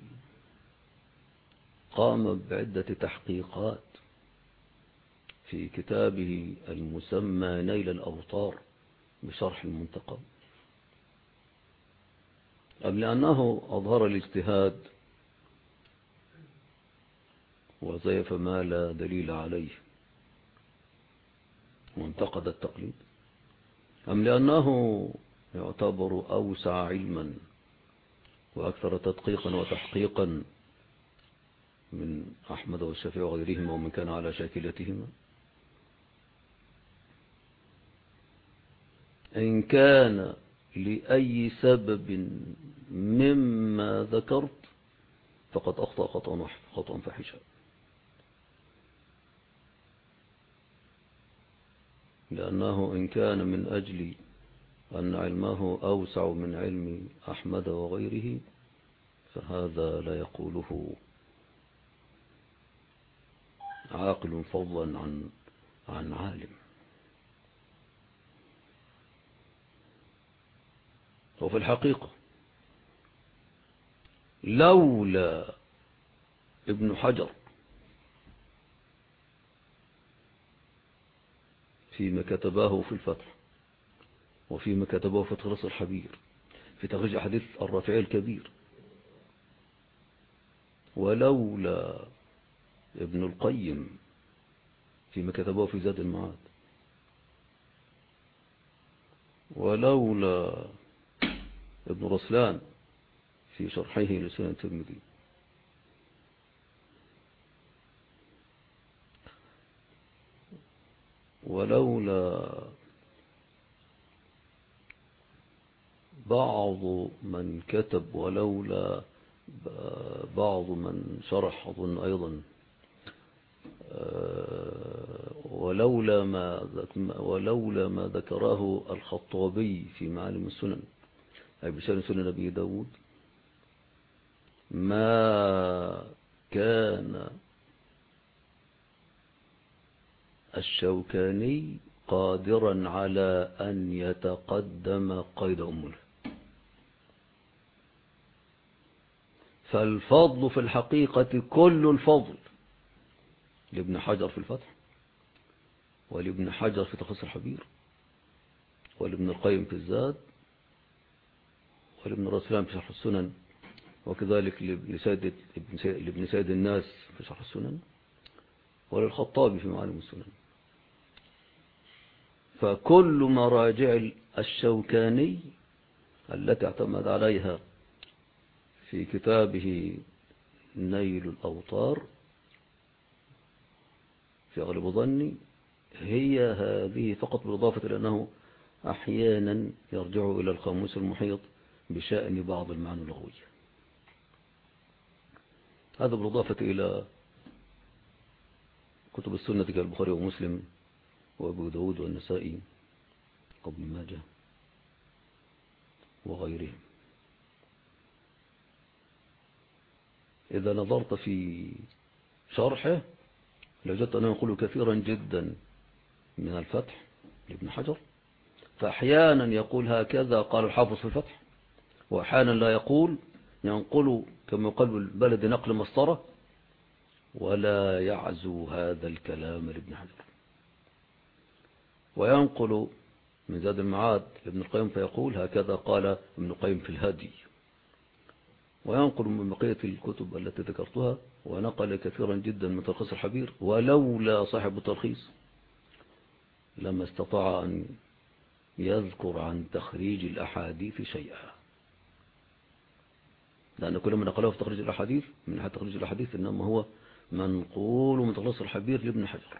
قام بعدة تحقيقات في كتابه المسمى نيل الأوطار بشرح المنتقى، أم لأنه أظهر الاجتهاد وزيف ما لا دليل عليه وانتقد التقليد، أم لأنه يعتبر أوسع علما وأكثر تدقيقا وتحقيقا من أحمد والشافعي وغيرهما ومن كان على شاكلتهما؟ إن كان لأي سبب مما ذكرت فقد أخطأ خطأ خطأ فاحشا، لأنه إن كان من أجل أن علمه أوسع من علم أحمد وغيره فهذا لا يقوله عاقل فضلا عن عن عالم. وفي الحقيقة لولا ابن حجر فيما كتبه في الفتح وفيما كتبه في تلخيص الحبير في تخريج أحاديث الرافعي الكبير، ولولا ابن القيم فيما كتبه في زاد المعاد، ولولا ابن رسلان في شرحه لسنن الترمذي، ولولا بعض من كتب، ولولا بعض من شرح أظن أيضا، ولولا ما ولولا ما ذكره الخطابي في معالم السنن أي بشأن سنن أبي داود ما كان الشوكاني قادرا على أن يتقدم قيد أمه. فالفضل في الحقيقة كل الفضل لابن حجر في الفتح، ولابن حجر في تلخيص الحبير، ولابن القيم في الزاد، ولابن رسلان في شرح السنن، وكذلك لابن سيد الناس في شرح السنن، وللخطابي في معالم السنن. فكل مراجع الشوكاني التي اعتمد عليها في كتابه نيل الأوطار في غالب ظني هي هذه فقط، بالإضافة إلى أنه أحيانا يرجع إلى القاموس المحيط بشأن بعض المعاني اللغوية. هذا بالإضافة إلى كتب السنة كالبخاري ومسلم وأبو داود والنسائي وابن ماجه وغيرهم. إذا نظرت في شرحه لوجدت أنه يقول كثيرا جدا من الفتح لابن حجر، فأحيانا يقول هكذا قال الحافظ في الفتح، وأحيانا لا يقول، ينقل كما يقال بالبلد نقل مسطرة، ولا يعزو هذا الكلام لابن حجر. وينقل من زاد المعاد لابن القيم فيقول هكذا قال ابن القيم في الهادي، وينقل من بقية الكتب التي ذكرتها، ونقل كثيرا جدا من تلخيص الحبير، ولولا صاحب التلخيص لما استطاع أن يذكر عن تخريج الأحاديث شيئا، لأن كل من نقله في تخريج الأحاديث من ناحية تخريج الأحاديث إنما هو منقول من تلخيص الحبير لابن حجر.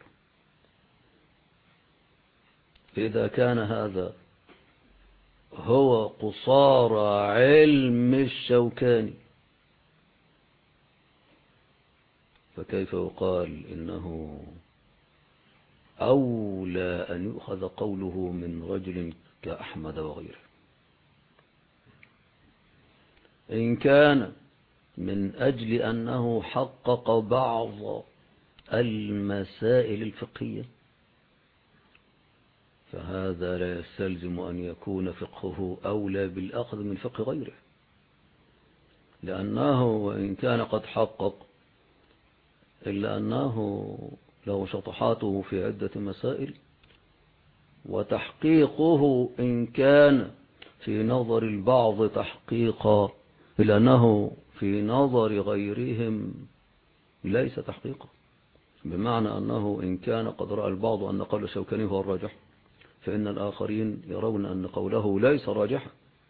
فإذا كان هذا هو قصارى علم الشوكاني فكيف يقال إنه أولى أن يؤخذ قوله من رجل كأحمد وغيره؟ إن كان من أجل أنه حقق بعض المسائل الفقهية فهذا لا يستلزم أن يكون فقهه أولى بالأخذ من فقه غيره، لأنه وإن كان قد حقق إلا أنه له شطحاته في عدة مسائل، وتحقيقه إن كان في نظر البعض تحقيقا إلا أنه في نظر غيرهم ليس تحقيقا، بمعنى أنه إن كان قد رأى البعض أن قول الشوكاني هو الراجح، فإن الآخرين يرون أن قوله ليس راجحا.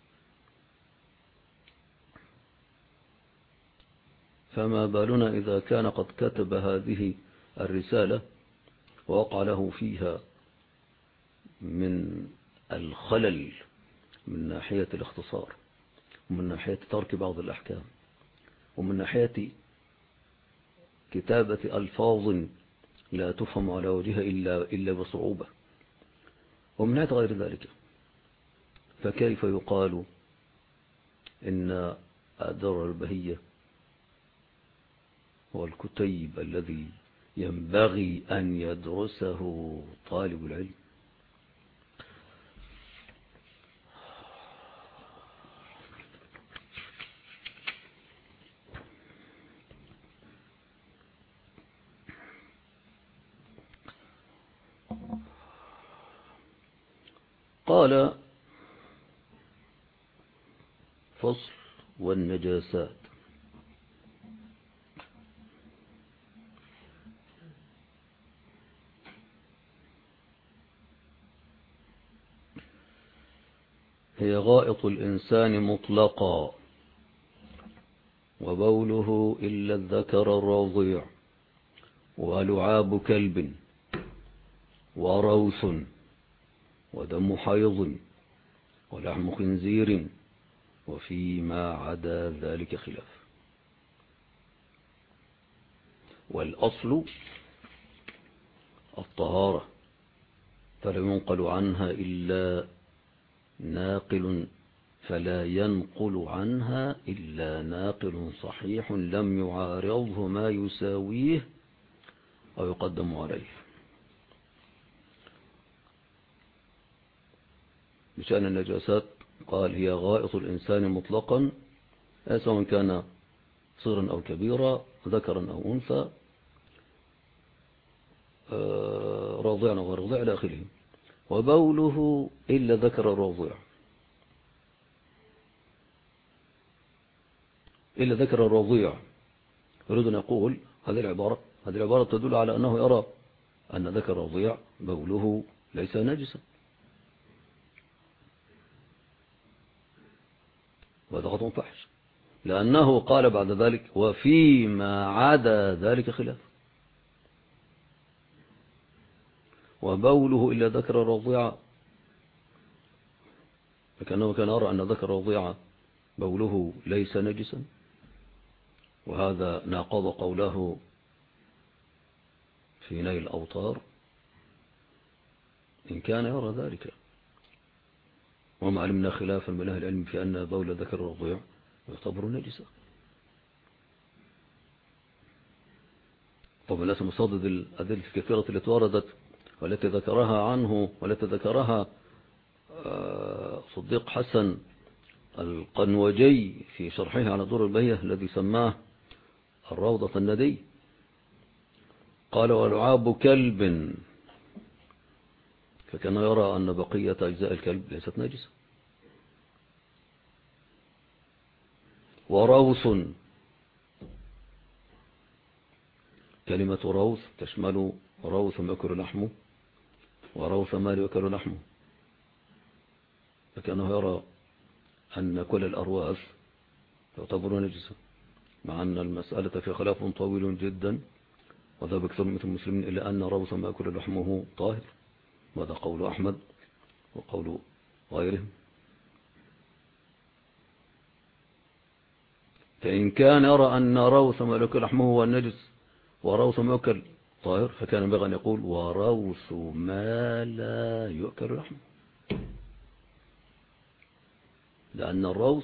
فما بالنا إذا كان قد كتب هذه الرسالة ووقع له فيها من الخلل من ناحية الاختصار، ومن ناحية ترك بعض الأحكام، ومن ناحية كتابة ألفاظ لا تفهم على وجهها إلا, إلا بصعوبة، ومن ناحية غير ذلك. فكيف يقال إن الدر البهية هو الكتيب الذي ينبغي أن يدرسه طالب العلم؟ قال فصل: والنجاسات. هي غائط الإنسان مطلقا، وبوله إلا الذكر الرضيع، ولعاب كلب، وروث، ودم حيض، ولحم خنزير، وفيما عدا ذلك خلاف. والأصل الطهارة، فلا ينقل عنها إلا ناقل فلا ينقل عنها إلا ناقل صحيح لم يعارضه ما يساويه أو يقدم عليه. بشأن النجاسات قال: هي غائط الإنسان مطلقا، سواء كان صغرا أو كبيرا، ذكرا أو أنثى، راضعا أو غير راضع إلى آخره. وبوله إلا ذكر الرضيع، إلا ذكر الرضيع. يريد أن يقول هذه العبارة هذه العبارة تدل على أنه يرى أن ذكر الرضيع بوله ليس نجسا، وهذا خطأ فحش، لأنه قال بعد ذلك: وفيما عدا ذلك خلاف. وبوله إلا ذكر الرضيع، لكنه كان يرى أن ذكر الرضيع بوله ليس نجسا، وهذا ناقض قوله في نيل الأوطار إن كان يرى ذلك. وما علمنا خلافا من أهل العلم في أن بول ذكر الرضيع يعتبر نجسا. طبعا لازم نصدد الأدلة الكثيرة التي وردت والتي ذكرها عنه والتي ذكرها صديق حسن القنوجي في شرحه على دور البهية الذي سماه الروضة الندي. قال: ولعاب كلب، فكان يرى أن بقية أجزاء الكلب ليست نجسة. وروث، كلمة روث تشمل روث ما يأكل لحمه وروث ما لا يأكل لحمه، فكانه يرى أن كل الأرواث تعتبر نجسة، مع أن المسألة في خلاف طويل جدا، وذهب أكثر من المسلمين إلى أن روث ما يأكل لحمه طاهر، وهذا قول أحمد وقول غيرهم. فإن كان يرى أن روث ما يأكل لحمه هو النجس وروث ما يأكل طاهر، فكان ينبغي أن يقول: وروث ما لا يأكل لحمه، لأن الروث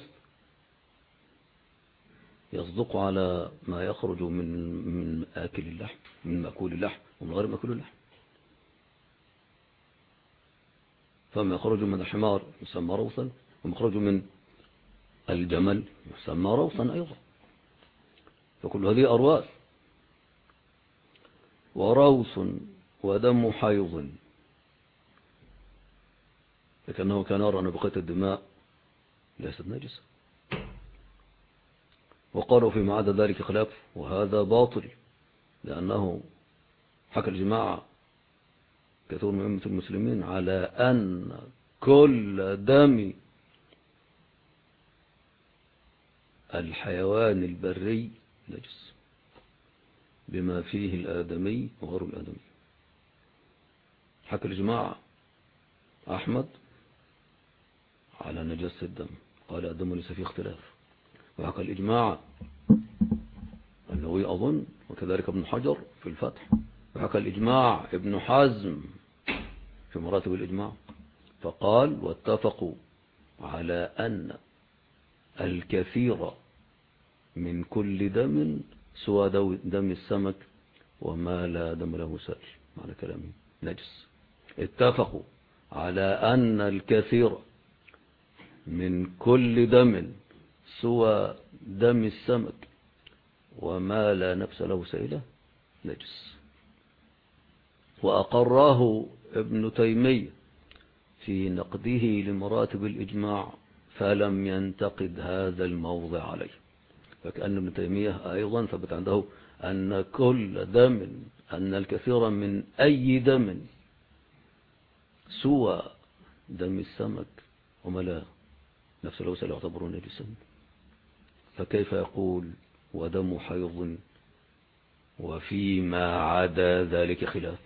يصدق على ما يخرج من من آكل اللحم، من مأكول اللحم ومن غير مأكول اللحم. فما يخرج من الحمار يسمى روثا، وما يخرج من الجمل يسمى روثا أيضا، فكل هذه أرواث. وروث ودم حيض، لكنه كان يرى أن بقية الدماء ليست نجسة، وقالوا فيما عدا ذلك خلاف، وهذا باطل، لأنه حكى الجماعة كثير من أمة المسلمين على أن كل دم الحيوان البري نجس بما فيه الآدمي وغير الآدمي. حكى الجماعة أحمد على نجاسة الدم، قال الدم ليس فيه اختلاف. وحكى الإجماع النووي أظن، وكذلك ابن حجر في الفتح. وحكى الإجماع ابن حزم في مراتب الإجماع، فقال واتفقوا على أن الكثير من كل دم سوى دم السمك وما لا دم له سائل، معنى كلامه نجس. اتفقوا على أن الكثير من كل دم سوى دم السمك وما لا نفس له سائلة نجس. وأقراه ابن تيمية في نقده لمراتب الإجماع، فلم ينتقد هذا الموضع عليه. فكأن ابن تيمية أيضا ثبت عنده أن كل دم، أن الكثير من أي دم سوى دم السمك وما لا نفس له سائل يعتبرون نجسا. فكيف يقول ودم حيض وفيما عدا ذلك خلاف؟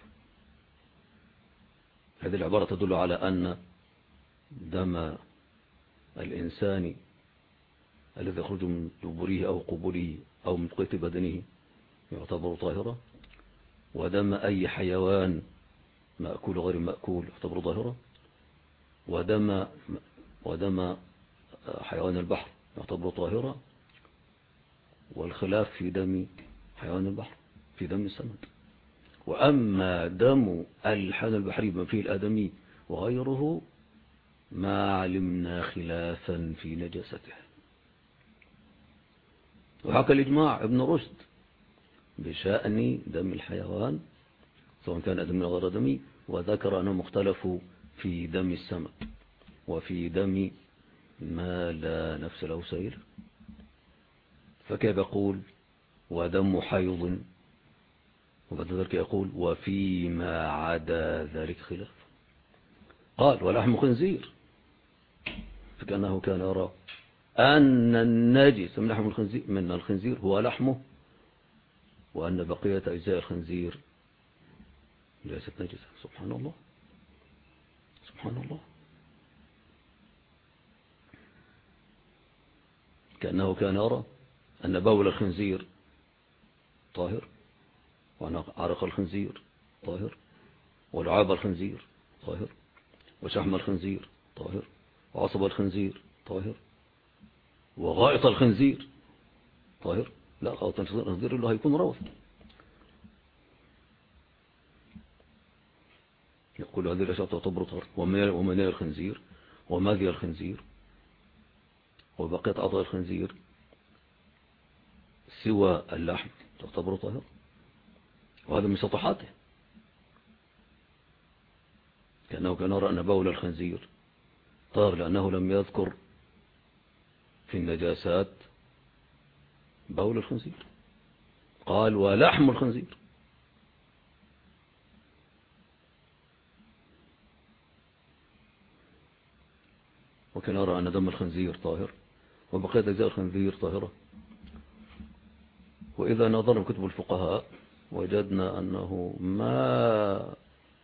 هذه العبارة تدل على أن دم الإنسان الذي يخرج من دبره أو قبله أو من قيت بدنه يعتبر طاهرا، ودم أي حيوان مأكول غير مأكول يعتبر طاهرا، ودم ودم حيوان البحر يعتبر طاهرا، والخلاف في دم حيوان البحر في دم السمك. وأما دم الحيوان البحري بما فيه الآدمي وغيره ما علمنا خلافا في نجاسته. وحكى الإجماع ابن رشد بشأن دم الحيوان سواء كان آدمي أو غير آدمي، وذكر أنهم اختلفوا في دم السمك وفي دم ما لا نفس له سائل. فكيف يقول ودم حيض وبعد ذلك يقول وفيما عدا ذلك خلاف؟ قال ولحم خنزير، فكأنه كان يرى أن النجس من لحم الخنزير من الخنزير هو لحمه، وأن بقية أجزاء الخنزير ليست نجسة. سبحان الله سبحان الله. كأنه كان يرى أن بول الخنزير طاهر، وأن عرق الخنزير طاهر، ولعاب الخنزير طاهر، وشحم الخنزير طاهر، وعصب الخنزير طاهر، وغائط الخنزير طاهر. لا، غائط الخنزير اللي هيكون روث. يقول هذه الأشياء تعتبر طاهرة، ومنايا الخنزير ومذي الخنزير وبقية أعضاء الخنزير سوى اللحم تعتبر طاهرة، وهذا من سطحاته. كأنه كان يرى أن بول الخنزير طاهر لأنه لم يذكر في النجاسات بول الخنزير، قال ولحم الخنزير. وكان يرى أن دم الخنزير طاهر وبقية أجزاء الخنزير طاهرة. وإذا نظرنا كتب الفقهاء وجدنا أنه ما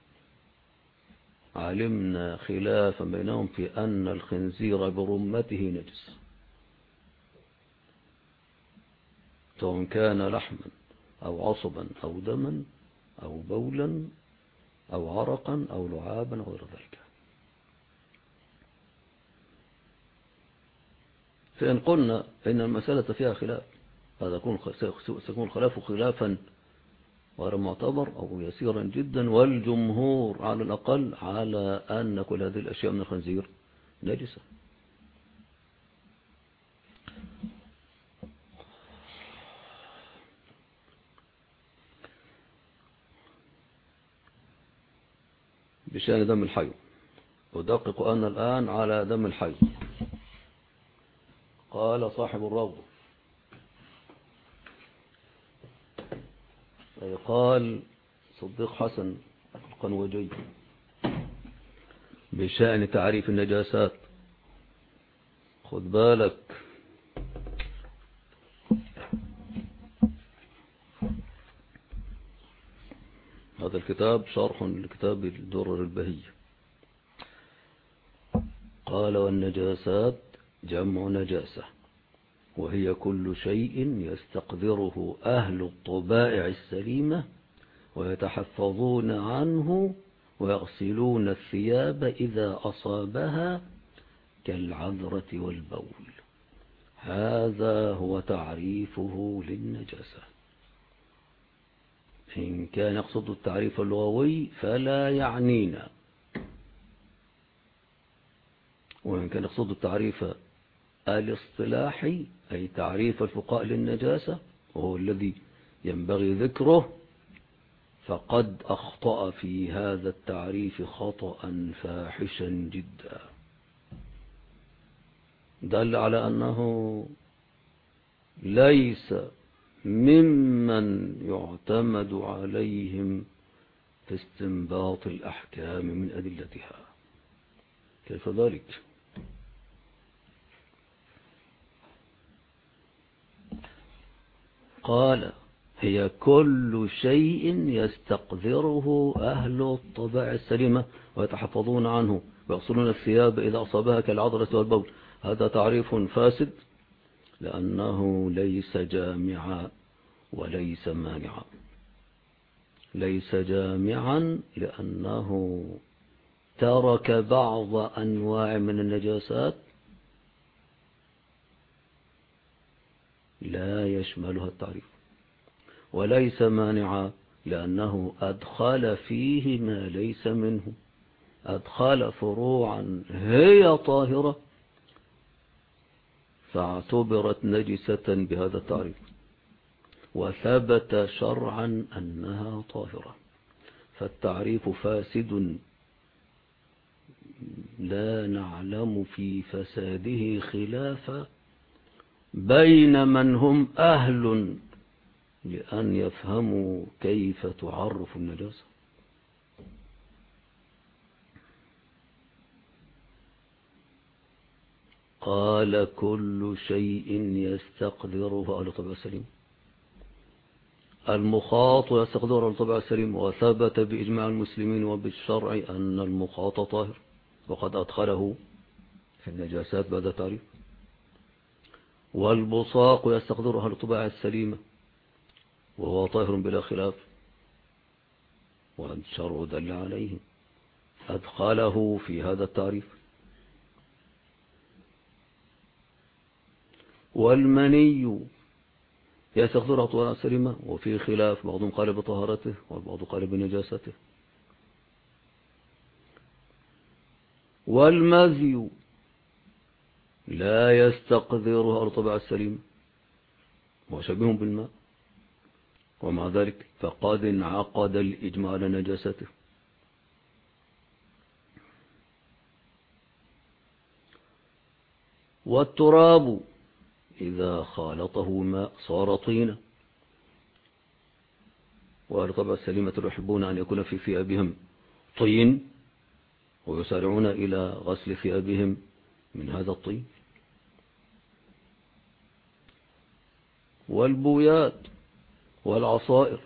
علمنا خلافا بينهم في أن الخنزير برمته نجس، سواء كان لحما أو عصبا أو دما أو بولا أو عرقا أو لعابا أو غير ذلك. فإن قلنا إن المسألة فيها خلاف، هذا سيكون الخلاف خلافا غير معتبر أو يسيرا جدا، والجمهور على الأقل على أن كل هذه الأشياء من الخنزير نجسة. بشأن دم الحيض، أدقق أنا الآن على دم الحيض. قال صاحب الروضة أي قال صديق حسن القنوجي بشأن تعريف النجاسات. خد بالك، هذا الكتاب شرح لكتاب الدرر البهية. قال: والنجاسات جمع نجاسة، وهي كل شيء يستقدره أهل الطبائع السليمة ويتحفظون عنه ويغسلون الثياب إذا أصابها كالعذرة والبول. هذا هو تعريفه للنجاسة. إن كان يقصد التعريف اللغوي فلا يعنينا، وإن كان يقصد التعريف الاصطلاحي أي تعريف الفقهاء للنجاسة وهو الذي ينبغي ذكره، فقد أخطأ في هذا التعريف خطأ فاحشا جدا، دل على أنه ليس ممن يعتمد عليهم في استنباط الأحكام من أدلتها. كيف ذلك؟ قال: هي كل شيء يستقذره أهل الطباع السليمة ويتحفظون عنه ويغسلون الثياب إذا أصابها كالعذرة والبول. هذا تعريف فاسد لأنه ليس جامعا وليس مانعا. ليس جامعا لأنه ترك بعض أنواع من النجاسات لا يشملها التعريف، وليس مانعا لأنه أدخل فيه ما ليس منه، أدخل فروعا هي طاهرة فاعتبرت نجسة بهذا التعريف، وثبت شرعا أنها طاهرة. فالتعريف فاسد لا نعلم في فساده خلافا بين من هم أهل لأن يفهموا كيف تعرف النجاسة. قال: كل شيء يستقدره أهل الطبع السليم. المخاط يستقدره أهل الطبع السليم، وثبت بإجماع المسلمين وبالشرع أن المخاط طاهر، وقد أدخله في النجاسات بعد تعريف. والبصاق يستقدره أهل الطبع السليمة وهو طاهر بلا خلاف، والشرع دل عليه، أدخله في هذا التعريف. والمني يستقدره طهارة سليمة وفي خلاف، بعضهم قال بطهارته والبعض قال بنجاسته. والمذي لا يستقدره الطبع السليم وشبه بالماء، ومع ذلك فقد انعقد الإجماع على نجاسته. والتراب إذا خالطه ماء صار طينا، وأهل الطبع السليمة يحبون أن يكون في ثيابهم طين ويسارعون إلى غسل ثيابهم من هذا الطين. والبويات والعصائر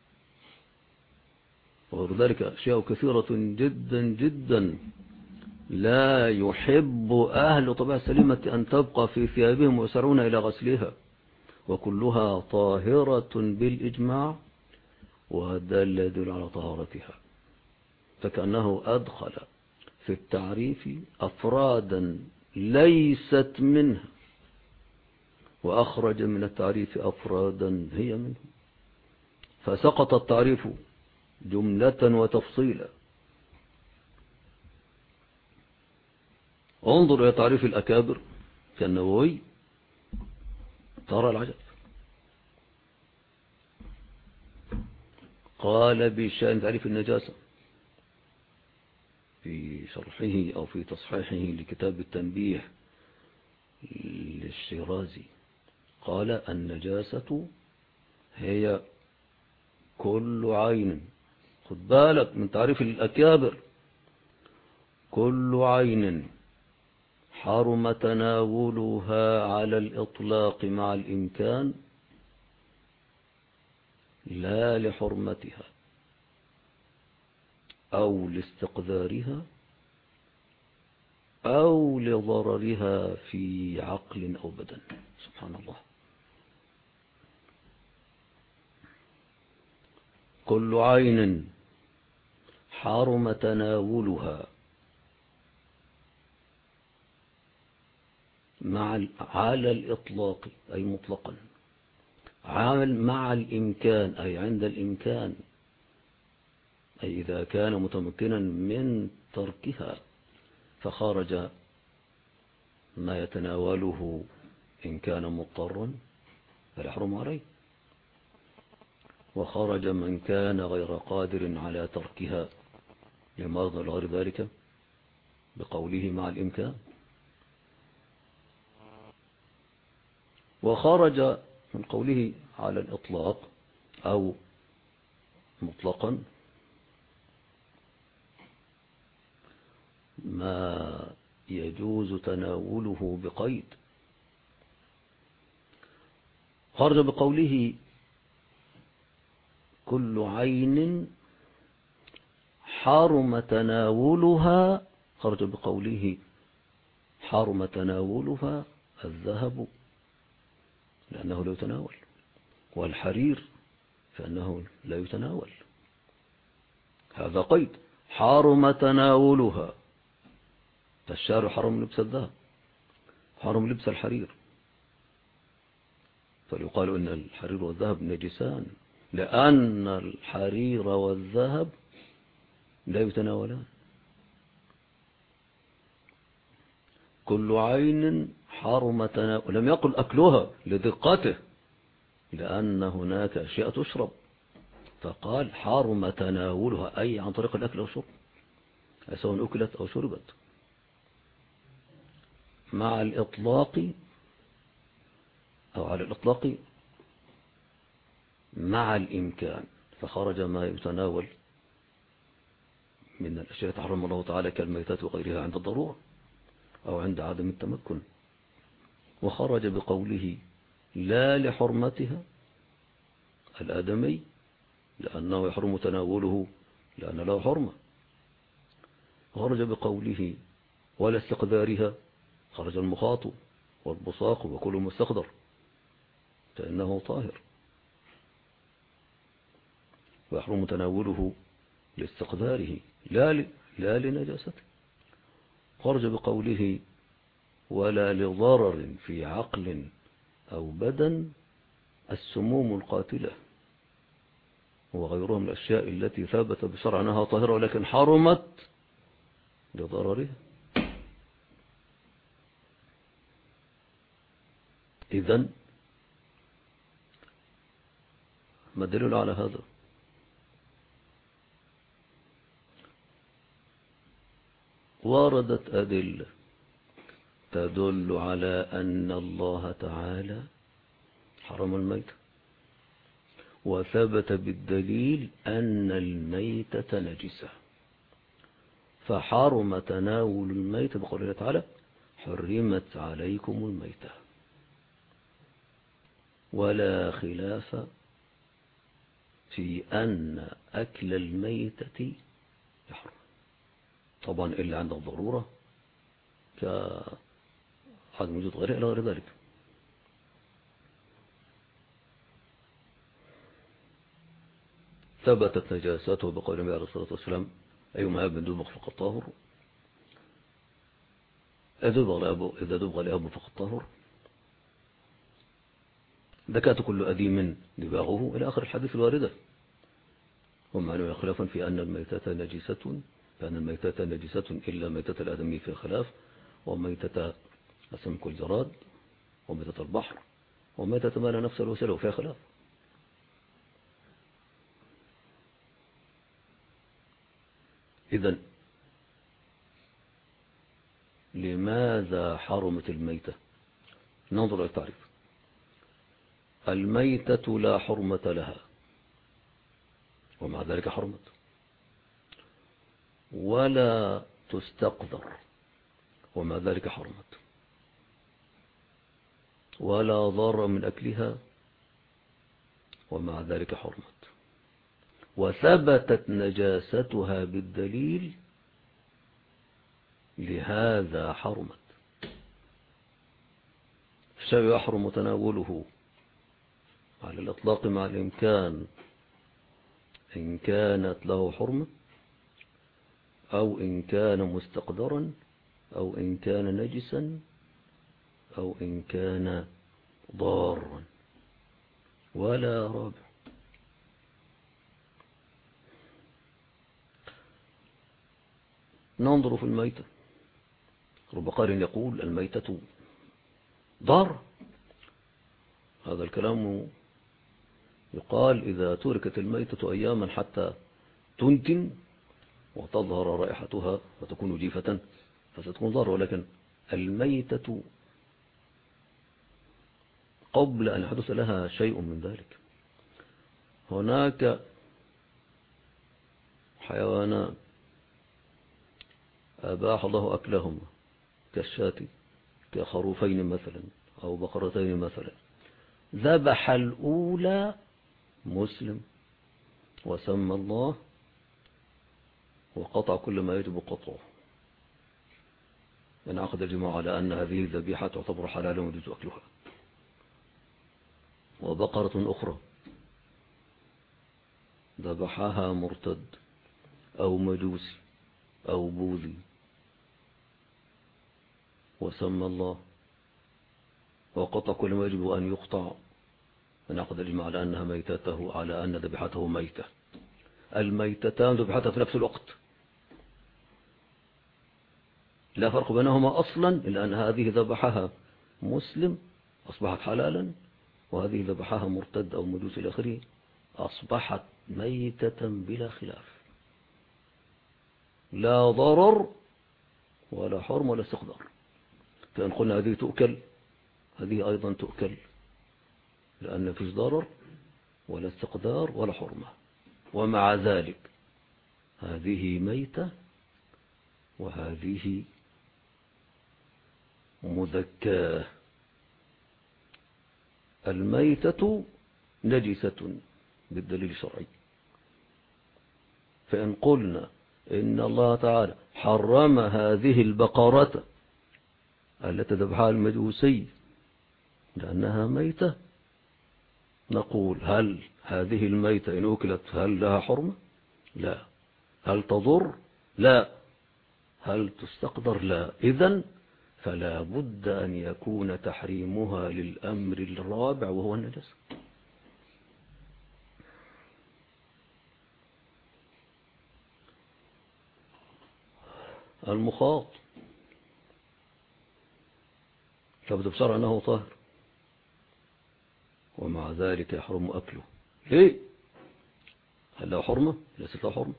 وغير ذلك أشياء كثيرة جدا جدا لا يحب أهل طبع السليمة أن تبقى في ثيابهم ويسارعون إلى غسلها، وكلها طاهرة بالإجماع، وهذا الذي يدل على طهارتها. فكأنه أدخل في التعريف أفرادا ليست منها، وأخرج من التعريف أفرادا هي منه، فسقط التعريف جملة وتفصيلا. انظر إلى تعريف الأكابر كالنووي ترى العجب. قال بشأن تعريف النجاسة في شرحه أو في تصحيحه لكتاب التنبيه للشيرازي، قال: النجاسة هي كل عين، خد بالك من تعريف الأكابر، كل عين حرم تناولها على الإطلاق مع الإمكان لا لحرمتها أو لاستقذارها أو لضررها في عقل أو بدن. سبحان الله. كل عين حرم تناولها مع على الإطلاق أي مطلقا، عامل مع الإمكان أي عند الإمكان، أي إذا كان متمكنا من تركها، فخرج ما يتناوله إن كان مضطرا فيحرم عليه، وخرج من كان غير قادر على تركها لمرض غير ذلك بقوله مع الإمكان، وخرج من قوله على الإطلاق أو مطلقا ما يجوز تناوله بقيد، خرج بقوله كل عين حرم تناولها، خرج بقوله حرم تناولها الذهب لأنه لا يتناول، والحرير فإنه لا يتناول، هذا قيد، حرم تناولها، فالشارع حرم لبس الذهب، حرم لبس الحرير، فليقال إن الحرير والذهب نجسان لأن الحرير والذهب لا يتناولان. كل عين حرم تناول، لم يقل أكلها لدقته لأن هناك أشياء تشرب، فقال حرم تناولها أي عن طريق الأكل والشرب، سواء أكلت أو شربت، مع الإطلاق أو على الإطلاق مع الإمكان، فخرج ما يتناول من الأشياء تحرم الله تعالى كالميتات وغيرها عند الضرورة أو عند عدم التمكن، وخرج بقوله لا لحرمتها الآدمي لأنه يحرم تناوله لأن له حرمة، خرج بقوله ولا استقذارها، خرج المخاط والبصاق وكل مستقذر فإنه طاهر ويحرم تناوله لاستقذاره لا لا لنجاسته، خرج بقوله ولا لضرر في عقل أو بدن السموم القاتلة وغيرها من الأشياء التي ثبت بشرع أنها طاهرة ولكن حرمت لضررها. إذن ما الدليل على هذا؟ وردت أدلة تدل على أن الله تعالى حرم الميت، وثبت بالدليل أن الميتة نجسة، فحرم تناول الميت بقوله تعالى حرمت عليكم الميتة، ولا خلاف في أن أكل الميتة يحرم، طبعا إلا عند الضرورة كعدم وجود غيره إلى غير ذلك. ثبتت نجاسته بقول النبي عليه الصلاة والسلام أيما أب دبغ فقد طاهر، إذا دبغ لأب فقد طاهر، ذكاة كل أديم دباغه إلى آخر الحديث الواردة. ومعنى خلافا في أن الميتة نجسة، فأن الميتة نجسة إلا ميتة الآدمي في خلاف، وميتة السمك والجراد، وميتة البحر، وميتة ما لا نفس الوسيلة وفيها خلاف. إذن لماذا حرمت الميتة؟ ننظر إلى التعريف. الميتة لا حرمة لها ومع ذلك حرمت. ولا تستقذر ومع ذلك حرمت. ولا ضار من أكلها ومع ذلك حرمت. وثبتت نجاستها بالدليل لهذا حرمت. الشيء يحرم تناوله على الإطلاق مع الإمكان إن كانت له حرمة، أو إن كان مستقدرا، أو إن كان نجسا، أو إن كان ضارا. ولا رابع. ننظر في الميتة. رب قائل يقول الميتة ضار. هذا الكلام يقال إذا تركت الميتة أياما حتى تنتن وتظهر رائحتها وتكون جيفة فستكون ضار. ولكن الميتة قبل أن يحدث لها شيء من ذلك هناك حيوانان أباح الله أكلهما كالشاة كخروفين مثلا أو بقرتين مثلا. ذبح الأولى مسلم وسمى الله وقطع كل ما يجب قطعه. ينعقد الجماعة على أن هذه الذبيحة تعتبر حلالا ويجوز أكلها. وبقرة أخرى ذبحها مرتد أو مجوسي أو بوذي وسمى الله وقطع كل ما يجب أن يقطع، ينعقد الجماعة على أنها ميتته على أن ذبيحته ميتة. الميتتان ذبحتها في نفس الوقت، لا فرق بينهما أصلا، إلا أن هذه ذبحها مسلم أصبحت حلالا، وهذه ذبحها مرتد أو مجوس إلى آخره أصبحت ميتة بلا خلاف. لا ضرر ولا حرم ولا استقدار. فإن قلنا هذه تؤكل هذه أيضا تؤكل، لأن فيش ضرر ولا استقدار ولا حرمة. ومع ذلك هذه ميتة وهذه مذكاة. الميتة نجسة بالدليل الشرعي. فإن قلنا إن الله تعالى حرم هذه البقرة التي ذبحها المجوسي لأنها ميتة، نقول هل هذه الميتة إن أكلت هل لها حرمة؟ لا. هل تضر؟ لا. هل تستقدر؟ لا. إذن فلا بد أن يكون تحريمها للأمر الرابع وهو النجاسة. المخاط ثبت بشرع أنه طاهر ومع ذلك يحرم أكله. ليه؟ هل له حرمة؟ ليست له حرمة.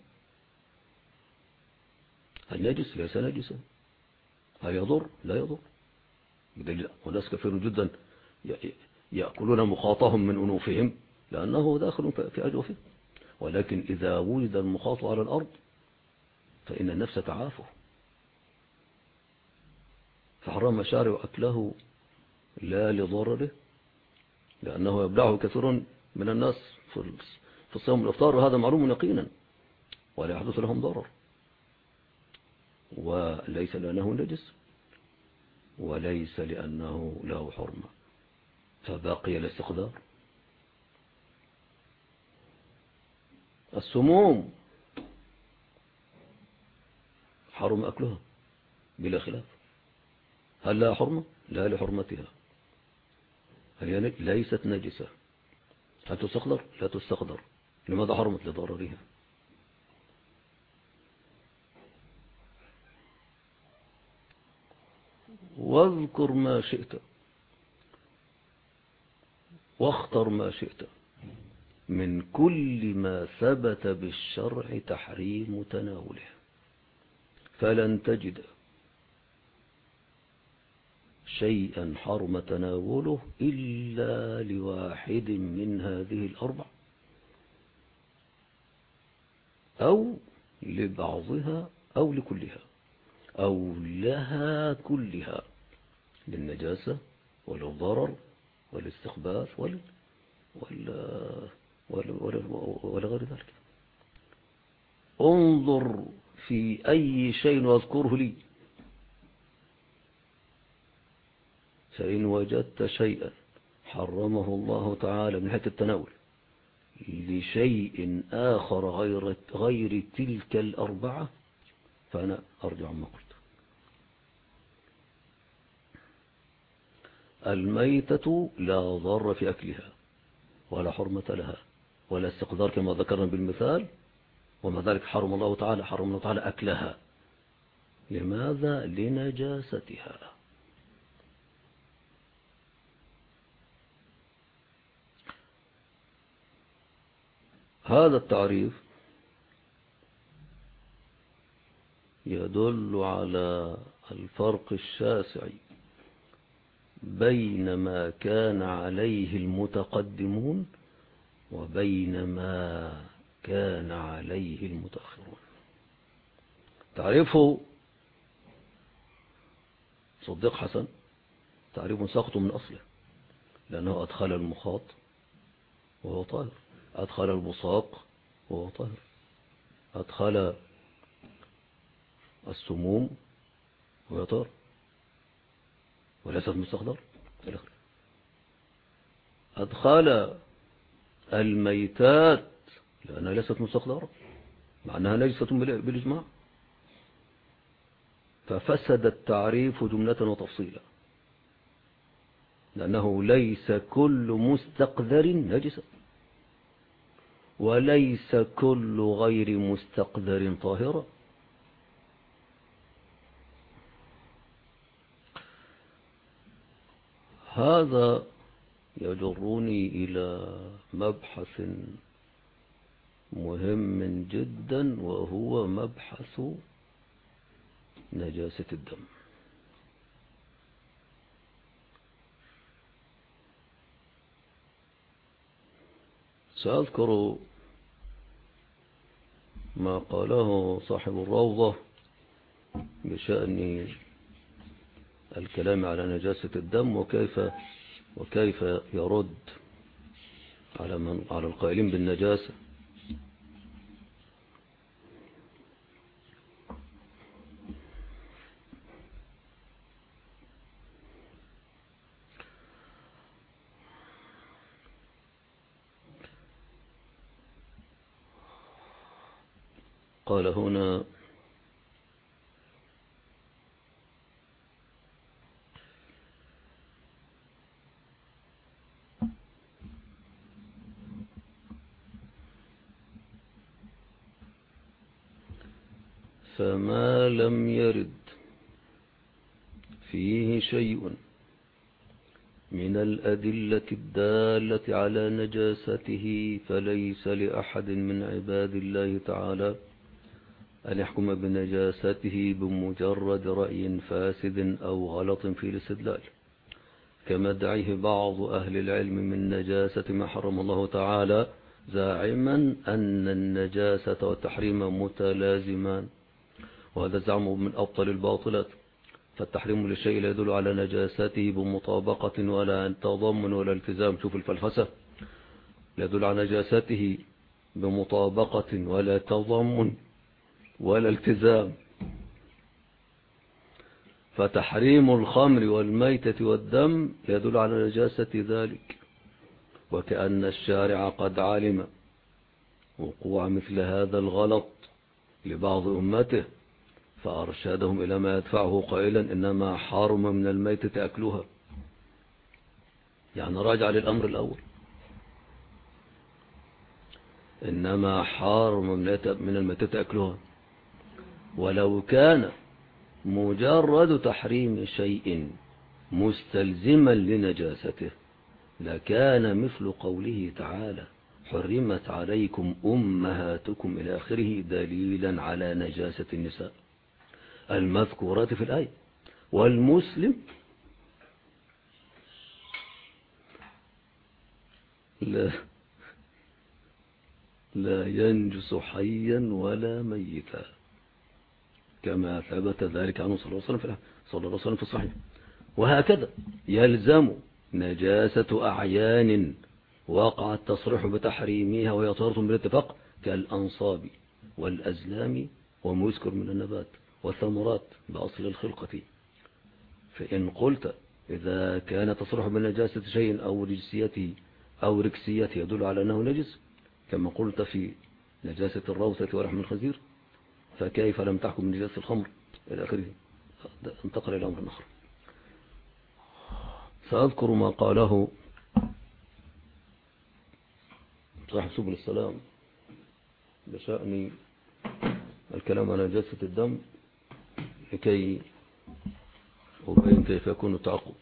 هل نجس؟ ليس نجسا. هل يضر؟ لا يضر. وناس كثير جدا يأكلون مخاطهم من أنوفهم لأنه داخل في أجوفه، ولكن إذا وجد المخاط على الأرض فإن النفس تعافه، فحرم الشارع أكله لا لضرره، لأنه يبلعه كثير من الناس في الصيام والإفطار، وهذا معلوم يقينا ولا يحدث لهم ضرر، وليس لأنه نجس وليس لأنه له حرمة، فباقي الاستقدار. السموم حرم أكلها بلا خلاف. هل لها حرمة؟ لا لحرمتها. هل ليست نجسة؟ هل تستقدر؟ لا تستقدر. لماذا حرمت؟ لضررها. واذكر ما شئت واختر ما شئت من كل ما ثبت بالشرع تحريم تناوله، فلن تجد شيئا حرم تناوله إلا لواحد من هذه الأربع: أو لبعضها أو لكلها أو لها كلها، للنجاسة وللضرر والاستخباث ولا ولا ولا, ولا, ولا غير ذلك. انظر في أي شيء واذكره لي، فإن وجدت شيئا حرمه الله تعالى من حيث التناول لشيء آخر غير, غير تلك الأربعة فأنا أرجع عما قلت. الميتة لا ضر في أكلها ولا حرمة لها ولا استقدار كما ذكرنا بالمثال، ومع ذلك حرم الله تعالى حرم الله تعالى أكلها. لماذا؟ لنجاستها. هذا التعريف يدل على الفرق الشاسع بين ما كان عليه المتقدمون وبين ما كان عليه المتأخرون. تعريفه صديق حسن تعريف ساقط من أصله، لأنه أدخل المخاط وهو طاهر، أدخل البصاق وهو طاهر، أدخل السموم وهو طاهر وليست مستخدر، أدخل الميتات لأنها ليست مستخدرة مع أنها نجسة بالإجماع، ففسد التعريف جملة وتفصيلا، لأنه ليس كل مستقذر نجسا وليس كل غير مستقذر طاهرا. هذا يجرني إلى مبحث مهم جدا، وهو مبحث نجاسة الدم. سأذكر ما قاله صاحب الروضة بشأن الكلام على نجاسة الدم، وكيف وكيف يرد على من على القائلين بالنجاسة. قال هنا: فما لم يرد فيه شيء من الأدلة الدالة على نجاسته فليس لأحد من عباد الله تعالى أن يحكم بنجاسته بمجرد رأي فاسد أو غلط في الاستدلال، كما ادعيه بعض أهل العلم من نجاسة ما حرم الله تعالى، زاعما أن النجاسة والتحريم متلازمان، وهذا زعم من أبطل الباطلات. فالتحريم للشيء لا يدل على نجاسته بمطابقة ولا تضمن ولا التزام. شوف الفلسفة، لا يدل على نجاسته بمطابقة ولا تضمن ولا التزام. فتحريم الخمر والميتة والدم يدل على نجاسة ذلك، وكأن الشارع قد علم وقوع مثل هذا الغلط لبعض أمته فأرشادهم إلى ما يدفعه قائلا: إنما حرم من الميتة أكلها. يعني راجع للأمر الأول، إنما حرم من الميتة أكلها. ولو كان مجرد تحريم شيء مستلزما لنجاسته لكان مثل قوله تعالى: حرمت عليكم أمهاتكم إلى آخره دليلا على نجاسة النساء المذكورات في الآية. والمسلم لا لا ينجس حيا ولا ميتا، كما ثبت ذلك عنه صلى الله عليه وسلم صلى الله عليه وسلم في الصحيح. وهكذا يلزم نجاسة أعيان وقع التصريح بتحريمها وهي طاهرة بالاتفاق، كالأنصاب والأزلام وما يذكر من النبات والثمرات بأصل الخلقة. فإن قلت إذا كان تصريح بنجاسة شيء أو رجسيته أو ركسيته يدل على أنه نجس، كما قلت في نجاسة الروثة ولحم الخنزير، فكيف لم تحكم بنجاسة الخمر إلى آخره. انتقل إلى أمر آخر. سأذكر ما قاله صاحب سبل السلام بشأن الكلام على نجاسة الدم لكي أبين كيف يكون التعقب.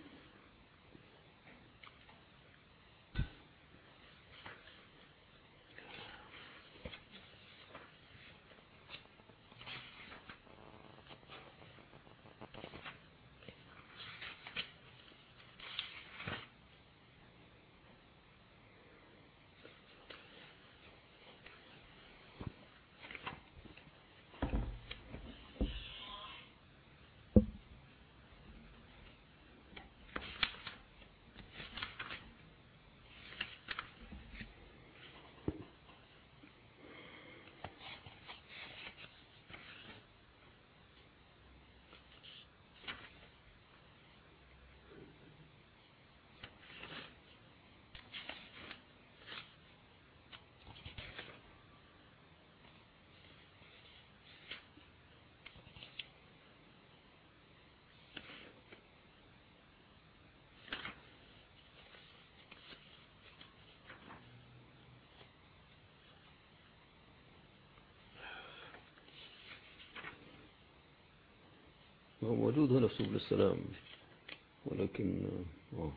هو موجود هنا في سبل السلام، ولكن آه.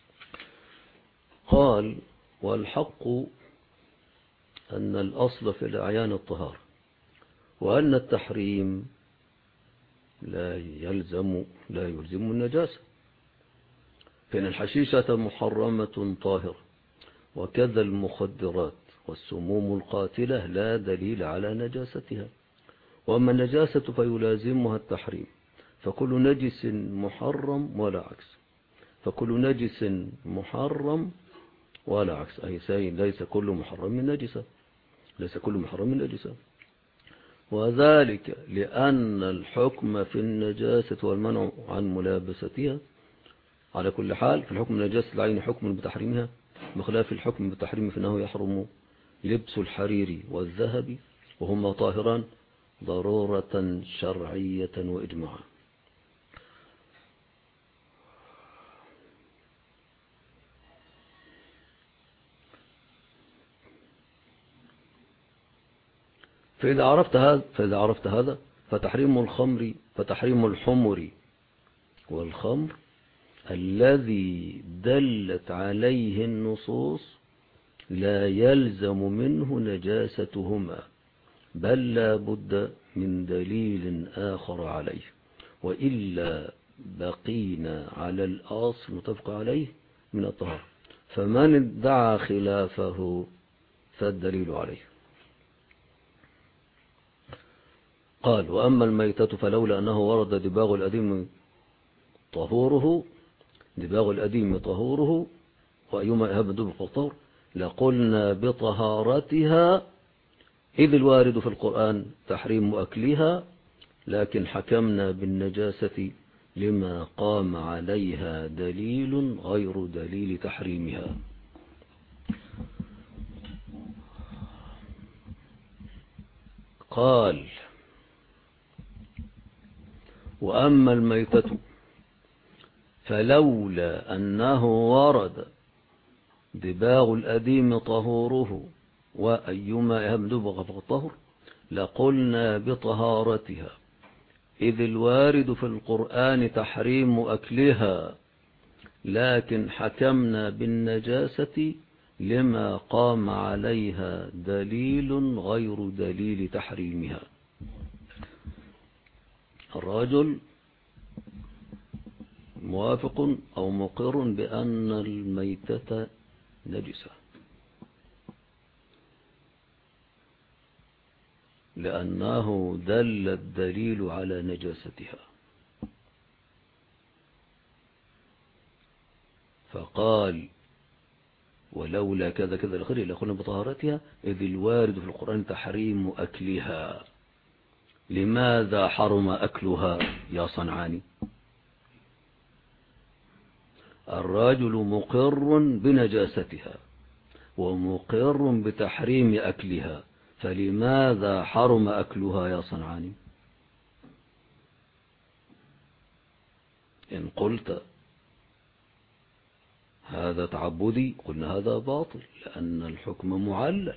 قال: والحق أن الأصل في الأعيان الطهارة، وأن التحريم لا يلزم لا يلزم النجاسة، فإن الحشيشة محرمة طاهرة، وكذا المخدرات والسموم القاتلة لا دليل على نجاستها. وأما النجاسة فيلازمها التحريم، فكل نجس محرم ولا عكس، فكل نجس محرم ولا عكس، أي سين ليس كل محرم من نجسة، ليس كل محرم من نجسة. وذلك لأن الحكم في النجاسة والمنع عن ملابستها على كل حال، في الحكم النجاسة العين حكم بتحريمها، بخلاف الحكم بالتحريم فإنه يحرم لبس الحرير والذهب وهما طاهران ضرورة شرعية وإجماعا. فإذا عرفت هذا فإذا عرفت هذا فتحريم الخمر فتحريم الحمر والخمر الذي دلت عليه النصوص لا يلزم منه نجاستهما، بل لا بد من دليل آخر عليه، وإلا بقينا على الأصل متفق عليه من الطهارة، فمن ادعى خلافه فالدليل عليه. قال: وأما الميتة فلولا أنه ورد دباغ الأديم طهوره دباغ الأديم طهوره وأيما إهاب الدب فالطهر لقلنا بطهارتها، إذ الوارد في القرآن تحريم أكلها، لكن حكمنا بالنجاسة لما قام عليها دليل غير دليل تحريمها. قال: وأما الميتة فلولا أنه ورد دباغ الأديم طهوره وأيما يبلغ فالطهر لقلنا بطهارتها، إذ الوارد في القرآن تحريم أكلها، لكن حكمنا بالنجاسة لما قام عليها دليل غير دليل تحريمها. الرجل موافق أو مقر بأن الميتة نجسة، لأنه دل الدليل على نجاستها، فقال ولولا كذا كذا الخير لقلنا بطهارتها، إذ الوارد في القرآن تحريم أكلها. لماذا حرم أكلها يا صنعاني؟ الرجل مقر بنجاستها ومقر بتحريم أكلها، فلماذا حرم أكلها يا صنعاني؟ إن قلت هذا تعبدي قلنا هذا باطل، لأن الحكم معلل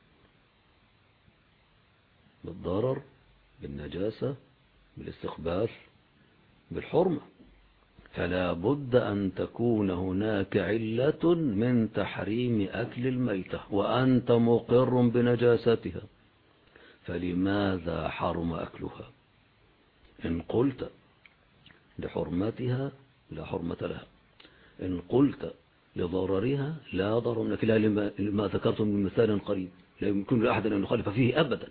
بالضرر، بالنجاسة، بالاستخباث، بالحرمة، فلا بد أن تكون هناك علة من تحريم أكل الميتة، وأنت مقر بنجاستها، فلماذا حرم أكلها؟ إن قلت لحرمتها لا حرمة لها، إن قلت لضررها لا ضرر لك، لا لما, لما ذكرتم من مثال قريب لا يمكن لأحد أن يخالف فيه أبدا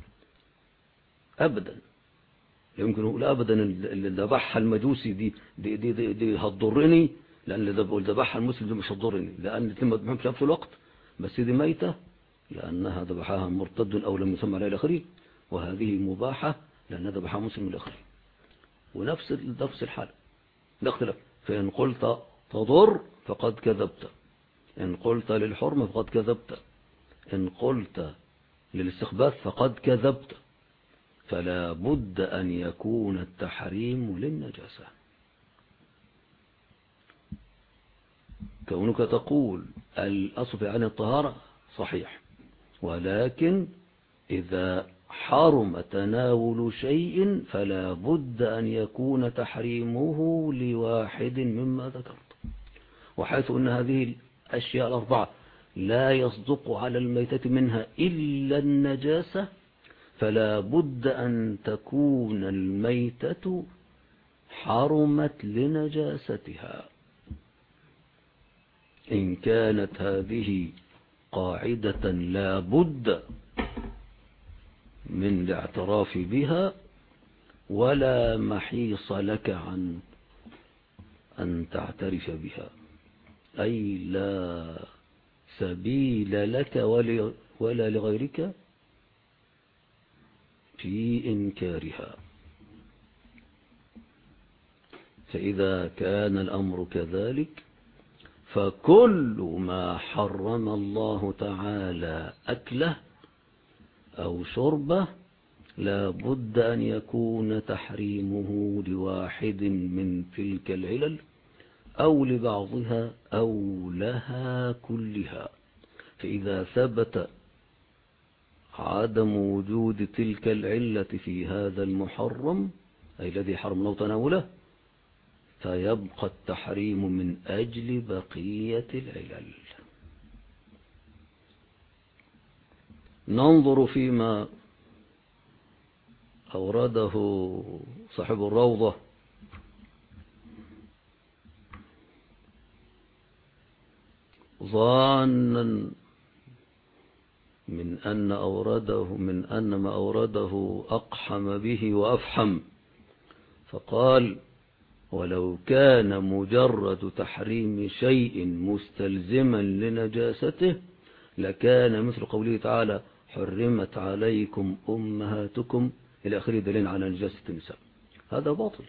أبدا، لا يمكن أبدا. اللي ذبحها المجوسي دي دي دي, دي, دي هتضرني، لأن اللي ذبحها المسلم دي مش هتضرني، لأن الاثنين مذبوحين في نفس الوقت، بس دي ميتة لأنها ذبحها مرتد أو لم يسمى عليها الآخرين، وهذه مباحة لأنها ذبحها مسلم الآخرين، ونفس نفس الحال لا اختلاف. فإن قلت تضر فقد كذبت، إن قلت للحرمة فقد كذبت، إن قلت للاستخباث فقد كذبت، فلا بد أن يكون التحريم للنجاسة. كونك تقول الأصل عن الطهارة صحيح، ولكن إذا حرم تناول شيء فلا بد أن يكون تحريمه لواحد مما ذكرت، وحيث أن هذه الأشياء الأربعة لا يصدق على الميتة منها إلا النجاسة، فلا بد أن تكون الميتة حرمت لنجاستها. إن كانت هذه قاعدة لا بد من الاعتراف بها، ولا محيص لك عن أن تعترف بها، أي لا سبيل لك ولا لغيرك في إنكارها. فإذا كان الأمر كذلك، فكل ما حرم الله تعالى أكله أو شربه لا بد أن يكون تحريمه لواحد من تلك العلل أو لبعضها أو لها كلها. فإذا ثبت عدم وجود تلك العلة في هذا المحرم، أي الذي حرم الله تناوله، فيبقى التحريم من أجل بقية العلل. ننظر فيما أورده صاحب الروضة ظانا من أن أورده من أن ما أورده أقحم به وأفحم، فقال ولو كان مجرد تحريم شيء مستلزما لنجاسته لكان مثل قوله تعالى حرمت عليكم أمهاتكم إلى آخره دليل على نجاسة النساء. هذا باطل،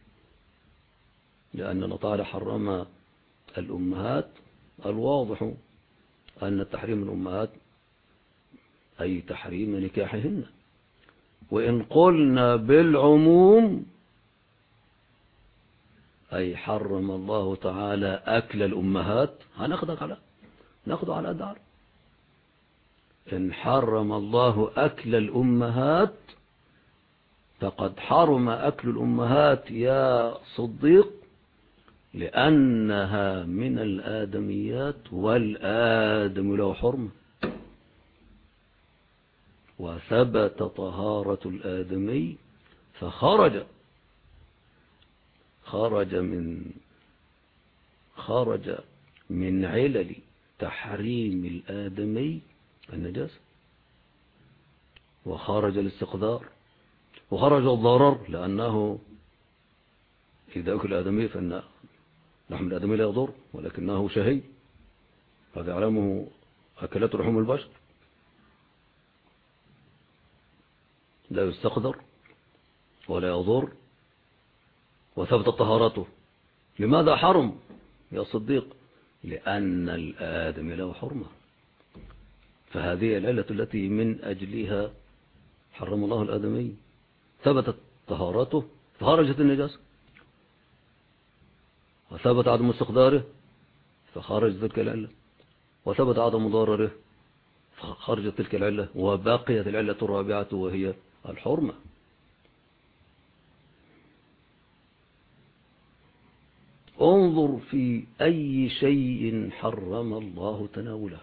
لأن الله تعالى حرم الأمهات، الواضح أن تحريم الأمهات أي تحريم نكاحهن. وإن قلنا بالعموم أي حرم الله تعالى أكل الأمهات، هناخدك على ناخده على دار. إن حرم الله أكل الأمهات فقد حرم أكل الأمهات يا صديق، لأنها من الآدميات والآدم له حرمة، وثبت طهارة الآدمي فخرج خرج من خرج من علل تحريم الآدمي النجاسة. وخرج الاستقدار وخرج الضرر، لأنه إذا أكل الآدمي فإن لحم الآدمي لا يضر ولكنه شهي، هذا يعلمه أكلت لحوم البشر، لا يستقدر ولا يضر وثبت طهارته. لماذا حرم يا صديق؟ لأن الآدمي له حرمة، فهذه العلة التي من أجلها حرم الله الآدمي. ثبتت طهارته فخرجت النجاسة، وثبت عدم استقداره فخرج تلك العلة، وثبت عدم ضرره فخرجت تلك العلة، وبقيت العلة الرابعة وهي الحرمة. انظر في أي شيء حرم الله تناوله،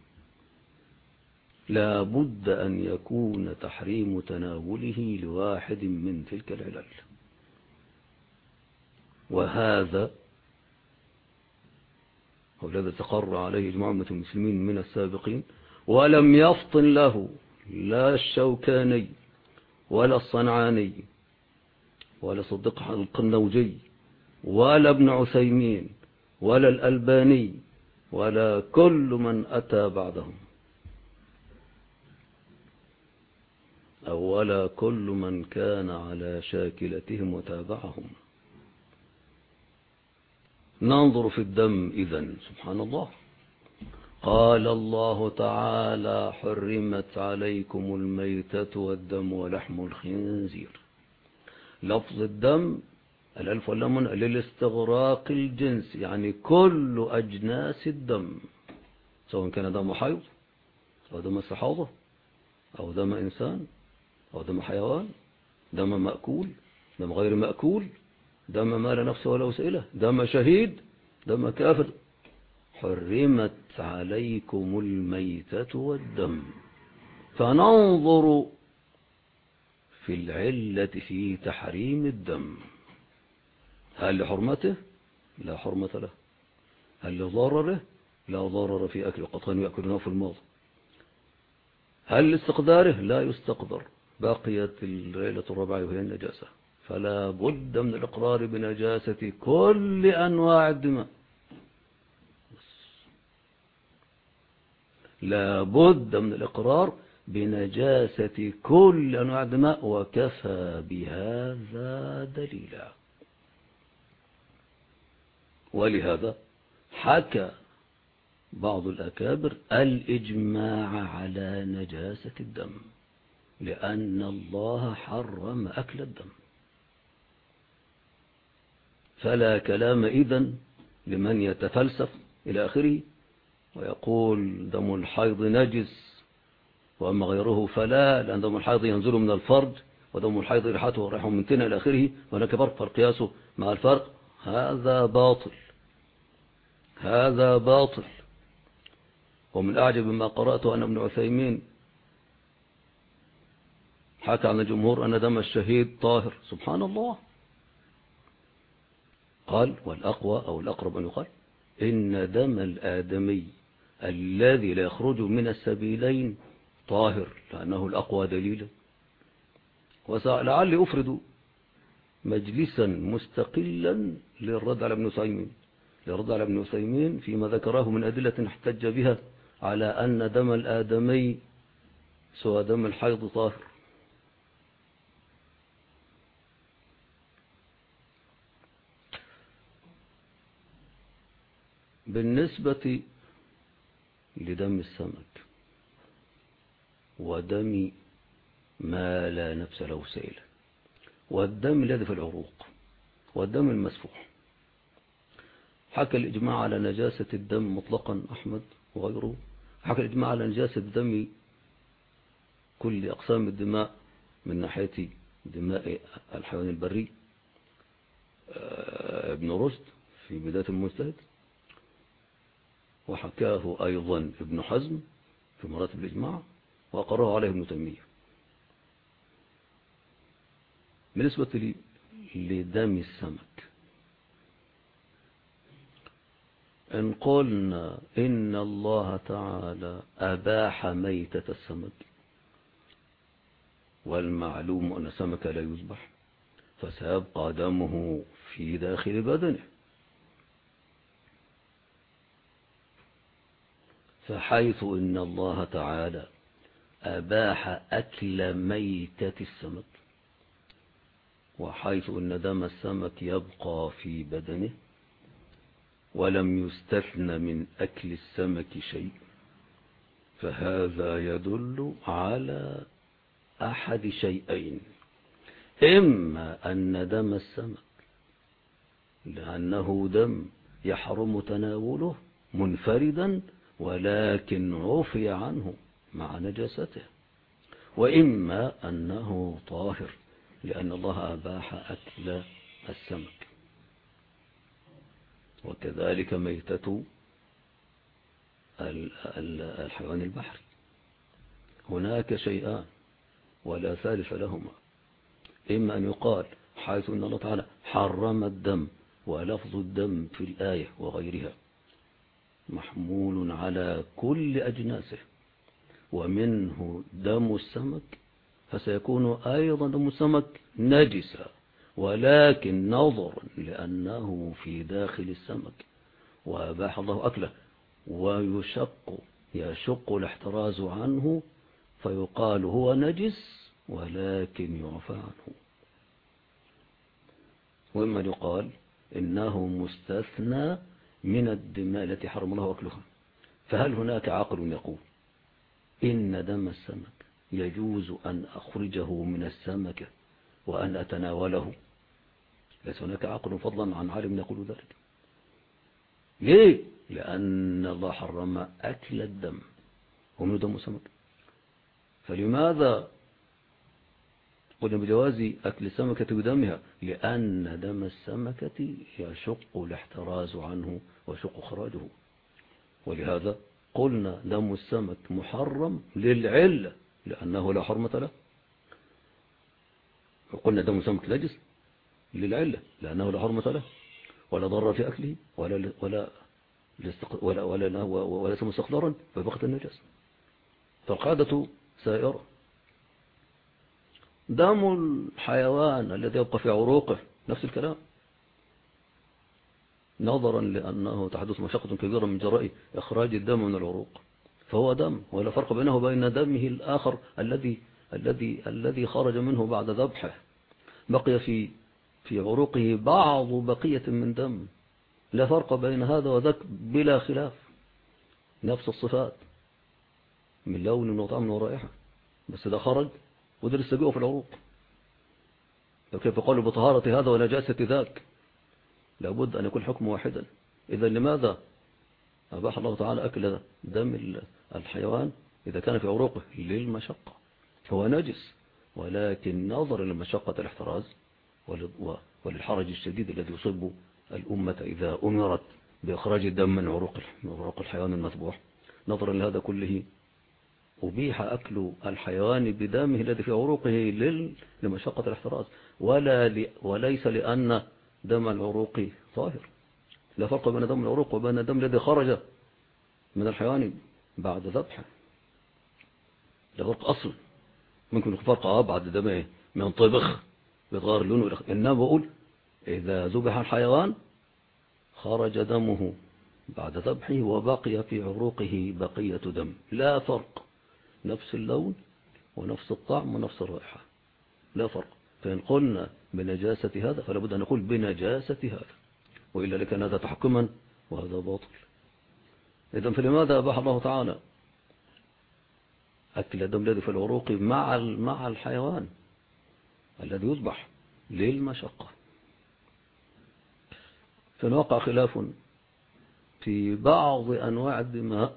لا بد أن يكون تحريم تناوله لواحد من تلك العلل، وهذا هو الذي استقر عليه إجماع أمة المسلمين من السابقين، ولم يفطن له لا الشوكاني ولا الصنعاني ولا صديق القنوجي ولا ابن عثيمين ولا الألباني ولا كل من أتى بعدهم، أو ولا كل من كان على شاكلتهم وتابعهم. ننظر في الدم إذن. سبحان الله، قال الله تعالى: حرمت عليكم الميتة والدم ولحم الخنزير. لفظ الدم الألف واللام للاستغراق الجنس، يعني كل أجناس الدم، سواء كان دم حيض أو دم استحاضة أو دم إنسان أو دم حيوان، دم مأكول، دم غير مأكول، دم ما لا نفس ولا وسيلة، دم شهيد، دم كافر. حرمت عليكم الميتة والدم. فننظر في العلة في تحريم الدم، هل لحرمته؟ لا حرمة له. هل لضرره؟ لا ضرر في أكل القطان يأكلونه في الماضي. هل لاستقداره؟ لا يستقدر. بقيت العلة الرابعة وهي النجاسة، فلا بد من الإقرار بنجاسة كل أنواع الدماء، لا بد من الإقرار بنجاسة كل أنواع الدماء، وكفى بهذا دليلا. ولهذا حكى بعض الأكابر الإجماع على نجاسة الدم، لأن الله حرم أكل الدم. فلا كلام إذن لمن يتفلسف إلى آخره ويقول دم الحيض نجس وأما غيره فلا، لأن دم الحيض ينزل من الفرج ودم الحيض ريحته ريح من تنة إلى آخره، هناك فرق، فالقياس مع الفرق هذا باطل، هذا باطل. ومن أعجب ما قرأته أن ابن عثيمين حكى عن الجمهور أن دم الشهيد طاهر. سبحان الله. قال: والأقوى أو الأقرب أن يقال إن دم الآدمي الذي لا يخرج من السبيلين طاهر، لأنه الأقوى دليلا. ولعلي أفرد مجلسا مستقلا للرد على ابن عثيمين للرد على ابن عثيمين فيما ذكره من أدلة احتج بها على أن دم الآدمي سوى دم الحيض طاهر. بالنسبة لدم السمك ودم ما لا نفس له سائل، والدم الذي في العروق، والدم المسفوح، حكى الإجماع على نجاسة الدم مطلقا أحمد وغيره، حكى الإجماع على نجاسة دم كل أقسام الدماء من ناحية دماء الحيوان البري ابن رشد في بداية المجتهد، وحكاه أيضا ابن حزم في مراتب الإجماع، وأقره عليه ابن تيمية. بالنسبة لدم السمك، إن قلنا إن الله تعالى أباح ميتة السمك والمعلوم أن السمك لا يذبح، فسيبقى دمه في داخل بدنه. فحيث إن الله تعالى أباح أكل ميتة السمك، وحيث إن دم السمك يبقى في بدنه، ولم يستثن من أكل السمك شيء، فهذا يدل على أحد شيئين: إما أن دم السمك لأنه دم يحرم تناوله منفردا ولكن عفي عنه مع نجاسته، وإما أنه طاهر لأن الله أباح أكل السمك. وكذلك ميتة الحيوان البحري، هناك شيئان ولا ثالث لهما: إما أن يقال حيث أن الله تعالى حرم الدم، ولفظ الدم في الآية وغيرها محمول على كل أجناسه، ومنه دم السمك، فسيكون أيضا دم السمك نجسا، ولكن نظرا لأنه في داخل السمك وأباح الله أكله ويشق يشق الاحتراز عنه، فيقال هو نجس ولكن يعفى عنه. وإما يقال إنه مستثنى من الدماء التي حرم الله أكلها. فهل هناك عقل يقول إن دم السمك يجوز أن أخرجه من السمكة وأن أتناوله؟ ليس هناك عقل فضلا عن عالم يقول ذلك. ليه؟ لأن الله حرم أكل الدم ومن دم السمك. فلماذا قلنا بجواز أكل السمكة بدمها؟ لأن دم السمكة يشق الاحتراز عنه ويشق خراجه، ولهذا قلنا دم السمك محرم للعلة لأنه لا حرمة له. وقلنا دم السمك نجس للعلة لأنه لا حرمة له ولا ضرر في أكله ولا ولا ولا ولا ولا اسم مستقدرا فبقت النجاسة. فالقاعدة سائرة. دم الحيوان الذي يبقى في عروقه نفس الكلام، نظرا لأنه تحدث مشقة كبيرة من جراء إخراج الدم من العروق، فهو دم، ولا فرق بينه وبين دمه الآخر الذي الذي الذي خرج منه بعد ذبحه. بقي في في عروقه بعض بقية من دم، لا فرق بين هذا وذاك بلا خلاف، نفس الصفات من لون وطعم ورائحة، بس ده خرج وده لسه جوه في العروق. فكيف قالوا بطهارة هذا ونجاسة ذاك؟ لابد أن يكون حكم واحدا. إذا لماذا أباح الله تعالى أكل دم الحيوان إذا كان في عروقه؟ للمشقة، هو نجس ولكن نظرا لمشقة الاحتراز وللحرج الشديد الذي يصيب الأمة إذا أمرت بإخراج الدم من عروق عروق الحيوان المذبوح، نظرا لهذا كله أبيح أكل الحيوان بدمه الذي في عروقه لمشقة الاحتراز، ولا ل... وليس لأن دم العروق طاهر. لا فرق بين دم العروق وبين الدم الذي خرج من الحيوان بعد ذبحه، لا فرق أصلا. ممكن يكون فرق آه بعد دمه من طبخ بيتغير لونه، إنما بقول إذا ذبح الحيوان خرج دمه بعد ذبحه وبقي في عروقه بقية دم، لا فرق، نفس اللون ونفس الطعم ونفس الرائحة، لا فرق. فإن قلنا بنجاسة هذا فلا بد أن نقول بنجاسة هذا، وإلا لكان هذا تحكما وهذا باطل. إذن فلماذا أباح الله تعالى أكل الدم الذي في العروق مع مع الحيوان الذي يذبح؟ للمشقة. فنوقع خلاف في بعض أنواع الدماء،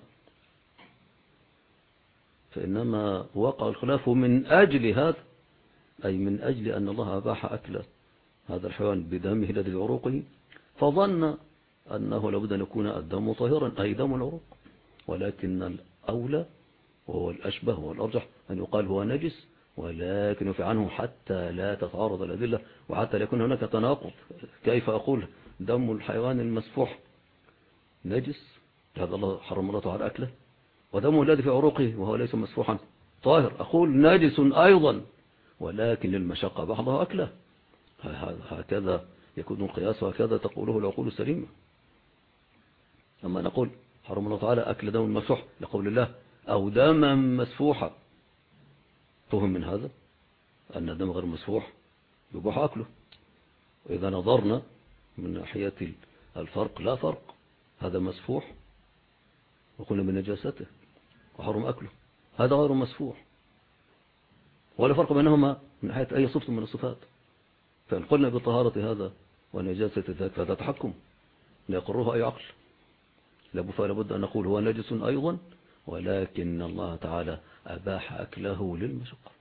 فإنما وقع الخلاف من أجل هذا، أي من أجل أن الله أباح أكل هذا الحيوان بدمه الذي في عروقه، فظن أنه لابد أن يكون الدم طاهرا أي دم العروق، ولكن الأولى وهو الأشبه والأرجح أن يقال هو نجس، ولكن يفعل عنه حتى لا تتعارض الأدلة وحتى لا يكون هناك تناقض. كيف أقول دم الحيوان المسفوح نجس، هذا الله حرم الله تعالى أكله، ودمه الذي في عروقه وهو ليس مسفوحا طاهر أقول نجس أيضا، ولكن للمشقة بعضها أكله. هكذا يكون القياس، وهكذا تقوله العقول السليمة. أما نقول حرم الله تعالى أكل دم مسفوح لقول الله أو دما مسفوحا، فهم من هذا أن الدم غير مسفوح يباح أكله. وإذا نظرنا من ناحية الفرق لا فرق، هذا مسفوح وقلنا بنجاسته وحرم أكله، هذا غير مسفوح، ولا فرق بينهما من ناحية أي صفة من الصفات. فإن قلنا بطهارة هذا ونجاسة ذاك فهذا تحكم لا يقره أي عقل، لابد أن نقول هو نجس أيضا، ولكن الله تعالى أباح أكله للمشقة.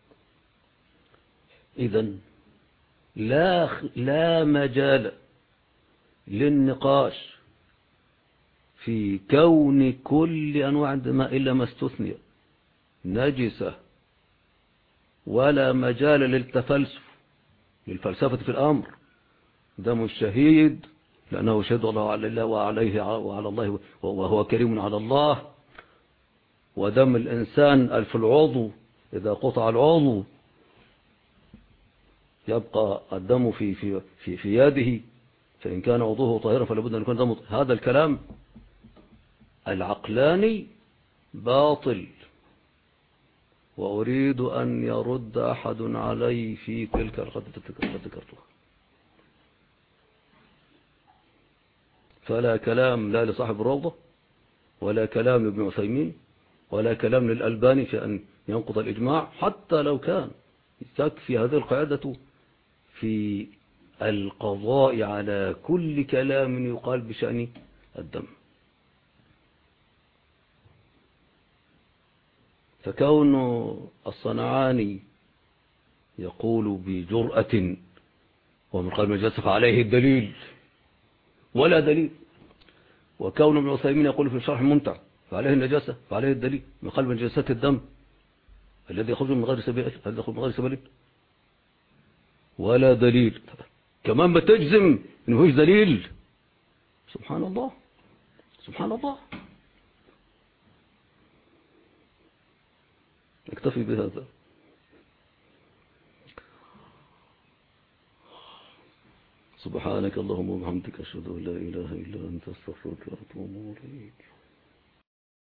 إذن لا لا مجال للنقاش في كون كل أنواع الدماء إلا ما استثني نجسة، ولا مجال للتفلسف للفلسفة في الأمر. دم الشهيد لأنه شهد الله على الله وعليه وعلى الله وهو كريم على الله، ودم الإنسان في العضو إذا قطع العضو يبقى الدم في في في في يده، فإن كان عضوه طاهرا فلا بد أن يكون دم. هذا الكلام العقلاني باطل، وأريد أن يرد أحد علي في تلك القد ذكرتها. فلا كلام لا لصاحب الروضة، ولا كلام ابن عثيمين، ولا كلام للألباني في أن ينقض الإجماع، حتى لو كان تكفي هذه القاعدة في القضاء على كل كلام يقال بشأن الدم. فكون الصنعاني يقول بجرأة ومن قال مجسف عليه الدليل ولا دليل، وكون ابن عثيمين يقول في الشرح الممتع فعليه النجاسة فعليه الدليل من قلب نجاسات الدم الذي يخرج من غير سبيل الذي يخرج من غير سبيل ولا دليل، كمان بتجزم انه هيش دليل. سبحان الله سبحان الله. اكتفي بهذا. سبحانك اللهم وبحمدك أشهد أن لا إله إلا أنت أستغفرك وأتوب إليك.